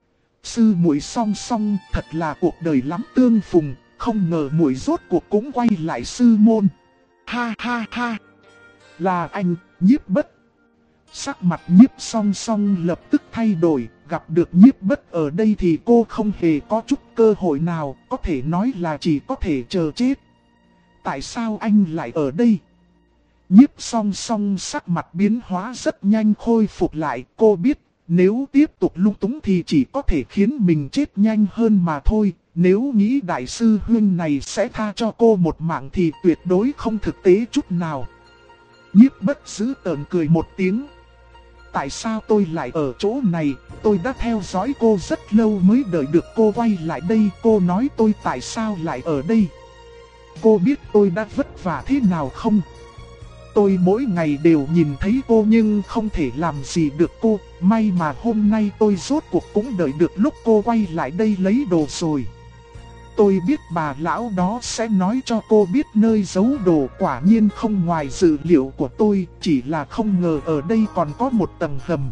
Sư muội Song Song, thật là cuộc đời lắm tương phùng, không ngờ muội rốt cuộc cũng quay lại sư môn. Ha ha ha, là anh, Nhiếp Bất. Sắc mặt Nhiếp Song Song lập tức thay đổi, gặp được Nhiếp Bất ở đây thì cô không hề có chút cơ hội nào, có thể nói là chỉ có thể chờ chết. Tại sao anh lại ở đây? Nhiếp Song Song sắc mặt biến hóa rất nhanh khôi phục lại, cô biết nếu tiếp tục lung túng thì chỉ có thể khiến mình chết nhanh hơn mà thôi. Nếu nghĩ đại sư huynh này sẽ tha cho cô một mạng thì tuyệt đối không thực tế chút nào. Nhiếp Bất giữ tợn cười một tiếng. Tại sao tôi lại ở chỗ này? Tôi đã theo dõi cô rất lâu mới đợi được cô quay lại đây. Cô nói tôi tại sao lại ở đây? Cô biết tôi đã vất vả thế nào không? Tôi mỗi ngày đều nhìn thấy cô nhưng không thể làm gì được cô. May mà hôm nay tôi rốt cuộc cũng đợi được lúc cô quay lại đây lấy đồ rồi. Tôi biết bà lão đó sẽ nói cho cô biết nơi giấu đồ, quả nhiên không ngoài dự liệu của tôi, chỉ là không ngờ ở đây còn có một tầng hầm.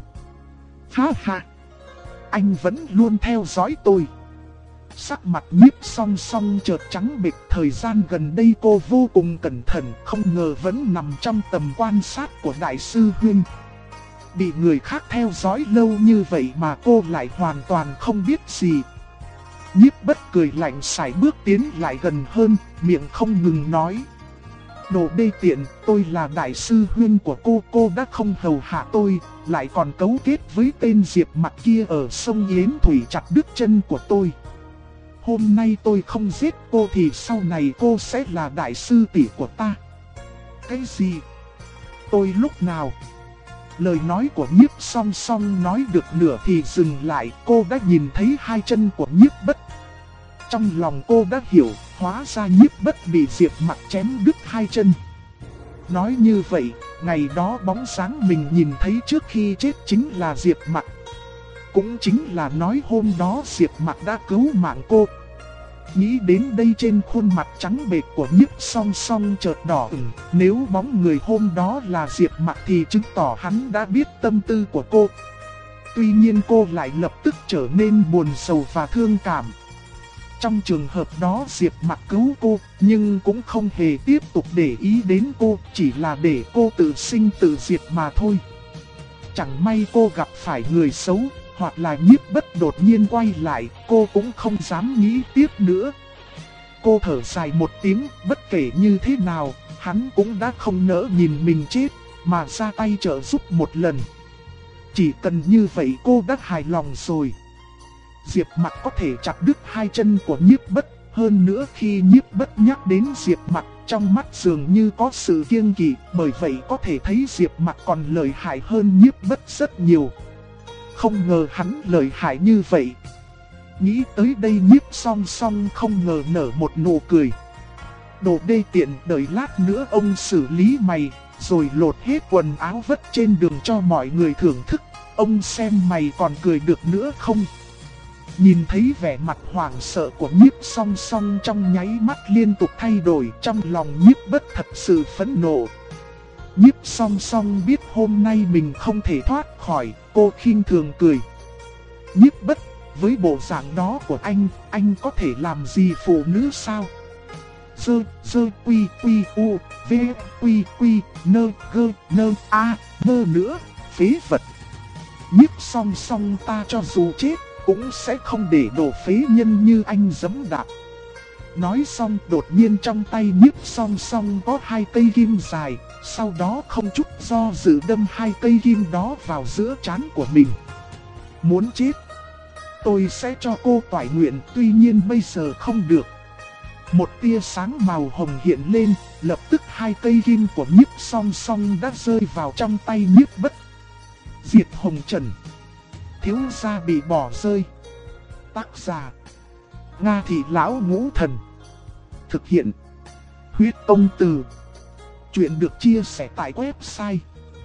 Ha ha, anh vẫn luôn theo dõi tôi. Sắc mặt Nhiếp Song Song chợt trắng bệch, thời gian gần đây cô vô cùng cẩn thận, không ngờ vẫn nằm trong tầm quan sát của đại sư huynh. Bị người khác theo dõi lâu như vậy mà cô lại hoàn toàn không biết gì. Nhiếp Bất cười lạnh sải bước tiến lại gần hơn, miệng không ngừng nói. Đồ đê tiện, tôi là đại sư huynh của cô đã không hầu hạ tôi, lại còn cấu kết với tên Diệp Mặc kia ở sông Yến Thủy chặt đứt chân của tôi. Hôm nay tôi không giết cô thì sau này cô sẽ là đại sư tỷ của ta. Cái gì? Tôi lúc nào? Lời nói của Nhiếp Song Song nói được nửa thì dừng lại, cô đã nhìn thấy hai chân của Nhiếp Bất. Trong lòng cô đã hiểu, hóa ra Nhiếp Bất bị Diệp Mặc chém đứt hai chân. Nói như vậy, ngày đó bóng dáng mình nhìn thấy trước khi chết chính là Diệp Mặc. Cũng chính là nói hôm đó Diệp Mặc đã cứu mạng cô. Nghĩ đến đây trên khuôn mặt trắng bệch của Nhiếp Song Song chợt đỏ ửng. Nếu bóng người hôm đó là Diệp Mặc thì chứng tỏ hắn đã biết tâm tư của cô. Tuy nhiên cô lại lập tức trở nên buồn sầu và thương cảm. Trong trường hợp đó Diệp Mặc cứu cô, nhưng cũng không hề tiếp tục để ý đến cô, chỉ là để cô tự sinh tự diệt mà thôi. Chẳng may cô gặp phải người xấu, hoặc là Nhiếp Bất đột nhiên quay lại, cô cũng không dám nghĩ tiếp nữa. Cô thở dài một tiếng, bất kể như thế nào, hắn cũng đã không nỡ nhìn mình chết, mà ra tay trợ giúp một lần. Chỉ cần như vậy cô đã hài lòng rồi. Diệp Mặc có thể chặt đứt hai chân của Nhiếp Bất, hơn nữa khi Nhiếp Bất nhắc đến Diệp Mặc, trong mắt dường như có sự kiêng kỵ, bởi vậy có thể thấy Diệp Mặc còn lợi hại hơn Nhiếp Bất rất nhiều. Không ngờ hắn lợi hại như vậy. Nghĩ tới đây Nhiếp Song Song không ngờ nở một nụ cười. Đồ đê tiện, đợi lát nữa ông xử lý mày, rồi lột hết quần áo vất trên đường cho mọi người thưởng thức. Ông xem mày còn cười được nữa không? Nhìn thấy vẻ mặt hoảng sợ của Nhiếp Song Song trong nháy mắt liên tục thay đổi, trong lòng Nhiếp Bất thật sự phẫn nộ. Nhiếp Song Song biết hôm nay mình không thể thoát khỏi, cô khinh thường cười. Nhiếp Bất, với bộ dạng đó của anh có thể làm gì phụ nữ sao? Dơ quy quy u, v quy quy, nơ gơ nơ a, nơ nữa, phế vật. Nhiếp Song Song ta cho dù chết, cũng sẽ không để đồ phế nhân như anh giẫm đạp. Nói xong đột nhiên trong tay Nhiếp Song Song có 2 cây kim dài, sau đó không chút do dự đâm 2 cây kim đó vào giữa trán của mình. Muốn chết, tôi sẽ cho cô toại nguyện, tuy nhiên bây giờ không được. Một tia sáng màu hồng hiện lên, lập tức 2 cây kim của Nhiếp Song Song đã rơi vào trong tay Nhiếp Bất. Diệt Hồng Trần, thiếu gia bị bỏ rơi. Tác giả: Nga Thị Lão Ngũ Thần. Thực hiện: Huyết Công Từ. Chuyện được chia sẻ tại website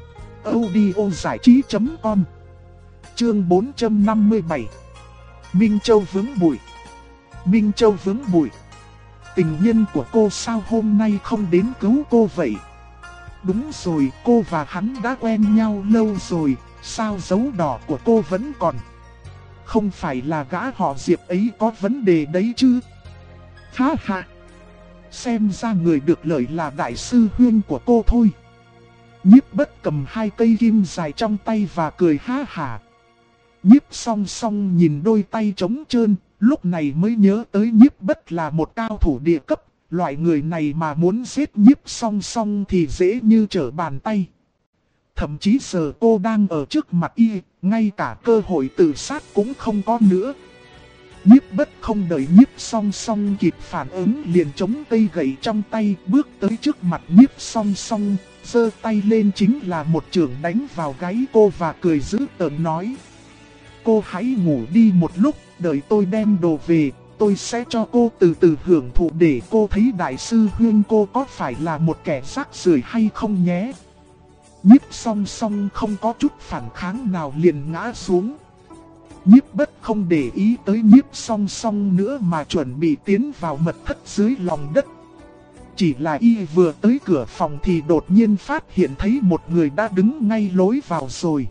audiozảichí.com. Chương 457. Minh Châu vướng bụi. Minh Châu vướng bụi. Tình nhân của cô sao hôm nay không đến cứu cô vậy? Đúng rồi, cô và hắn đã quen nhau lâu rồi, sao dấu đỏ của cô vẫn còn? Không phải là gã họ Diệp ấy có vấn đề đấy chứ? Ha ha! Xem ra người được lợi là đại sư huynh của cô thôi. Nhiếp Bất cầm 2 cây kim dài trong tay và cười ha hả. Nhiếp Song Song nhìn đôi tay trống trơn, lúc này mới nhớ tới Nhiếp Bất là một cao thủ địa cấp. Loại người này mà muốn giết Nhiếp Song Song thì dễ như trở bàn tay. Thậm chí giờ cô đang ở trước mặt y, ngay cả cơ hội tự sát cũng không có nữa. Nhiếp Bất không đợi Nhiếp Song Song kịp phản ứng liền chống cây gậy trong tay, bước tới trước mặt Nhiếp Song Song, giơ tay lên chính là một chưởng đánh vào gáy cô và cười dữ tợn nói: Cô hãy ngủ đi một lúc, đợi tôi đem đồ về, tôi sẽ cho cô từ từ hưởng thụ để cô thấy đại sư huynh cô có phải là một kẻ rác rưởi hay không nhé. Nhiếp Song Song không có chút phản kháng nào liền ngã xuống. Nhiếp Bất không để ý tới Nhiếp Song Song nữa mà chuẩn bị tiến vào mật thất dưới lòng đất. Chỉ là y vừa tới cửa phòng thì đột nhiên phát hiện thấy một người đã đứng ngay lối vào rồi.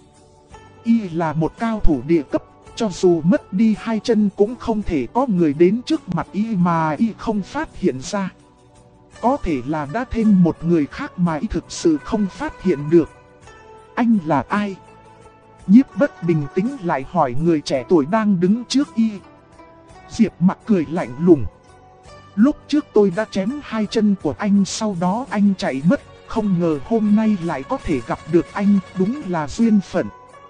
Y là một cao thủ địa cấp, cho dù mất đi 2 chân cũng không thể có người đến trước mặt y mà y không phát hiện ra. Có thể là đã thêm một người khác mà y thực sự không phát hiện được. Anh là ai? Nhiếp Bất bình tĩnh lại hỏi người trẻ tuổi đang đứng trước y. Diệp Mặc cười lạnh lùng. Lúc trước tôi đã chém 2 chân của anh, sau đó anh chạy mất. Không ngờ hôm nay lại có thể gặp được anh, đúng là duyên phận.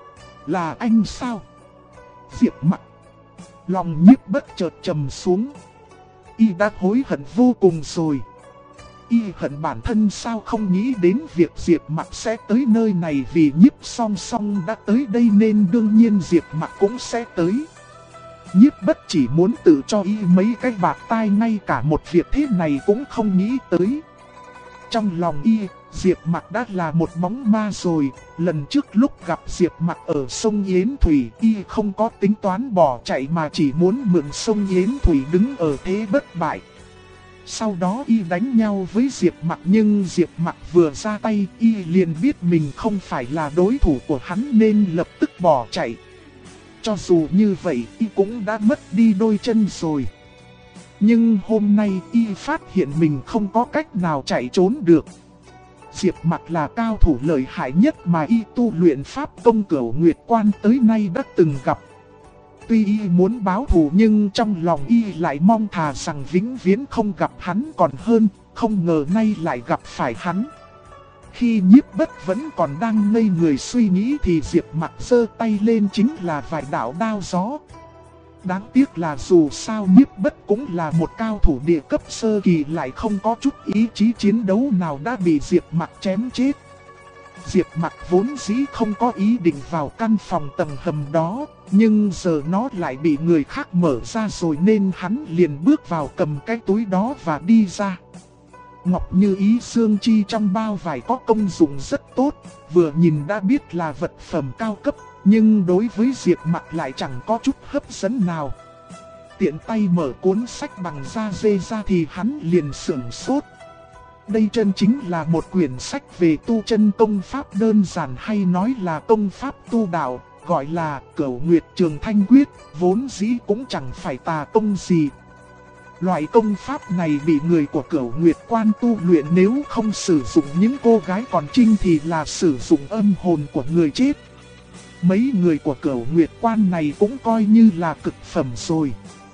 Là anh sao? Diệp Mặc. Lòng Nhiếp Bất chợt trầm xuống. Y đã hối hận vô cùng rồi. Y hận bản thân sao không nghĩ đến việc Diệp Mặc sẽ tới nơi này, vì Nhiếp Song Song đã tới đây nên đương nhiên Diệp Mặc cũng sẽ tới. Nhiếp Bất chỉ muốn tự cho y mấy cái bạt tai, ngay cả một việc thế này cũng không nghĩ tới. Trong lòng y, Diệp Mặc đã là một bóng ma rồi. Lần trước lúc gặp Diệp Mặc ở sông Yến Thủy, y không có tính toán bỏ chạy mà chỉ muốn mượn sông Yến Thủy đứng ở thế bất bại. Sau đó y đánh nhau với Diệp Mặc, nhưng Diệp Mặc vừa ra tay y liền biết mình không phải là đối thủ của hắn nên lập tức bỏ chạy. Cho dù như vậy y cũng đã mất đi đôi chân rồi. Nhưng hôm nay y phát hiện mình không có cách nào chạy trốn được. Diệp Mặc là cao thủ lợi hại nhất mà y tu luyện pháp công Cửu Nguyệt Quan tới nay đã từng gặp. Tuy y muốn báo thù nhưng trong lòng y lại mong thà rằng vĩnh viễn không gặp hắn còn hơn, không ngờ nay lại gặp phải hắn. Khi Nhiếp Bất vẫn còn đang ngây người suy nghĩ thì Diệp Mặc giơ tay lên chính là vài đạo đao gió. Đáng tiếc là dù sao Nhiếp Bất cũng là một cao thủ địa cấp sơ kỳ, lại không có chút ý chí chiến đấu nào đã bị Diệp Mặc chém chết. Diệp Mặc vốn dĩ không có ý định vào căn phòng tầng hầm đó, nhưng giờ nó lại bị người khác mở ra rồi nên hắn liền bước vào cầm cái túi đó và đi ra. Ngọc Như Ý xương chi trong bao vải có công dụng rất tốt, vừa nhìn đã biết là vật phẩm cao cấp, Nhưng đối với Diệp Mặc lại chẳng có chút hấp dẫn nào. Tiện tay mở cuốn sách bằng da dê ra thì hắn liền sửng sốt. Đây chân chính là một quyển sách về tu chân công pháp, đơn giản hay nói là công pháp tu đạo, gọi là Cửu Nguyệt Trường Thanh Quyết, vốn dĩ cũng chẳng phải tà công gì. Loại công pháp này bị người của Cửu Nguyệt Quan tu luyện, nếu không sử dụng những cô gái còn trinh thì là sử dụng âm hồn của người chết. Mấy người của Cửu Nguyệt Quan này cũng coi như là cực phẩm rồi.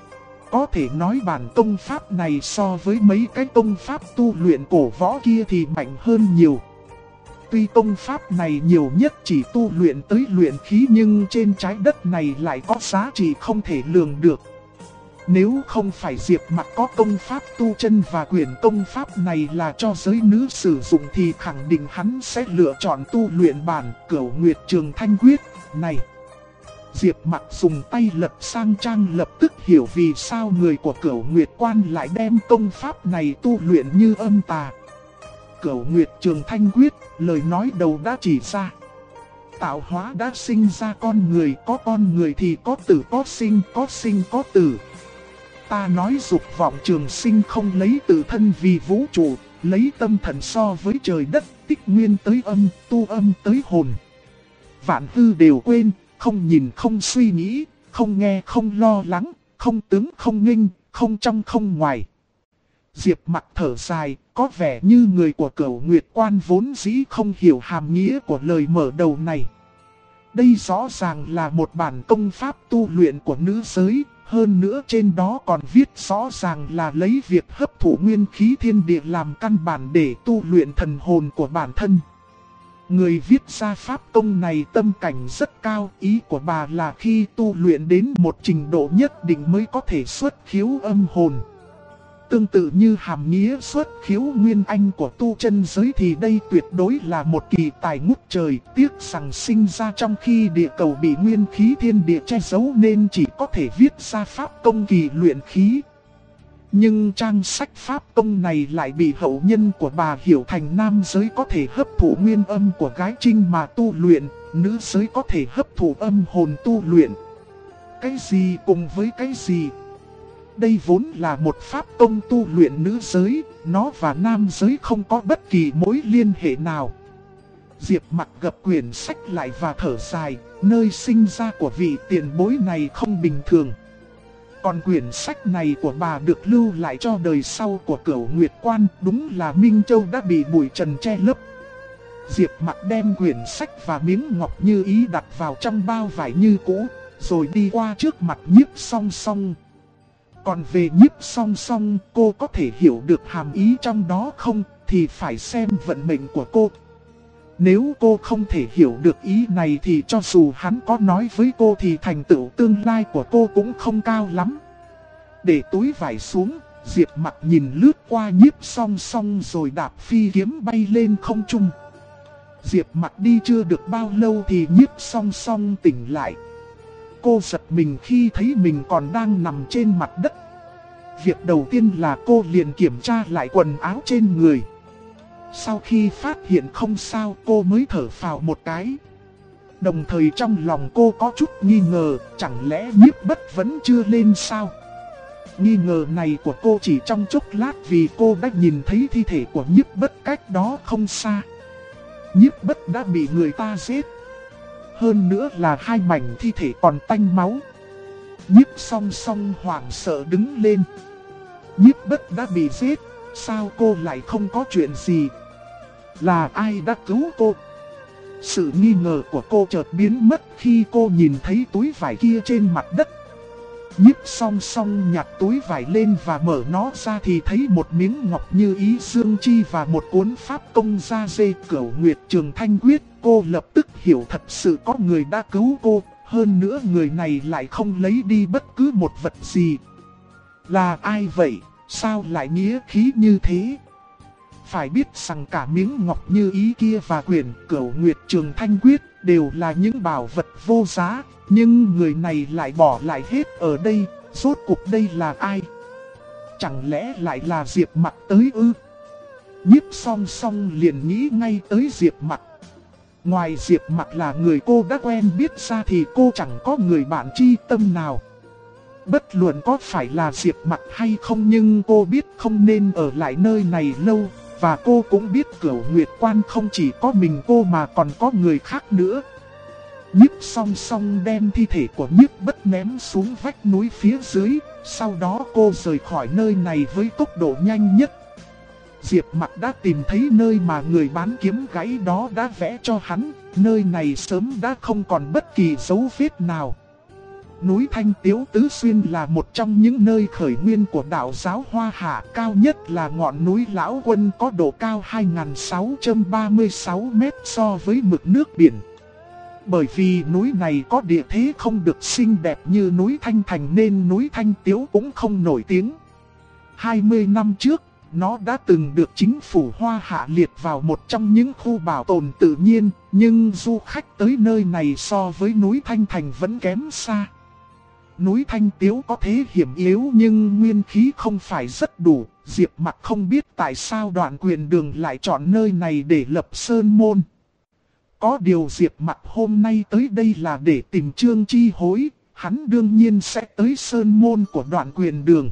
Có thể nói bản công pháp này so với mấy cái công pháp tu luyện cổ võ kia thì mạnh hơn nhiều. Tuy công pháp này nhiều nhất chỉ tu luyện tới luyện khí, nhưng trên trái đất này lại có giá trị không thể lường được. Nếu không phải Diệp Mặc có công pháp tu chân và quyển công pháp này là cho giới nữ sử dụng thì khẳng định hắn sẽ lựa chọn tu luyện bản Cửu Nguyệt Trường Thanh Quyết này. Diệp Mặc dùng tay lật sang trang, lập tức hiểu vì sao người của Cửu Nguyệt Quan lại đem công pháp này tu luyện như âm tà. Cửu Nguyệt Trường Thanh Quyết, lời nói đầu đã chỉ ra. Tạo hóa đã sinh ra con người, có con người thì có tử có sinh có tử. Ta nói dục vọng trường sinh không lấy tự thân vì vũ trụ, lấy tâm thần so với trời đất, tích nguyên tới âm, tu âm tới hồn. Vạn hư đều quên, không nhìn không suy nghĩ, không nghe không lo lắng, không tướng không nghênh, không trong không ngoài. Diệp Mặc thở dài, có vẻ như người của Cửu Nguyệt Quan vốn dĩ không hiểu hàm nghĩa của lời mở đầu này. Đây rõ ràng là một bản công pháp tu luyện của nữ giới, hơn nữa trên đó còn viết rõ ràng là lấy việc hấp thụ nguyên khí thiên địa làm căn bản để tu luyện thần hồn của bản thân. Người viết ra pháp công này tâm cảnh rất cao, ý của bà là khi tu luyện đến một trình độ nhất định mới có thể xuất khiếu âm hồn. Tương tự như hàm nghĩa xuất khiếu nguyên anh của tu chân giới thì đây tuyệt đối là một kỳ tài ngút trời, tiếc rằng sinh ra trong khi địa cầu bị nguyên khí thiên địa che giấu nên chỉ có thể viết ra pháp công kỳ luyện khí. Nhưng trang sách pháp công này lại bị hậu nhân của bà hiểu thành nam giới có thể hấp thụ nguyên âm của gái trinh mà tu luyện, nữ giới có thể hấp thụ âm hồn tu luyện. Cái gì cùng với cái gì? Đây vốn là một pháp công tu luyện nữ giới, nó và nam giới không có bất kỳ mối liên hệ nào. Diệp Mặc gập quyển sách lại và thở dài, nơi sinh ra của vị tiền bối này không bình thường. Còn quyển sách này của bà được lưu lại cho đời sau của Cửu Nguyệt Quan, đúng là Minh Châu đã bị bụi trần che lấp. Diệp Mặc đem quyển sách và miếng ngọc như ý đặt vào trong bao vải như cũ, rồi đi qua trước mặt Nhiếp Song Song. Còn về Nhiếp Song Song, cô có thể hiểu được hàm ý trong đó không, thì phải xem vận mệnh của cô. Nếu cô không thể hiểu được ý này thì cho dù hắn có nói với cô thì thành tựu tương lai của cô cũng không cao lắm. Để túi vải xuống, Diệp Mặc nhìn lướt qua Nhiếp Song Song rồi đạp phi kiếm bay lên không trung. Diệp Mặc đi chưa được bao lâu thì Nhiếp Song Song tỉnh lại. Cô giật mình khi thấy mình còn đang nằm trên mặt đất. Việc đầu tiên là cô liền kiểm tra lại quần áo trên người. Sau khi phát hiện không sao, cô mới thở phào một cái. Đồng thời trong lòng cô có chút nghi ngờ, chẳng lẽ Nhiếp Bất vẫn chưa lên sao? Nghi ngờ này của cô chỉ trong chốc lát vì cô đã nhìn thấy thi thể của Nhiếp Bất cách đó không xa. Nhiếp Bất đã bị người ta giết. Hơn nữa là hai mảnh thi thể còn tanh máu. Nhiếp Song Song hoảng sợ đứng lên. Nhiếp Bất đã bị giết, sao cô lại không có chuyện gì? Là ai đã cứu cô? Sự nghi ngờ của cô chợt biến mất khi cô nhìn thấy túi vải kia trên mặt đất. Nhiếp Song Song nhặt túi vải lên và mở nó ra thì thấy một miếng ngọc như ý dương chi và một cuốn pháp công da dê Cửu Nguyệt Trường Thanh Quyết. Cô lập tức hiểu thật sự có người đã cứu cô, hơn nữa người này lại không lấy đi bất cứ một vật gì. Là ai vậy? Sao lại nghĩa khí như thế? Phải biết rằng cả miếng ngọc như ý kia và quyển Cửu Nguyệt Trường Thanh Quyết đều là những bảo vật vô giá, nhưng người này lại bỏ lại hết ở đây, rốt cuộc đây là ai? Chẳng lẽ lại là Diệp Mặc tới ư? Nhiếp Song Song liền nghĩ ngay tới Diệp Mặc. Ngoài Diệp Mặc là người cô đã quen biết ra thì cô chẳng có người bạn tri tâm nào. Bất luận có phải là Diệp Mặc hay không, nhưng cô biết không nên ở lại nơi này lâu. Và cô cũng biết Cửu Nguyệt Quan không chỉ có mình cô mà còn có người khác nữa. Nhiếp song song đem thi thể của Nhiếp Bất ném xuống vách núi phía dưới. Sau đó cô rời khỏi nơi này với tốc độ nhanh nhất. Diệp Mặc đã tìm thấy nơi mà người bán kiếm gãy đó đã vẽ cho hắn. Nơi này sớm đã không còn bất kỳ dấu vết nào. Núi Thanh Tiếu Tứ Xuyên là một trong những nơi khởi nguyên của đạo giáo Hoa Hạ. Cao nhất là ngọn núi Lão Quân có độ cao 2.636 mét so với mực nước biển. Bởi vì núi này có địa thế không được xinh đẹp như núi Thanh Thành nên núi Thanh Tiếu cũng không nổi tiếng. 20 năm trước, nó đã từng được chính phủ Hoa Hạ liệt vào một trong những khu bảo tồn tự nhiên, nhưng du khách tới nơi này so với núi Thanh Thành vẫn kém xa. Núi Thanh Tiếu có thế hiểm yếu nhưng nguyên khí không phải rất đủ. Diệp Mặc không biết tại sao Đoạn Quyền Đường lại chọn nơi này để lập sơn môn. Có điều Diệp Mặc hôm nay tới đây là để tìm Trương Chi Hối. Hắn đương nhiên sẽ tới sơn môn của Đoạn Quyền Đường.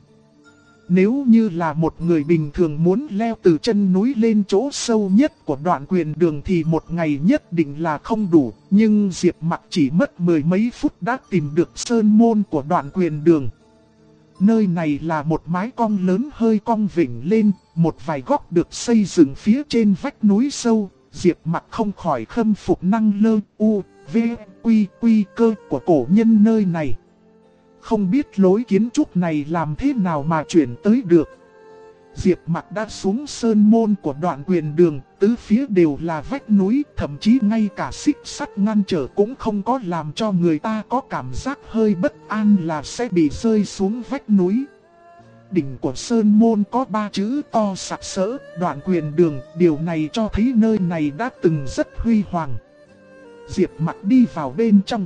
Nếu như là một người bình thường muốn leo từ chân núi lên chỗ sâu nhất của Đoạn Quyền Đường thì một ngày nhất định là không đủ. Nhưng Diệp Mặc chỉ mất mười mấy phút đã tìm được sơn môn của Đoạn Quyền Đường. Nơi này là một mái cong lớn hơi cong vỉnh lên, một vài góc được xây dựng phía trên vách núi sâu. Diệp Mặc không khỏi khâm phục năng lơ u, v, quy cơ của cổ nhân nơi này. Không biết lối kiến trúc này làm thế nào mà chuyển tới được. Diệp Mặc đã xuống sơn môn của Đoạn Quyền Đường, tứ phía đều là vách núi, thậm chí ngay cả xích sắt ngăn trở cũng không có, làm cho người ta có cảm giác hơi bất an là sẽ bị rơi xuống vách núi. Đỉnh của sơn môn có 3 chữ to sặc sỡ, Đoạn Quyền Đường, điều này cho thấy nơi này đã từng rất huy hoàng. Diệp Mặc đi vào bên trong.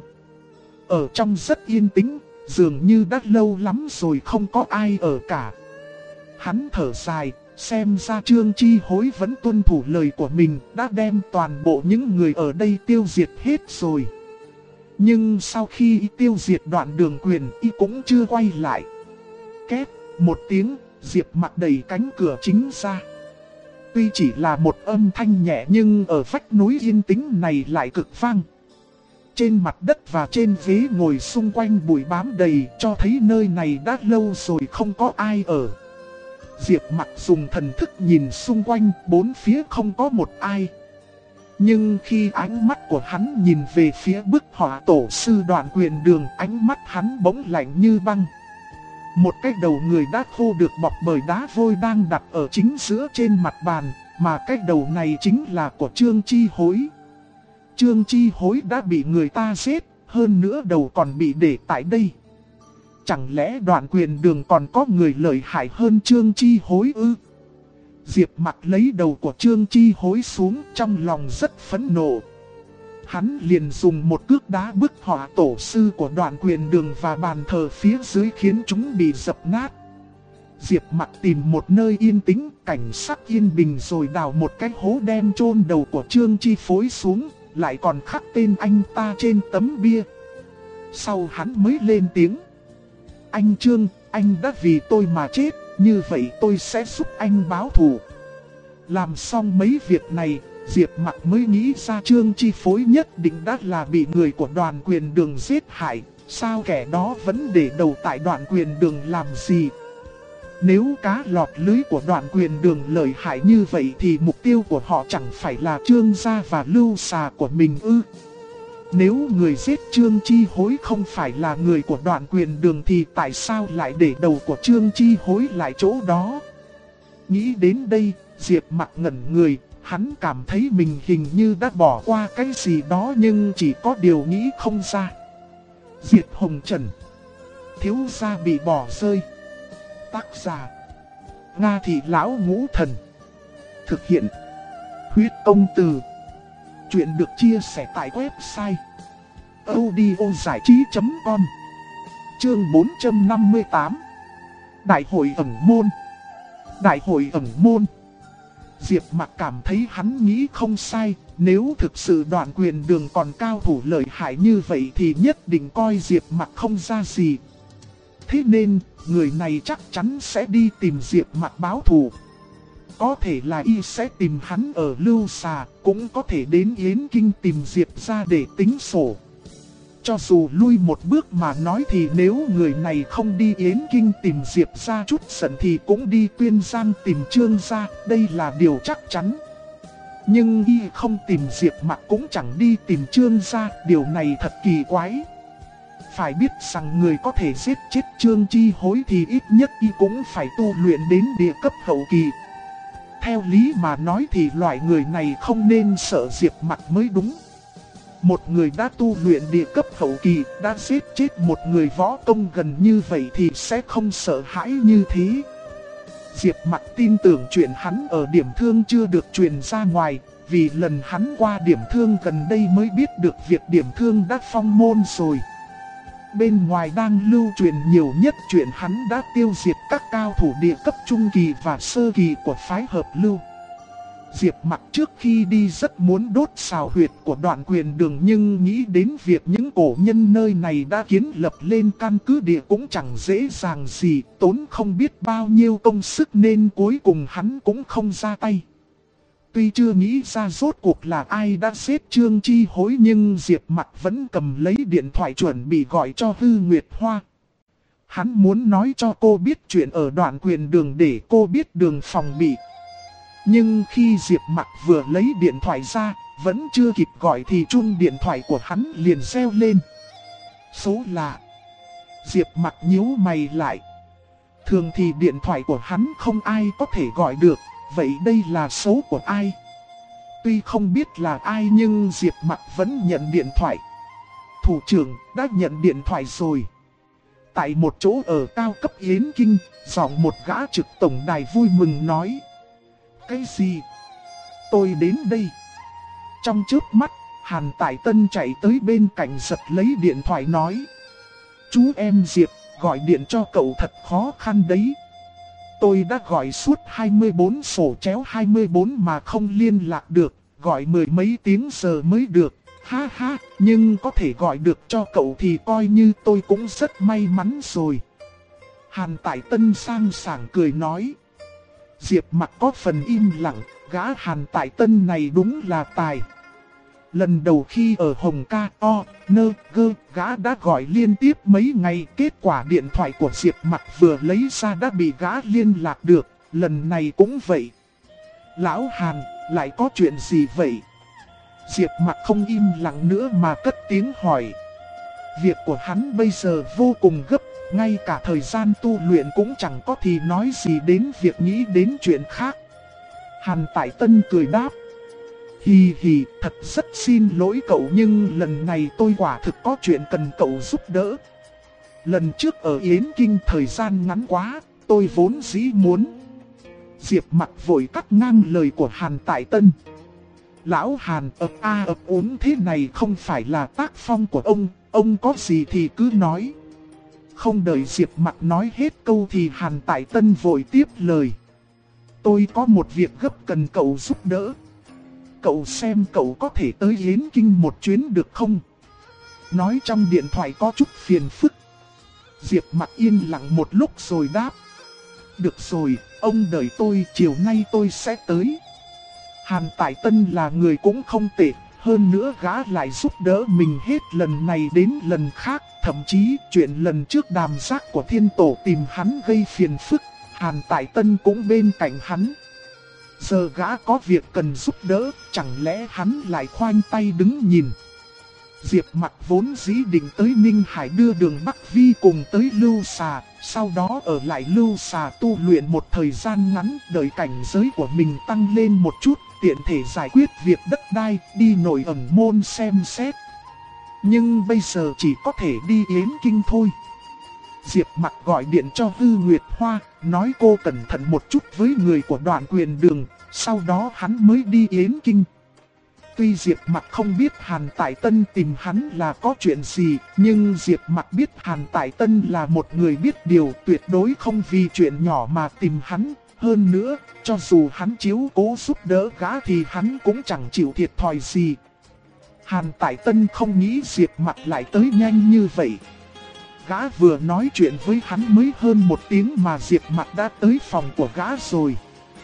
Ở trong rất yên tĩnh, dường như đã lâu lắm rồi không có ai ở cả. Hắn thở dài, xem ra Trương Chi Hối vẫn tuân thủ lời của mình, đã đem toàn bộ những người ở đây tiêu diệt hết rồi. Nhưng sau khi y tiêu diệt Đoạn Đường Quyền, y cũng chưa quay lại. Két, một tiếng, Diệp Mặc đẩy cánh cửa chính ra. Tuy chỉ là một âm thanh nhẹ nhưng ở vách núi yên tĩnh này lại cực vang. Trên mặt đất và trên ghế ngồi xung quanh bụi bám đầy, cho thấy nơi này đã lâu rồi không có ai ở. Diệp Mặc dùng thần thức nhìn xung quanh, bốn phía không có một ai. Nhưng khi ánh mắt của hắn nhìn về phía bức họa tổ sư Đoạn Quyền Đường, ánh mắt hắn bỗng lạnh như băng. Một cái đầu người đã khô được bọc bởi đá vôi đang đặt ở chính giữa trên mặt bàn, mà cái đầu này chính là của Trương Chi Hối. Trương Chi Hối đã bị người ta giết, hơn nữa đầu còn bị để tại đây. Chẳng lẽ Đoạn Quyền Đường còn có người lợi hại hơn Trương Chi Hối ư? Diệp Mặc lấy đầu của Trương Chi Hối xuống, trong lòng rất phẫn nộ. Hắn liền dùng một cước đá bức họa tổ sư của Đoạn Quyền Đường và bàn thờ phía dưới khiến chúng bị dập nát. Diệp Mặc tìm một nơi yên tĩnh, cảnh sắc yên bình rồi đào một cái hố đen chôn đầu của Trương Chi Hối xuống, lại còn khắc tên anh ta trên tấm bia. Sau hắn mới lên tiếng. Anh Trương, anh đã vì tôi mà chết, như vậy tôi sẽ giúp anh báo thù. Làm xong mấy việc này, Diệp Mặc mới nghĩ ra Trương Chi Hối nhất định đã là bị người của Đoạn Quyền Đường giết hại. Sao kẻ đó vẫn để đầu tại Đoạn Quyền Đường làm gì? Nếu cá lọt lưới của Đoạn Quyền Đường lợi hại như vậy thì mục tiêu của họ chẳng phải là Trương gia và Lưu Xà của mình ư? Nếu người giết Trương Chi Hối không phải là người của Đoạn Quyền Đường thì tại sao lại để đầu của Trương Chi Hối lại chỗ đó? Nghĩ đến đây, Diệp Mặc ngẩn người, hắn cảm thấy mình hình như đã bỏ qua cái gì đó nhưng chỉ có điều nghĩ không ra. Diệt Hồng Trần, thiếu gia bị bỏ rơi. Tác giả Nga Thị Lão Ngũ Thần. Thực hiện Huyết Công Từ. Chuyện được chia sẻ tại website audiozảichí.com. Chương 458. Đại hội ẩn môn. Đại hội ẩn môn. Diệp Mặc cảm thấy hắn nghĩ không sai, nếu thực sự Đoạn Quyền Đường còn cao thủ lợi hại như vậy thì nhất định coi Diệp Mặc không ra gì. Thế nên, người này chắc chắn sẽ đi tìm Diệp Mặc báo thù. Có thể là y sẽ tìm hắn ở Lưu Xà, cũng có thể đến Yến Kinh tìm Diệp ra để tính sổ. Cho dù lui một bước mà nói thì nếu người này không đi Yến Kinh tìm Diệp ra chút giận thì cũng đi Tuyên Giang tìm Trương gia, đây là điều chắc chắn. Nhưng y không tìm Diệp Mặc cũng chẳng đi tìm Trương gia, điều này thật kỳ quái. Phải biết rằng người có thể giết chết Trương Chi Hối thì ít nhất y cũng phải tu luyện đến địa cấp hậu kỳ. Theo lý mà nói thì loại người này không nên sợ Diệp Mặc mới đúng. Một người đã tu luyện địa cấp hậu kỳ, đã giết chết một người võ công gần như vậy thì sẽ không sợ hãi như thế. Diệp Mặc tin tưởng chuyện hắn ở điểm thương chưa được truyền ra ngoài, vì lần hắn qua điểm thương gần đây mới biết được việc điểm thương đã phong môn rồi. Bên ngoài đang lưu truyền nhiều nhất chuyện hắn đã tiêu diệt các cao thủ địa cấp trung kỳ và sơ kỳ của phái Hợp Lưu. Diệp Mặc trước khi đi rất muốn đốt xào huyệt của Đoạn Quyền Đường, nhưng nghĩ đến việc những cổ nhân nơi này đã kiến lập lên căn cứ địa cũng chẳng dễ dàng gì, tốn không biết bao nhiêu công sức nên cuối cùng hắn cũng không ra tay. Tuy chưa nghĩ ra rốt cuộc là ai đã giết Trương Chi Hối, nhưng Diệp Mặc vẫn cầm lấy điện thoại chuẩn bị gọi cho Hư Nguyệt Hoa. Hắn muốn nói cho cô biết chuyện ở Đoạn Quyền Đường để cô biết đường phòng bị. Nhưng khi Diệp Mặc vừa lấy điện thoại ra, vẫn chưa kịp gọi thì chuông điện thoại của hắn liền reo lên. Số lạ. Diệp Mặc nhíu mày lại. Thường thì điện thoại của hắn không ai có thể gọi được, vậy đây là số của ai? Tuy không biết là ai nhưng Diệp Mặc vẫn nhận điện thoại. Thủ trưởng đã nhận điện thoại rồi. Tại một chỗ ở cao cấp Yến Kinh, giọng một gã trực tổng đài vui mừng nói. Cái gì? Tôi đến đây. Trong chớp mắt, Hàn Tại Tân chạy tới bên cạnh giật lấy điện thoại nói. Chú em Diệp, gọi điện cho cậu thật khó khăn đấy. Tôi đã gọi suốt 24 sổ chéo 24 mà không liên lạc được, gọi mười mấy tiếng giờ mới được. Ha ha, nhưng có thể gọi được cho cậu thì coi như tôi cũng rất may mắn rồi. Hàn Tại Tân sang sảng cười nói. Diệp Mặc có phần im lặng, gã Hàn Tại Tân này đúng là tài. Lần đầu khi ở Hồng Ca O, Nơ, Gơ, gã đã gọi liên tiếp mấy ngày, kết quả điện thoại của Diệp Mặc vừa lấy ra đã bị gã liên lạc được, lần này cũng vậy. Lão Hàn, lại có chuyện gì vậy? Diệp Mặc không im lặng nữa mà cất tiếng hỏi. Việc của hắn bây giờ vô cùng gấp, ngay cả thời gian tu luyện cũng chẳng có thì nói gì đến việc nghĩ đến chuyện khác. Hàn Tại Tân cười đáp. Hì hì, thật rất xin lỗi cậu nhưng lần này tôi quả thực có chuyện cần cậu giúp đỡ. Lần trước ở Yến Kinh thời gian ngắn quá, tôi vốn dĩ muốn. Diệp Mặc vội cắt ngang lời của Hàn Tại Tân. Lão Hàn ấp úng thế này không phải là tác phong của ông có gì thì cứ nói. Không đợi Diệp Mặc nói hết câu thì Hàn Tại Tân vội tiếp lời. Tôi có một việc gấp cần cậu giúp đỡ. Cậu xem cậu có thể tới Yến Kinh một chuyến được không? Nói trong điện thoại có chút phiền phức. Diệp Mặc yên lặng một lúc rồi đáp. Được rồi, ông đợi tôi, chiều nay tôi sẽ tới. Hàn Tại Tân là người cũng không tệ, hơn nữa gã lại giúp đỡ mình hết lần này đến lần khác. Thậm chí chuyện lần trước Đàm Giác của Thiên Tổ tìm hắn gây phiền phức, Hàn Tại Tân cũng bên cạnh hắn. Giờ gã có việc cần giúp đỡ, chẳng lẽ hắn lại khoanh tay đứng nhìn. Diệp Mặc vốn dĩ định tới Ninh Hải đưa Đường Bắc Vi cùng tới Lưu Xà, sau đó ở lại Lưu Xà tu luyện một thời gian ngắn, đợi cảnh giới của mình tăng lên một chút, tiện thể giải quyết việc đất đai, đi Nội Ẩn Môn xem xét. Nhưng bây giờ chỉ có thể đi Yến Kinh thôi. Diệp Mặc gọi điện cho Hư Nguyệt Hoa, nói cô cẩn thận một chút với người của Đoạn Quyền Đường, sau đó hắn mới đi Yến Kinh. Tuy Diệp Mặc không biết Hàn Tại Tân tìm hắn là có chuyện gì, nhưng Diệp Mặc biết Hàn Tại Tân là một người biết điều, tuyệt đối không vì chuyện nhỏ mà tìm hắn. Hơn nữa, cho dù hắn chiếu cố giúp đỡ gã thì hắn cũng chẳng chịu thiệt thòi gì. Hàn Tại Tân không nghĩ Diệp Mặc lại tới nhanh như vậy. Gã vừa nói chuyện với hắn mới hơn một tiếng mà Diệp Mặc đã tới phòng của gã rồi.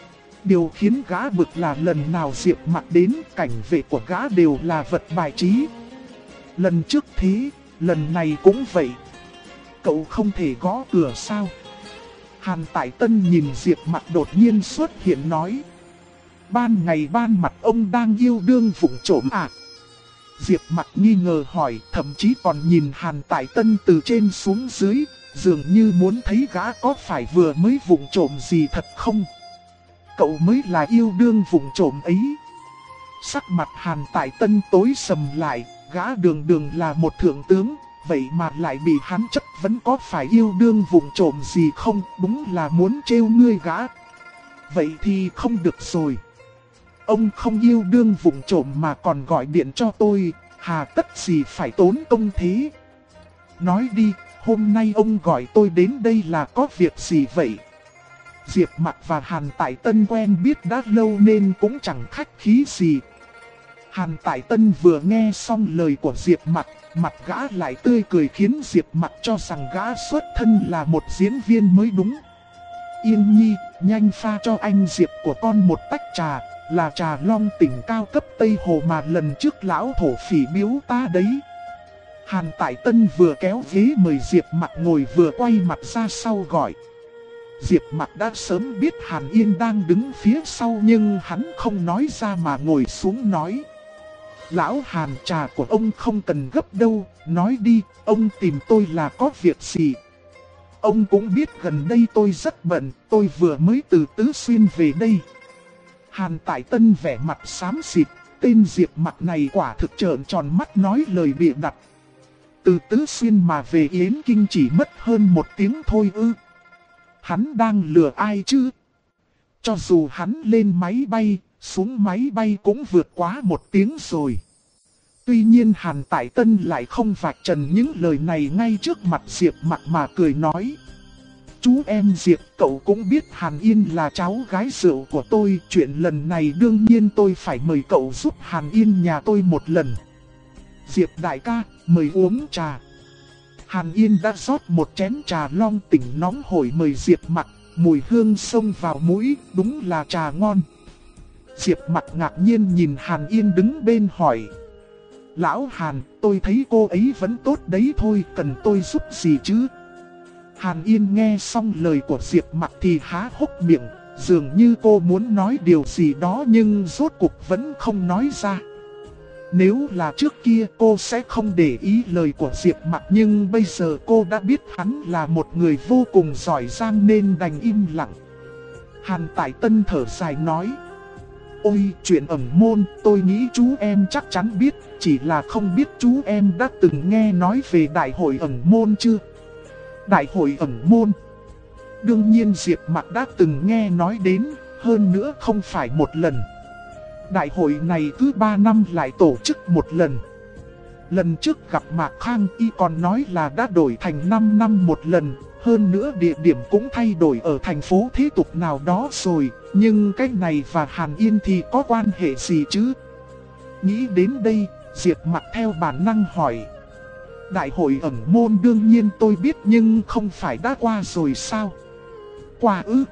Điều khiến gã bực là lần nào Diệp Mặc đến, cảnh vệ của gã đều là vật bài trí. Lần trước thế, lần này cũng vậy. Cậu không thể gõ cửa sao? Hàn Tại Tân nhìn Diệp Mặc đột nhiên xuất hiện nói. Ban ngày ban mặt ông đang yêu đương vụng trộm à? Diệp Mặc nghi ngờ hỏi, thậm chí còn nhìn Hàn Tại Tân từ trên xuống dưới, dường như muốn thấy gã có phải vừa mới vụng trộm gì thật không? Cậu mới là yêu đương vụng trộm ấy. Sắc mặt Hàn Tại Tân tối sầm lại, gã đường đường là một thượng tướng, vậy mà lại bị hắn chất vấn có phải yêu đương vụng trộm gì không, đúng là muốn trêu ngươi gã. Vậy thì không được rồi. Ông không yêu đương vụng trộm mà còn gọi điện cho tôi, hà tất gì phải tốn công thế? Nói đi, hôm nay ông gọi tôi đến đây là có việc gì vậy? Diệp Mặc và Hàn Tại Tân quen biết đã lâu nên cũng chẳng khách khí gì. Hàn Tại Tân vừa nghe xong lời của Diệp Mặc, mặt gã lại tươi cười khiến Diệp Mặc cho rằng gã xuất thân là một diễn viên mới đúng. Yên Nhi, nhanh pha cho anh Diệp của con một tách trà, là trà long tỉnh cao cấp Tây Hồ mà lần trước lão thổ phỉ biếu ta đấy. Hàn Tại Tân vừa kéo ghế mời Diệp Mặc ngồi vừa quay mặt ra sau gọi. Diệp Mặc đã sớm biết Hàn Yên đang đứng phía sau nhưng hắn không nói ra mà ngồi xuống nói. Lão Hàn, trà của ông không cần gấp đâu, nói đi, ông tìm tôi là có việc gì? Ông cũng biết gần đây tôi rất bận, tôi vừa mới từ Tứ Xuyên về đây. Hàn Tại Tân vẻ mặt xám xịt, tên Diệp Mặc này quả thực trợn tròn mắt nói lời bịa đặt. Từ Tứ Xuyên mà về Yến Kinh chỉ mất hơn một tiếng thôi ư? Hắn đang lừa ai chứ? Cho dù hắn lên máy bay, xuống máy bay cũng vượt quá một tiếng rồi. Tuy nhiên Hàn Tại Tân lại không vạch trần những lời này ngay trước mặt Diệp Mặc mà cười nói. Chú em Diệp, cậu cũng biết Hàn Yên là cháu gái rượu của tôi. Chuyện lần này đương nhiên tôi phải mời cậu giúp Hàn Yên nhà tôi một lần. Diệp đại ca, mời uống trà. Hàn Yên đã rót một chén trà long tỉnh nóng hổi mời Diệp Mặc, mùi hương xông vào mũi, đúng là trà ngon. Diệp Mặc ngạc nhiên nhìn Hàn Yên đứng bên hỏi. Lão Hàn, tôi thấy cô ấy vẫn tốt đấy thôi, cần tôi giúp gì chứ? Hàn Yên nghe xong lời của Diệp Mặc thì há hốc miệng, dường như cô muốn nói điều gì đó nhưng rốt cuộc vẫn không nói ra. Nếu là trước kia cô sẽ không để ý lời của Diệp Mặc, nhưng bây giờ cô đã biết hắn là một người vô cùng giỏi giang nên đành im lặng. Hàn Tại Tân thở dài nói. Ôi, chuyện ẩn môn, tôi nghĩ chú em chắc chắn biết, chỉ là không biết chú em đã từng nghe nói về đại hội ẩn môn chưa? Đại hội ẩn môn? Đương nhiên Diệp Mặc đã từng nghe nói đến, hơn nữa không phải một lần. Đại hội này cứ 3 năm lại tổ chức một lần. Lần trước gặp Mạc Khang y còn nói là đã đổi thành 5 năm một lần. Hơn nữa địa điểm cũng thay đổi ở thành phố thế tục nào đó rồi. Nhưng cái này và Hàn Yên thì có quan hệ gì chứ? Nghĩ đến đây, Diệp Mặc theo bản năng hỏi. Đại hội ẩn môn đương nhiên tôi biết nhưng không phải đã qua rồi sao? Qua ư?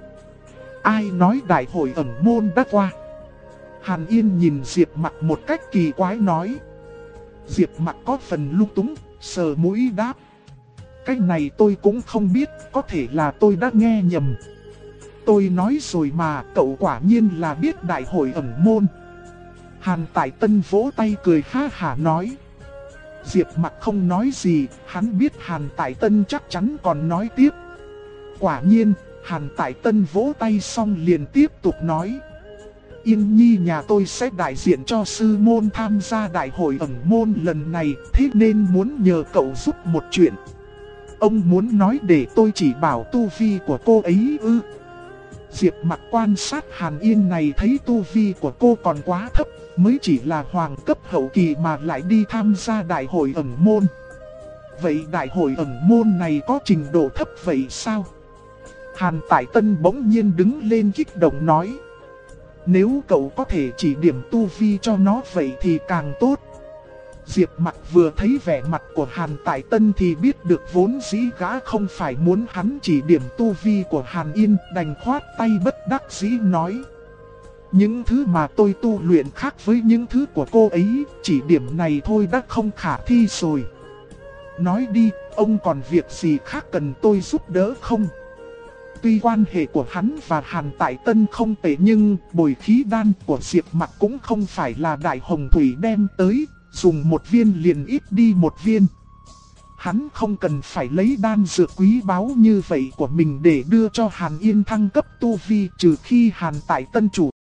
Ai nói đại hội ẩn môn đã qua? Hàn Yên nhìn Diệp Mặc một cách kỳ quái nói. Diệp Mặc có phần lung túng, sờ mũi đáp. Cái này tôi cũng không biết, có thể là tôi đã nghe nhầm. Tôi nói rồi mà, cậu quả nhiên là biết đại hội ẩn môn. Hàn Tại Tân vỗ tay cười ha hả nói. Diệp Mặc không nói gì, hắn biết Hàn Tại Tân chắc chắn còn nói tiếp. Quả nhiên, Hàn Tại Tân vỗ tay xong liền tiếp tục nói. Yên Nhi nhà tôi sẽ đại diện cho sư môn tham gia đại hội ẩn môn lần này, thế nên muốn nhờ cậu giúp một chuyện. Ông muốn nói để tôi chỉ bảo tu vi của cô ấy ư? Diệp Mặc quan sát Hàn Yên này thấy tu vi của cô còn quá thấp, mới chỉ là hoàng cấp hậu kỳ mà lại đi tham gia đại hội ẩn môn. Vậy đại hội ẩn môn này có trình độ thấp vậy sao? Hàn Tại Tân bỗng nhiên đứng lên kích động nói. Nếu cậu có thể chỉ điểm tu vi cho nó vậy thì càng tốt. Diệp Mặc vừa thấy vẻ mặt của Hàn Tại Tân thì biết được vốn dĩ gã không phải muốn hắn chỉ điểm tu vi của Hàn Yên, đành khoát tay bất đắc dĩ nói. Những thứ mà tôi tu luyện khác với những thứ của cô ấy, chỉ điểm này thôi đã không khả thi rồi. Nói đi, ông còn việc gì khác cần tôi giúp đỡ không? Tuy quan hệ của hắn và Hàn Tại Tân không tệ nhưng bồi khí đan của Diệp Mặc cũng không phải là đại hồng thủy đem tới, dùng một viên liền ít đi một viên. Hắn không cần phải lấy đan dược quý báu như vậy của mình để đưa cho Hàn Yên thăng cấp tu vi, trừ khi Hàn Tại Tân chủ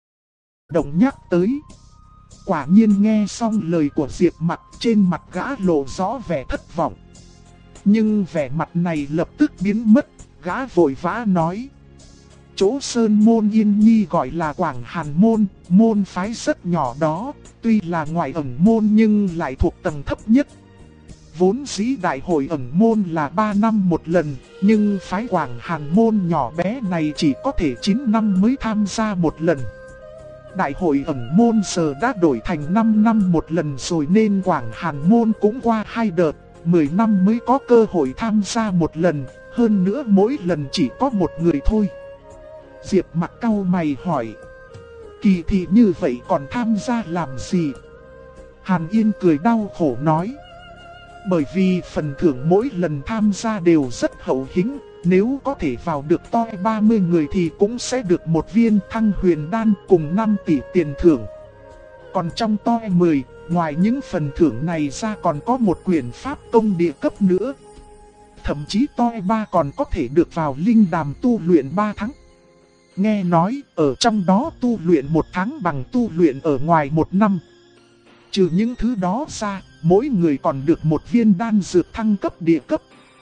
động nhắc tới. Quả nhiên nghe xong lời của Diệp Mặc, trên mặt gã lộ rõ vẻ thất vọng. Nhưng vẻ mặt này lập tức biến mất, gã vội vã nói. Chỗ Sơn Môn Yên Nhi gọi là Quảng Hàn Môn, môn phái rất nhỏ đó, tuy là ngoài ẩn môn nhưng lại thuộc tầng thấp nhất. Vốn dĩ đại hội ẩn môn là 3 năm một lần, nhưng phái Quảng Hàn Môn nhỏ bé này chỉ có thể 9 năm mới tham gia một lần. Đại hội ẩn môn giờ đã đổi thành 5 năm một lần rồi nên Quảng Hàn Môn cũng qua 2 đợt, 10 năm mới có cơ hội tham gia một lần, hơn nữa mỗi lần chỉ có một người thôi. Diệp Mặc cau mày hỏi. Kỳ thị như vậy còn tham gia làm gì? Hàn Yên cười đau khổ nói. Bởi vì phần thưởng mỗi lần tham gia đều rất hậu hĩnh, nếu có thể vào được toi 30 người thì cũng sẽ được một viên Thăng Huyền Đan cùng 5 tỷ tiền thưởng. Còn trong toi 10, ngoài những phần thưởng này ra còn có một quyển pháp công địa cấp nữa. Thậm chí toi 3 còn có thể được vào linh đàm tu luyện 3 tháng. Nghe nói ở trong đó tu luyện 1 tháng bằng tu luyện ở ngoài 1 năm. Trừ những thứ đó ra, mỗi người còn được một viên đan dược thăng cấp địa cấp.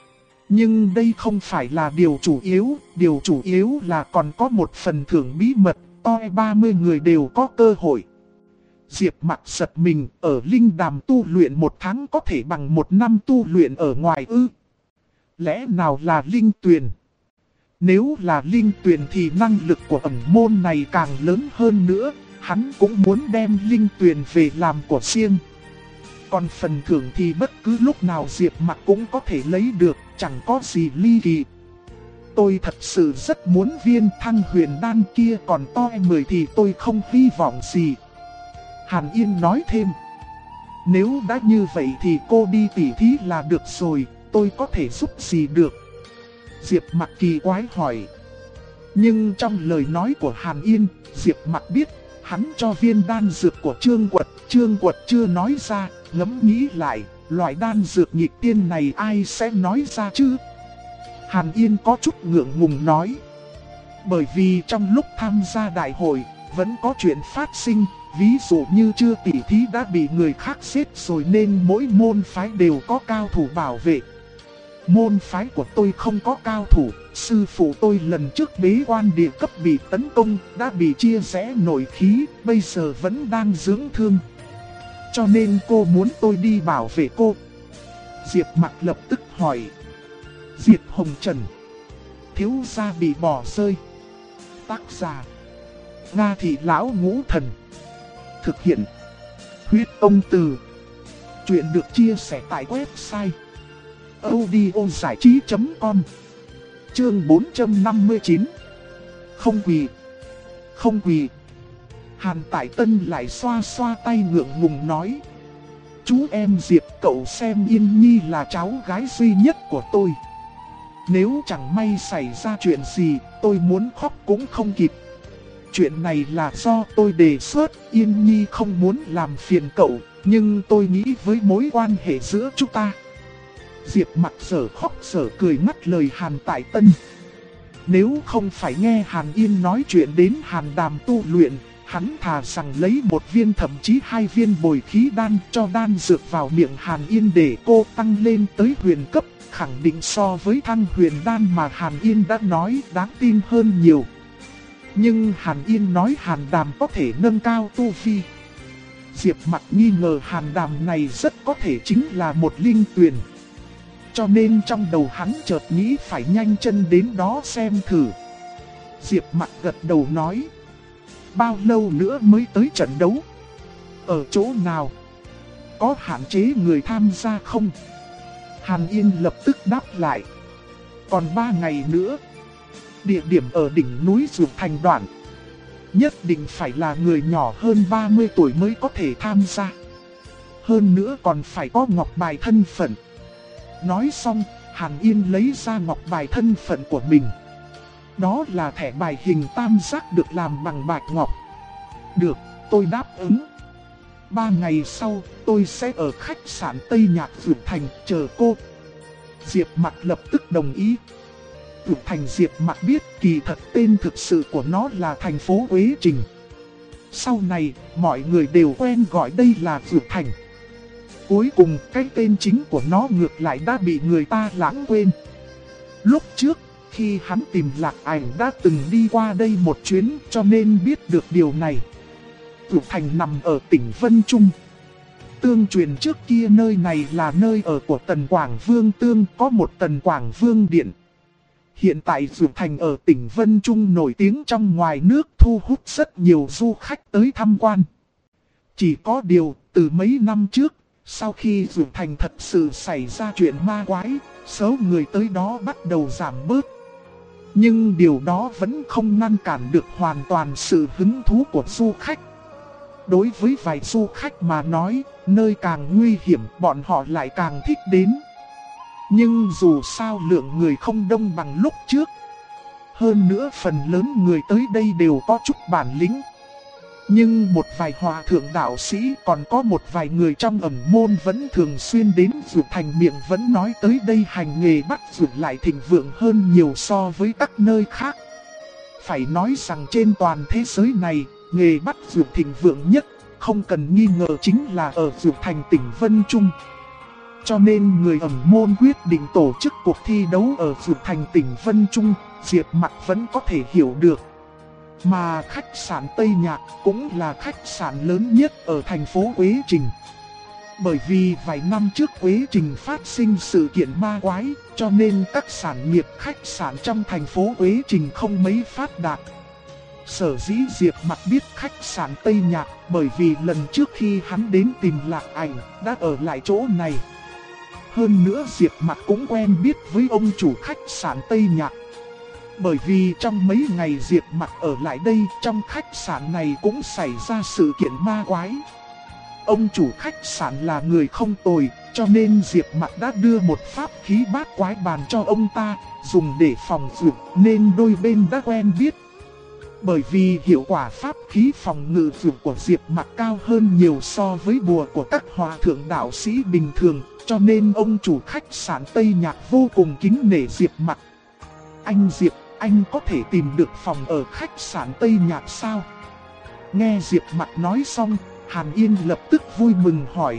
Nhưng đây không phải là điều chủ yếu là còn có một phần thưởng bí mật, toi 30 người đều có cơ hội. Diệp Mặc giật mình, ở linh đàm tu luyện 1 tháng có thể bằng 1 năm tu luyện ở ngoài ư? Lẽ nào là linh tuyền? Nếu là linh tuyền thì năng lực của ẩn môn này càng lớn hơn nữa, hắn cũng muốn đem linh tuyền về làm của riêng. Còn phần thưởng thì bất cứ lúc nào Diệp Mặc cũng có thể lấy được, chẳng có gì ly kỳ. Tôi thật sự rất muốn viên Thăng Huyền Đan kia, còn toi 10 thì tôi không hy vọng gì. Hàn Yên nói thêm. Nếu đã như vậy thì cô đi tỉ thí là được rồi, tôi có thể giúp gì được? Diệp Mặc kỳ quái hỏi. Nhưng trong lời nói của Hàn Yên, Diệp Mặc biết, hắn cho viên đan dược của Trương Quật chưa nói ra, ngẫm nghĩ lại, loại đan dược nghịch tiên này ai sẽ nói ra chứ? Hàn Yên có chút ngượng ngùng nói. Bởi vì trong lúc tham gia đại hội, vẫn có chuyện phát sinh, ví dụ như chưa tỉ thí đã bị người khác giết rồi nên mỗi môn phái đều có cao thủ bảo vệ. Môn phái của tôi không có cao thủ, sư phụ tôi lần trước bế quan địa cấp bị tấn công, đã bị chia rẽ nội khí, bây giờ vẫn đang dưỡng thương. Cho nên cô muốn tôi đi bảo vệ cô. Diệp Mặc lập tức hỏi. Diệp Hồng Trần. Thiếu gia bị bỏ rơi. Tác giả. Nga Thị Lão Ngũ Thần. Thực hiện. Huyết Ông Từ. Chuyện được chia sẻ tại website audiozảichí.com. Chương 459. Không quỳ. Không quỳ. Hàn Tại Tân lại xoa xoa tay ngượng ngùng nói. Chú em Diệp, cậu xem Yên Nhi là cháu gái duy nhất của tôi. Nếu chẳng may xảy ra chuyện gì, tôi muốn khóc cũng không kịp. Chuyện này là do tôi đề xuất, Yên Nhi không muốn làm phiền cậu, nhưng tôi nghĩ với mối quan hệ giữa chúng ta. Diệp Mặc sở khóc sở cười ngắt lời Hàn Tại Tân. Nếu không phải nghe Hàn Yên nói chuyện đến Hàn Đàm tu luyện, hắn thà rằng lấy 1 viên thậm chí 2 viên bồi khí đan cho đan dược vào miệng Hàn Yên để cô tăng lên tới huyền cấp, khẳng định so với Thăng Huyền Đan mà Hàn Yên đã nói đáng tin hơn nhiều. Nhưng Hàn Yên nói Hàn Đàm có thể nâng cao tu vi. Diệp Mặc nghi ngờ Hàn Đàm này rất có thể chính là một linh tuyền. Cho nên trong đầu hắn chợt nghĩ phải nhanh chân đến đó xem thử. Diệp Mặc gật đầu nói. Bao lâu nữa mới tới trận đấu? Ở chỗ nào? Có hạn chế người tham gia không? Hàn Yên lập tức đáp lại. Còn 3 ngày nữa. Địa điểm ở đỉnh núi Dược Thành Đoạn. Nhất định phải là người nhỏ hơn 30 tuổi mới có thể tham gia. Hơn nữa còn phải có ngọc bài thân phận. Nói xong, Hàn Yên lấy ra ngọc bài thân phận của mình. Đó là thẻ bài hình tam giác được làm bằng bạch ngọc. Được, tôi đáp ứng. 3 ngày sau, tôi sẽ ở khách sạn Tây Nhạc Dược Thành chờ cô. Diệp Mặc lập tức đồng ý. Dược Thành Diệp Mặc biết kỳ thật tên thực sự của nó là thành phố Quế Trình. Sau này, mọi người đều quen gọi đây là Dược Thành. Cuối cùng, cái tên chính của nó ngược lại đã bị người ta lãng quên. Lúc trước, khi hắn tìm Lạc Ảnh đã từng đi qua đây một chuyến cho nên biết được điều này. Dược Thành nằm ở tỉnh Vân Trung. Tương truyền trước kia nơi này là nơi ở của Tần Quảng Vương Tương, có một Tần Quảng Vương Điện. Hiện tại Dược Thành ở tỉnh Vân Trung nổi tiếng trong ngoài nước, thu hút rất nhiều du khách tới tham quan. Chỉ có điều, từ mấy năm trước, sau khi Dược Thành thật sự xảy ra chuyện ma quái, số người tới đó bắt đầu giảm bớt. Nhưng điều đó vẫn không ngăn cản được hoàn toàn sự hứng thú của du khách. Đối với vài du khách mà nói, nơi càng nguy hiểm bọn họ lại càng thích đến. Nhưng dù sao lượng người không đông bằng lúc trước. Hơn nữa phần lớn người tới đây đều có chút bản lĩnh. Nhưng một vài hòa thượng đạo sĩ còn có một vài người trong ẩn môn vẫn thường xuyên đến Dược Thành, miệng vẫn nói tới đây hành nghề bắt dược lại thịnh vượng hơn nhiều so với các nơi khác. Phải nói rằng trên toàn thế giới này, nghề bắt dược thịnh vượng nhất, không cần nghi ngờ chính là ở Dược Thành tỉnh Vân Trung. Cho nên người ẩn môn quyết định tổ chức cuộc thi đấu ở Dược Thành tỉnh Vân Trung, Diệp Mặc vẫn có thể hiểu được. Mà khách sạn Tây Nhạc cũng là khách sạn lớn nhất ở thành phố Quế Trình. Bởi vì vài năm trước Quế Trình phát sinh sự kiện ma quái, cho nên các sản nghiệp khách sạn trong thành phố Quế Trình không mấy phát đạt. Sở dĩ Diệp Mặc biết khách sạn Tây Nhạc bởi vì lần trước khi hắn đến tìm Lạc Ảnh đã ở lại chỗ này. Hơn nữa Diệp Mặc cũng quen biết với ông chủ khách sạn Tây Nhạc. Bởi vì trong mấy ngày Diệp Mặc ở lại đây, trong khách sạn này cũng xảy ra sự kiện ma quái. Ông chủ khách sạn là người không tồi, cho nên Diệp Mặc đã đưa một pháp khí bát quái bàn cho ông ta, dùng để phòng dược, nên đôi bên đã quen biết. Bởi vì hiệu quả pháp khí phòng ngự dược của Diệp Mặc cao hơn nhiều so với bùa của các hòa thượng đạo sĩ bình thường, cho nên ông chủ khách sạn Tây Nhạc vô cùng kính nể Diệp Mặc. Anh Diệp, anh có thể tìm được phòng ở khách sạn Tây Nhạc sao? Nghe Diệp Mặc nói xong, Hàn Yên lập tức vui mừng hỏi.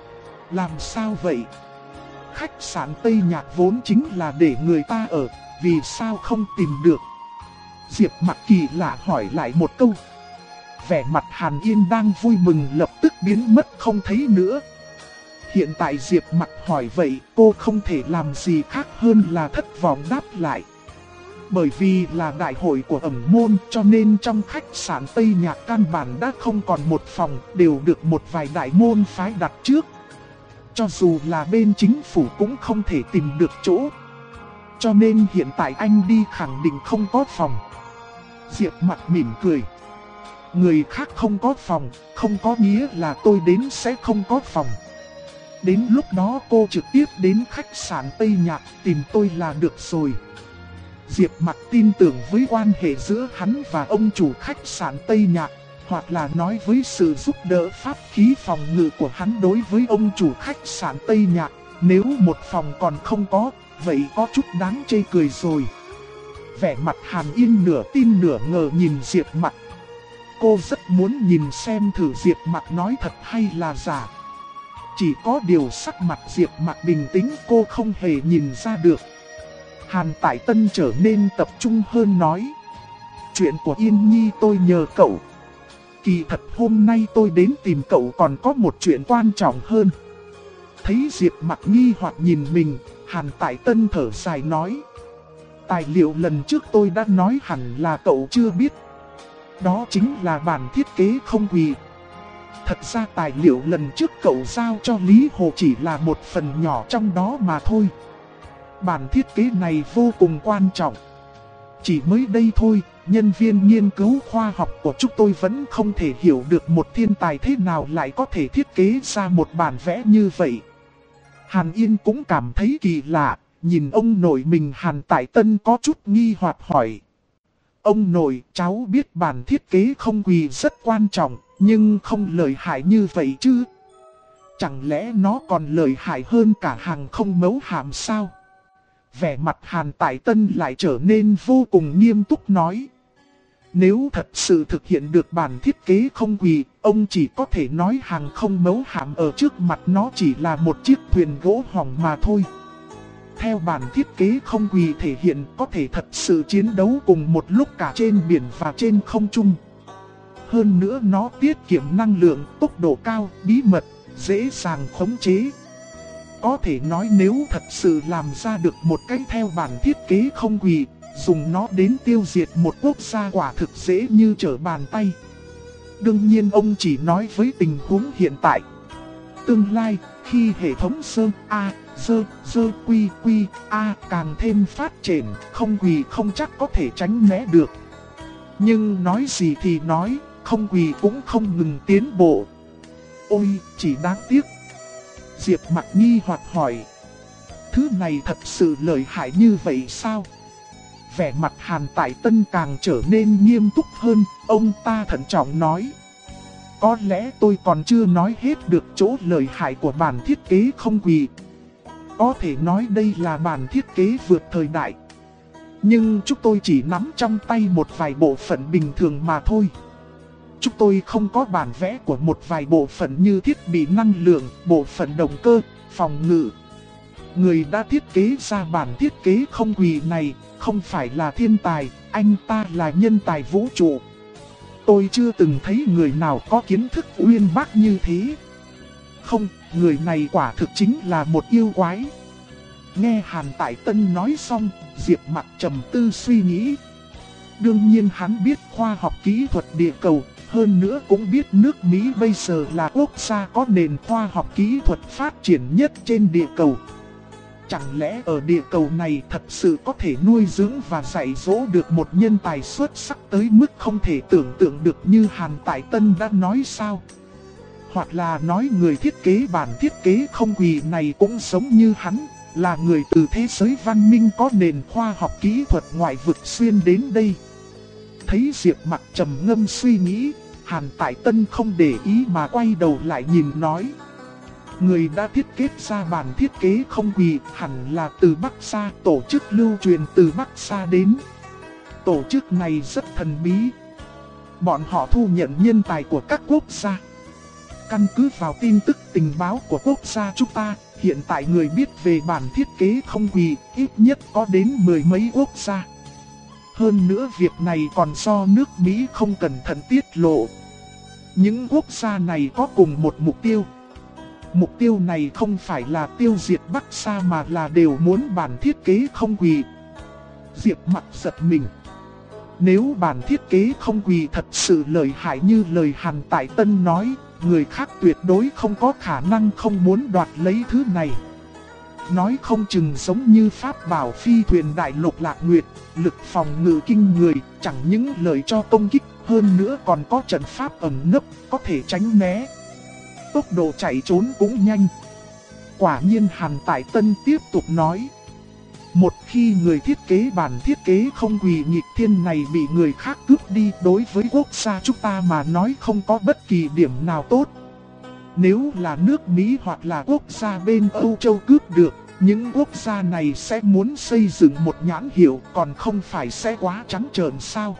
Làm sao vậy? Khách sạn Tây Nhạc vốn chính là để người ta ở, vì sao không tìm được? Diệp Mặc kỳ lạ hỏi lại một câu. Vẻ mặt Hàn Yên đang vui mừng lập tức biến mất không thấy nữa. Hiện tại Diệp Mặc hỏi vậy, cô không thể làm gì khác hơn là thất vọng đáp lại. Bởi vì là đại hội của ẩn môn cho nên trong khách sạn Tây Nhạc căn bản đã không còn một phòng, đều được một vài đại môn phái đặt trước. Cho dù là bên chính phủ cũng không thể tìm được chỗ. Cho nên hiện tại anh đi khẳng định không có phòng. Diệp Mặc mỉm cười. Người khác không có phòng, không có nghĩa là tôi đến sẽ không có phòng. Đến lúc đó cô trực tiếp đến khách sạn Tây Nhạc tìm tôi là được rồi. Diệp Mặc tin tưởng với quan hệ giữa hắn và ông chủ khách sạn Tây Nhạc, hoặc là nói với sự giúp đỡ pháp khí phòng ngự của hắn đối với ông chủ khách sạn Tây Nhạc. Nếu một phòng còn không có, vậy có chút đáng chê cười rồi. Vẻ mặt Hàn Yên nửa tin nửa ngờ nhìn Diệp Mặc. Cô rất muốn nhìn xem thử Diệp Mặc nói thật hay là giả. Chỉ có điều sắc mặt Diệp Mặc bình tĩnh cô không hề nhìn ra được. Hàn Tại Tân trở nên tập trung hơn nói. chuyện của Yên Nhi tôi nhờ cậu. Kỳ thật hôm nay tôi đến tìm cậu còn có một chuyện quan trọng hơn. Thấy Diệp Mặc nghi hoặc nhìn mình, Hàn Tại Tân thở dài nói. Tài liệu lần trước tôi đã nói hẳn là cậu chưa biết. Đó chính là bản thiết kế không quỳ. Thật ra tài liệu lần trước cậu giao cho Lý Hồ chỉ là một phần nhỏ trong đó mà thôi. Bản thiết kế này vô cùng quan trọng. Chỉ mới đây thôi, nhân viên nghiên cứu khoa học của chúng tôi vẫn không thể hiểu được một thiên tài thế nào lại có thể thiết kế ra một bản vẽ như vậy. Hàn Yên cũng cảm thấy kỳ lạ, nhìn ông nội mình Hàn Tại Tân có chút nghi hoặc hỏi. Ông nội, cháu biết bản thiết kế không quỳ rất quan trọng, nhưng không lợi hại như vậy chứ? Chẳng lẽ nó còn lợi hại hơn cả hàng không mấu hàm sao? Vẻ mặt Hàn Tại Tân lại trở nên vô cùng nghiêm túc nói. Nếu thật sự thực hiện được bản thiết kế không quỳ, ông chỉ có thể nói hàng không mấu hàm ở trước mặt nó chỉ là một chiếc thuyền gỗ hỏng mà thôi. Theo bản thiết kế không quỳ thể hiện có thể thật sự chiến đấu cùng một lúc cả trên biển và trên không trung. Hơn nữa nó tiết kiệm năng lượng, tốc độ cao, bí mật, dễ dàng khống chế. Có thể nói nếu thật sự làm ra được một cách theo bản thiết kế không quỳ, dùng nó đến tiêu diệt một quốc gia quả thực dễ như trở bàn tay. Đương nhiên ông chỉ nói với tình huống hiện tại. Tương lai, khi hệ thống sơ A, dơ quy A càng thêm phát triển, không quỳ không chắc có thể tránh né được. Nhưng nói gì thì nói, không quỳ cũng không ngừng tiến bộ. Ôi, chỉ đáng tiếc. Diệp Mặc nghi hoặc hỏi. Thứ này thật sự lợi hại như vậy sao? Vẻ mặt Hàn Tại Tân càng trở nên nghiêm túc hơn, ông ta thận trọng nói. Có lẽ tôi còn chưa nói hết được chỗ lợi hại của bản thiết kế không quỳ. Có thể nói đây là bản thiết kế vượt thời đại. Nhưng chúng tôi chỉ nắm trong tay một vài bộ phận bình thường mà thôi. Chúng tôi không có bản vẽ của một vài bộ phận như thiết bị năng lượng, bộ phận động cơ, phòng ngự. Người đã thiết kế ra bản thiết kế không quỳ này không phải là thiên tài, anh ta là nhân tài vũ trụ. Tôi chưa từng thấy người nào có kiến thức uyên bác như thế. Không, người này quả thực chính là một yêu quái. Nghe Hàn Tại Tân nói xong, Diệp Mặc trầm tư suy nghĩ. Đương nhiên hắn biết khoa học kỹ thuật địa cầu, hơn nữa cũng biết nước Mỹ bây giờ là quốc gia có nền khoa học kỹ thuật phát triển nhất trên địa cầu. Chẳng lẽ ở địa cầu này thật sự có thể nuôi dưỡng và dạy dỗ được một nhân tài xuất sắc tới mức không thể tưởng tượng được như Hàn Tại Tân đã nói sao? Hoặc là nói người thiết kế bản thiết kế không quỳ này cũng giống như hắn, là người từ thế giới văn minh có nền khoa học kỹ thuật ngoại vực xuyên đến đây. Thấy Diệp Mặc trầm ngâm suy nghĩ, Hàn Tại Tân không để ý mà quay đầu lại nhìn nói. Người đã thiết kế ra bản thiết kế không quỳ hẳn là từ Bắc Sa, tổ chức lưu truyền từ Bắc Sa đến. Tổ chức này rất thần bí. Bọn họ thu nhận nhân tài của các quốc gia. Căn cứ vào tin tức tình báo của quốc gia chúng ta, hiện tại người biết về bản thiết kế không quỳ ít nhất có đến mười mấy quốc gia. Hơn nữa việc này còn do nước Mỹ không cẩn thận tiết lộ. Những quốc gia này có cùng một mục tiêu. Mục tiêu này không phải là tiêu diệt Bắc Sa mà là đều muốn bản thiết kế không quỳ. Diệp Mặc giật mình. Nếu bản thiết kế không quỳ thật sự lợi hại như lời Hàn Tại Tân nói, người khác tuyệt đối không có khả năng không muốn đoạt lấy thứ này. Nói không chừng giống như pháp bảo phi thuyền đại lục Lạc Nguyệt, lực phòng ngự kinh người, chẳng những lợi cho công kích, hơn nữa còn có trận pháp ẩn nấp, có thể tránh né. Tốc độ chạy trốn cũng nhanh. Quả nhiên Hàn Tại Tân tiếp tục nói. Một khi người thiết kế bản thiết kế không quỳ nghịch thiên này bị người khác cướp đi, đối với quốc gia chúng ta mà nói không có bất kỳ điểm nào tốt. Nếu là nước Mỹ hoặc là quốc gia bên Âu Châu cướp được, những quốc gia này sẽ muốn xây dựng một nhãn hiệu, còn không phải sẽ quá trắng trợn sao.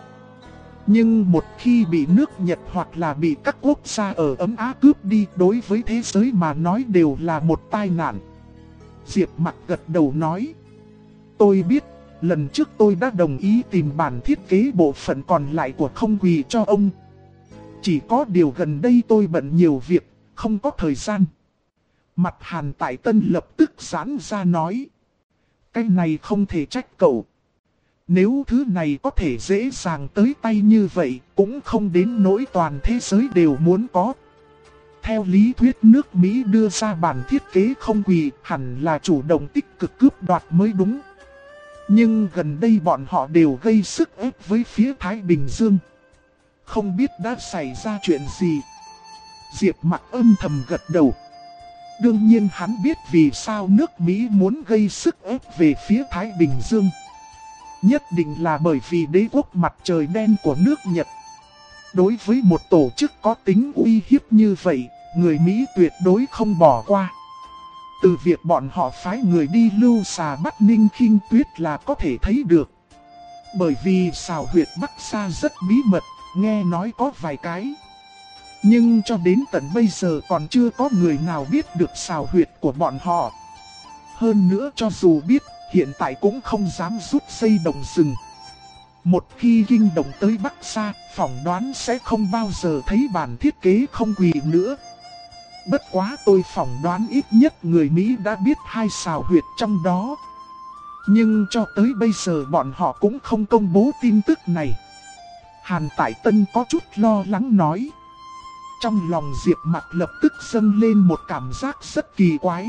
Nhưng một khi bị nước Nhật hoặc là bị các quốc gia ở Ấm Á cướp đi, đối với thế giới mà nói đều là một tai nạn. Diệp Mặc gật đầu nói. Tôi biết, lần trước tôi đã đồng ý tìm bản thiết kế bộ phận còn lại của Không Quỳ cho ông. Chỉ có điều gần đây tôi bận nhiều việc, không có thời gian. Mặt Hàn Tại Tân lập tức giãn ra nói. Cái này không thể trách cậu. Nếu thứ này có thể dễ dàng tới tay như vậy, cũng không đến nỗi toàn thế giới đều muốn có. Theo lý thuyết nước Mỹ đưa ra bản thiết kế Không Quỳ hẳn là chủ động tích cực cướp đoạt mới đúng. Nhưng gần đây bọn họ đều gây sức ép với phía Thái Bình Dương. Không biết đã xảy ra chuyện gì. Diệp Mặc âm thầm gật đầu. Đương nhiên hắn biết vì sao nước Mỹ muốn gây sức ép về phía Thái Bình Dương. Nhất định là bởi vì đế quốc mặt trời đen của nước Nhật. Đối với một tổ chức có tính uy hiếp như vậy, người Mỹ tuyệt đối không bỏ qua. Từ việc bọn họ phái người đi lưu xà bắt Ninh Khinh Tuyết là có thể thấy được. Bởi vì xào huyệt Bắc Sa rất bí mật, nghe nói có vài cái. Nhưng cho đến tận bây giờ còn chưa có người nào biết được xào huyệt của bọn họ. Hơn nữa cho dù biết, hiện tại cũng không dám rút dây động rừng. Một khi kinh động tới Bắc Sa, phỏng đoán sẽ không bao giờ thấy bản thiết kế Không Quỳ nữa. Bất quá tôi phỏng đoán ít nhất người Mỹ đã biết hai xào huyệt trong đó. Nhưng cho tới bây giờ bọn họ cũng không công bố tin tức này. Hàn Tại Tân có chút lo lắng nói. Trong lòng Diệp Mặc lập tức dâng lên một cảm giác rất kỳ quái.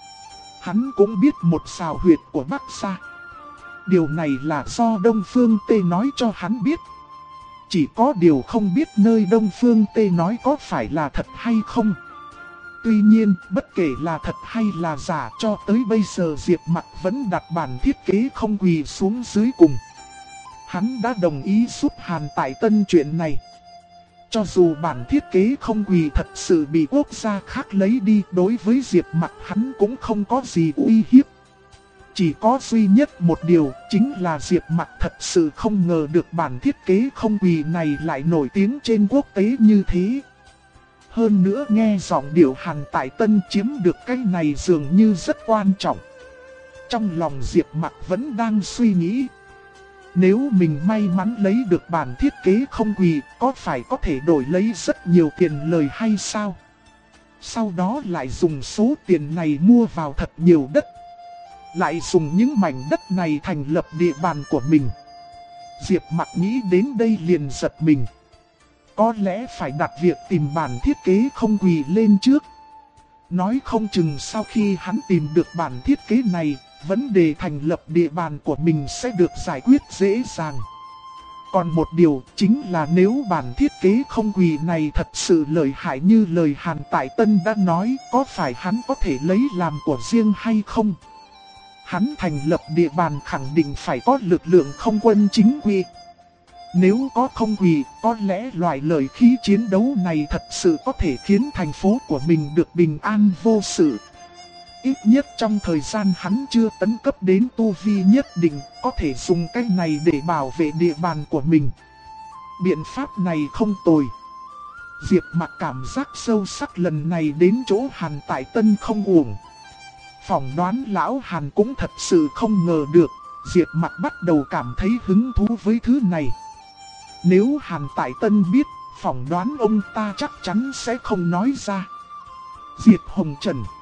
Hắn cũng biết một xào huyệt của Bắc Sa. Điều này là do Đông Phương Tê nói cho hắn biết. Chỉ có điều không biết nơi Đông Phương Tê nói có phải là thật hay không. Tuy nhiên, bất kể là thật hay là giả, cho tới bây giờ Diệp Mặc vẫn đặt bản thiết kế Không Quỳ xuống dưới cùng. Hắn đã đồng ý giúp Hàn Tại Tân chuyện này. Cho dù bản thiết kế Không Quỳ thật sự bị quốc gia khác lấy đi, đối với Diệp Mặc hắn cũng không có gì uy hiếp. Chỉ có duy nhất một điều, chính là Diệp Mặc thật sự không ngờ được bản thiết kế Không Quỳ này lại nổi tiếng trên quốc tế như thế. Hơn nữa nghe giọng điệu Hàn Tại Tân chiếm được cái này dường như rất quan trọng. Trong lòng Diệp Mặc vẫn đang suy nghĩ. Nếu mình may mắn lấy được bản thiết kế Không Quỳ, có phải có thể đổi lấy rất nhiều tiền lời hay sao? Sau đó lại dùng số tiền này mua vào thật nhiều đất. Lại dùng những mảnh đất này thành lập địa bàn của mình. Diệp Mặc nghĩ đến đây liền giật mình. Có lẽ phải đặt việc tìm bản thiết kế Không Quỳ lên trước. Nói không chừng sau khi hắn tìm được bản thiết kế này, vấn đề thành lập địa bàn của mình sẽ được giải quyết dễ dàng. Còn một điều chính là nếu bản thiết kế Không Quỳ này thật sự lợi hại như lời Hàn Tại Tân đã nói, có phải hắn có thể lấy làm của riêng hay không? Hắn thành lập địa bàn khẳng định phải có lực lượng không quân chính quy. Nếu có Không Quỳ, có lẽ loại lợi khí chiến đấu này thật sự có thể khiến thành phố của mình được bình an vô sự. Ít nhất trong thời gian hắn chưa tấn cấp đến tu vi nhất định, có thể dùng cái này để bảo vệ địa bàn của mình. Biện pháp này không tồi. Diệp Mặc cảm giác sâu sắc lần này đến chỗ Hàn Tại Tân không uổng. Phỏng đoán lão Hàn cũng thật sự không ngờ được, Diệp Mặc bắt đầu cảm thấy hứng thú với thứ này. Nếu Hàn Tại Tân biết, phỏng đoán ông ta chắc chắn sẽ không nói ra. Diệp Hồng Trần